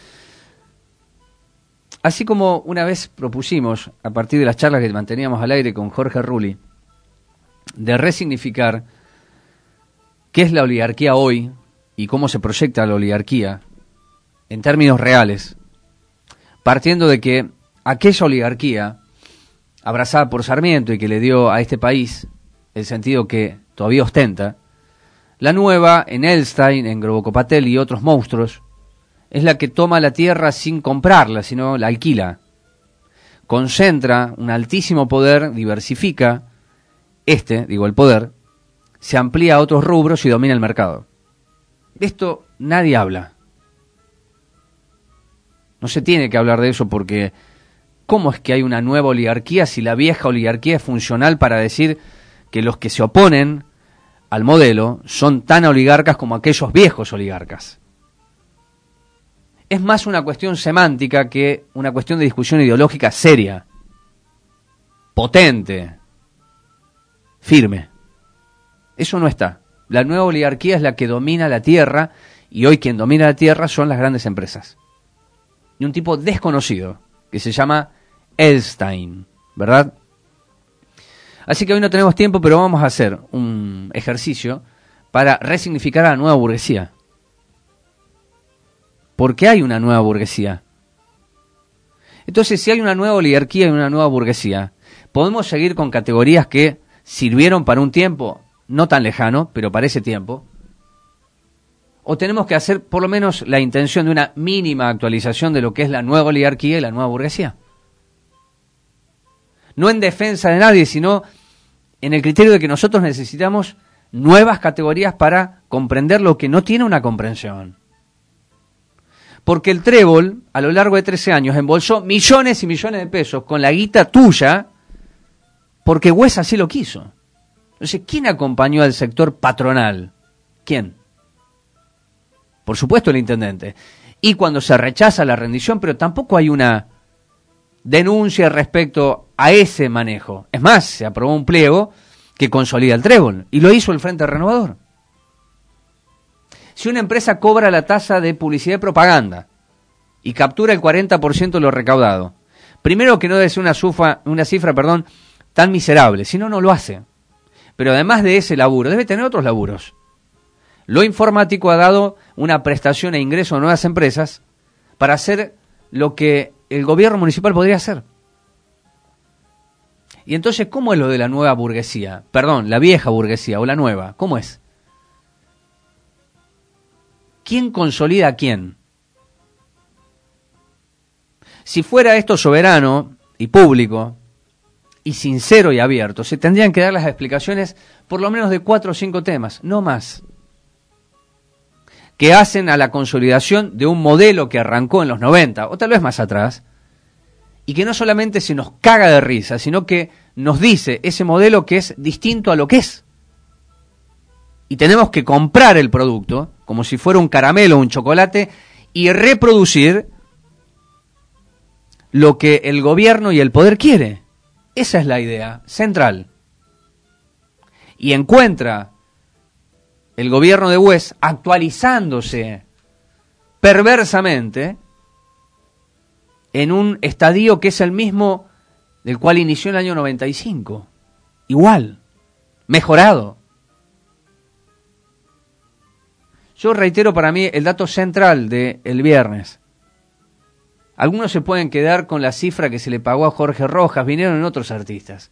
Así como una vez propusimos, a partir de las charlas que manteníamos al aire con Jorge Rulli, de resignificar qué es la oligarquía hoy y cómo se proyecta la oligarquía en términos reales, partiendo de que aquella oligarquía abrazada por Sarmiento y que le dio a este país el sentido que todavía ostenta, la nueva, en Elstein, en Grobocopatel y otros monstruos, es la que toma la tierra sin comprarla, sino la alquila. Concentra un altísimo poder, diversifica, el poder, se amplía a otros rubros y domina el mercado. De esto nadie habla. No se tiene que hablar de eso porque ¿cómo es que hay una nueva oligarquía si la vieja oligarquía es funcional para decir que los que se oponen al modelo son tan oligarcas como aquellos viejos oligarcas? Es más una cuestión semántica que una cuestión de discusión ideológica seria, potente, firme. Eso no está. La nueva oligarquía es la que domina la tierra y hoy quien domina la tierra son las grandes empresas. Y un tipo desconocido que se llama Elstein, ¿verdad? Así que hoy no tenemos tiempo, pero vamos a hacer un ejercicio para resignificar a la nueva burguesía. Porque hay una nueva burguesía. Entonces, si hay una nueva oligarquía y una nueva burguesía, podemos seguir con categorías que sirvieron para un tiempo no tan lejano, pero para ese tiempo. O tenemos que hacer por lo menos la intención de una mínima actualización de lo que es la nueva oligarquía y la nueva burguesía. No en defensa de nadie, sino en el criterio de que nosotros necesitamos nuevas categorías para comprender lo que no tiene una comprensión. Porque el trébol, a lo largo de 13 años, embolsó millones y millones de pesos con la guita tuya, porque Güez así lo quiso. Entonces, ¿quién acompañó al sector patronal? ¿Quién? Por supuesto el intendente. Y cuando se rechaza la rendición, pero tampoco hay una denuncia respecto a ese manejo. Es más, se aprobó un pliego que consolida el trébol, y lo hizo el Frente Renovador. Si una empresa cobra la tasa de publicidad y propaganda y captura el 40% de lo recaudado, primero que no debe ser una cifra tan miserable, si no, no lo hace. Pero además de ese laburo, debe tener otros laburos. Lo informático ha dado una prestación e ingreso a nuevas empresas para hacer lo que el gobierno municipal podría hacer. Y entonces, ¿cómo es lo de la nueva burguesía? Perdón, la vieja burguesía o la nueva, ¿cómo es? ¿Quién consolida a quién? Si fuera esto soberano y público, y sincero y abierto, se tendrían que dar las explicaciones por lo menos de 4 o 5 temas, no más, que hacen a la consolidación de un modelo que arrancó en los 90, o tal vez más atrás, y que no solamente se nos caga de risa, sino que nos dice ese modelo que es distinto a lo que es. Y tenemos que comprar el producto, como si fuera un caramelo o un chocolate, y reproducir lo que el gobierno y el poder quiere. Esa es la idea central. Y encuentra el gobierno de Güez actualizándose perversamente en un estadio que es el mismo del cual inició en el año 95. Igual, mejorado. Yo reitero para mí el dato central del viernes. Algunos se pueden quedar con la cifra que se le pagó a Jorge Rojas, vinieron en otros artistas.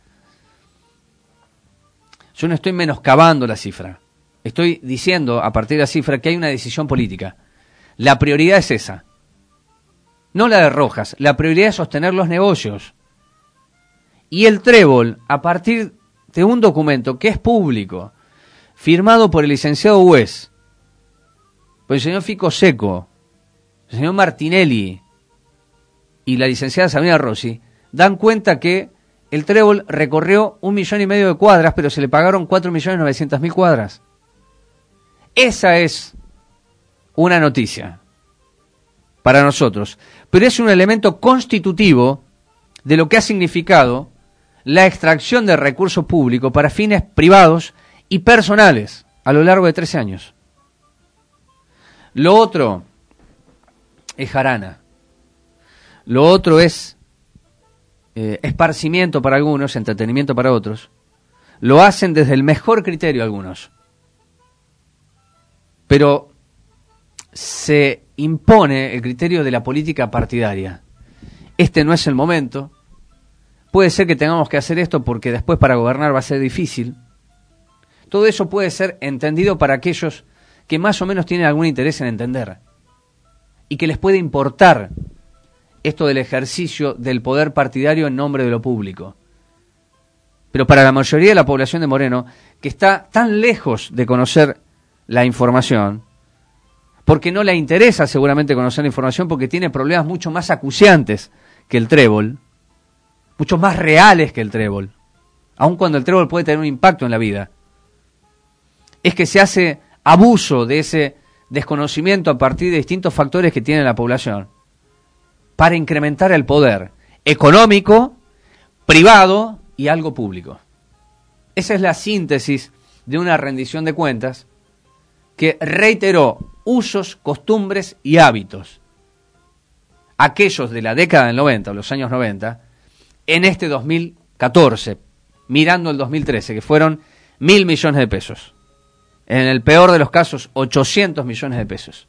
Yo no estoy menoscabando la cifra. Estoy diciendo a partir de la cifra que hay una decisión política. La prioridad es esa. No la de Rojas, la prioridad es sostener los negocios. Y el trébol, a partir de un documento que es público, firmado por el licenciado Güez, por el señor Fico Seco, el señor Martinelli y la licenciada Sabrina Rossi, dan cuenta que el trébol recorrió 1,5 millones de cuadras, pero se le pagaron 4.900.000 cuadras. Esa es una noticia para nosotros, pero es un elemento constitutivo de lo que ha significado la extracción de recursos públicos para fines privados y personales a lo largo de 13 años. Lo otro es jarana. Lo otro es esparcimiento para algunos, entretenimiento para otros. Lo hacen desde el mejor criterio algunos. Pero se impone el criterio de la política partidaria. Este no es el momento. Puede ser que tengamos que hacer esto porque después para gobernar va a ser difícil. Todo eso puede ser entendido para aquellos que más o menos tienen algún interés en entender y que les puede importar esto del ejercicio del poder partidario en nombre de lo público. Pero para la mayoría de la población de Moreno, que está tan lejos de conocer la información, porque no le interesa seguramente conocer la información, porque tiene problemas mucho más acuciantes que el trébol, mucho más reales que el trébol, aun cuando el trébol puede tener un impacto en la vida, es que se hace abuso de ese desconocimiento a partir de distintos factores que tiene la población para incrementar el poder económico, privado y algo público. Esa es la síntesis de una rendición de cuentas que reiteró usos, costumbres y hábitos, aquellos de la década del 90 o los años 90, en este 2014, mirando el 2013, que fueron 1.000 millones de pesos. En el peor de los casos, 800 millones de pesos.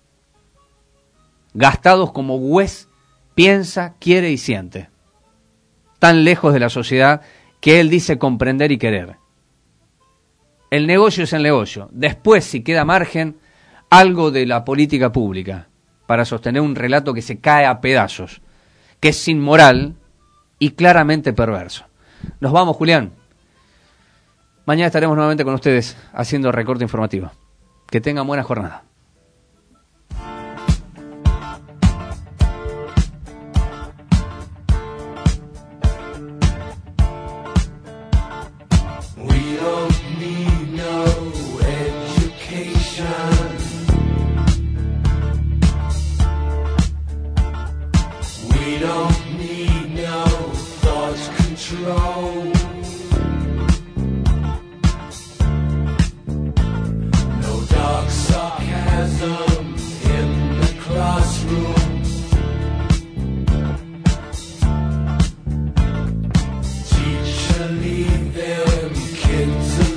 Gastados como Güez piensa, quiere y siente. Tan lejos de la sociedad que él dice comprender y querer. El negocio es el negocio. Después, si queda margen, algo de la política pública para sostener un relato que se cae a pedazos, que es sin moral y claramente perverso. Nos vamos, Julián. Mañana estaremos nuevamente con ustedes haciendo recorte informativo. Que tengan buena jornada. Teacher, leave them kids alone.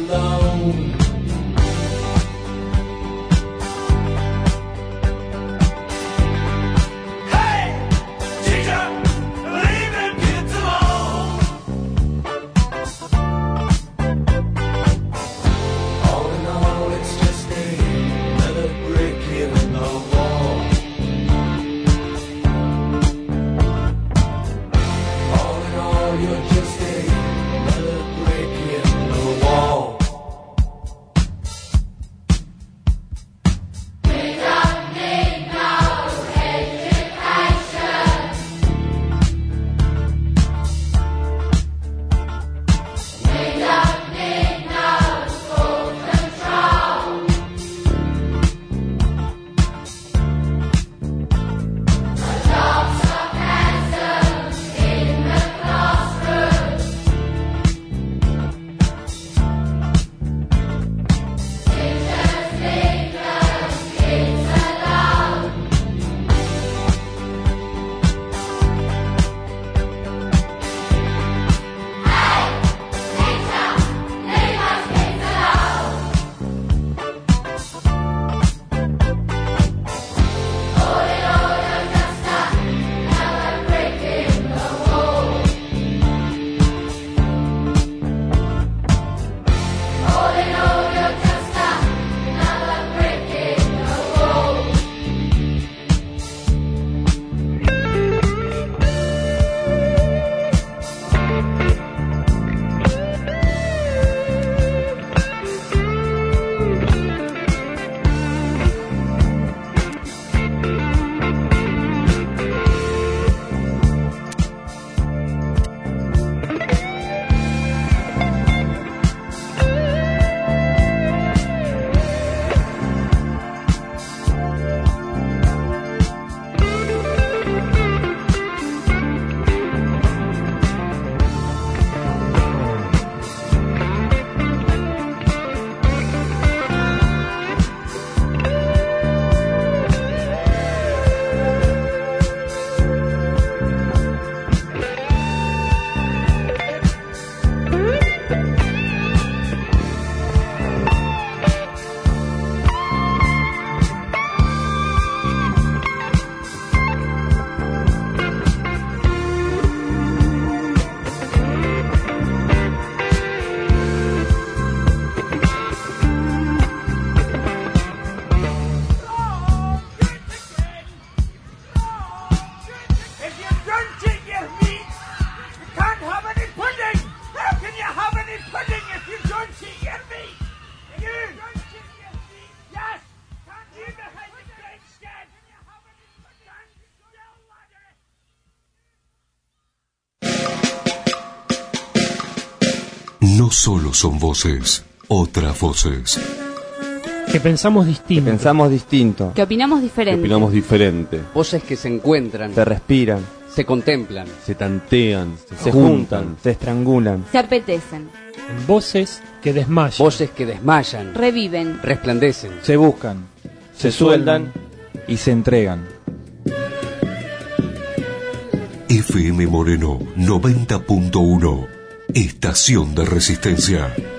solo son voces, otras voces. Que pensamos distinto. Que opinamos diferente. Voces que se encuentran, Se respiran, se contemplan, se tantean, se juntan, se estrangulan. Se apetecen, Voces que desmayan, voces que desmayan, reviven, resplandecen. Se buscan, se sueldan y se entregan. FM Moreno 90.1, Estación de Resistencia.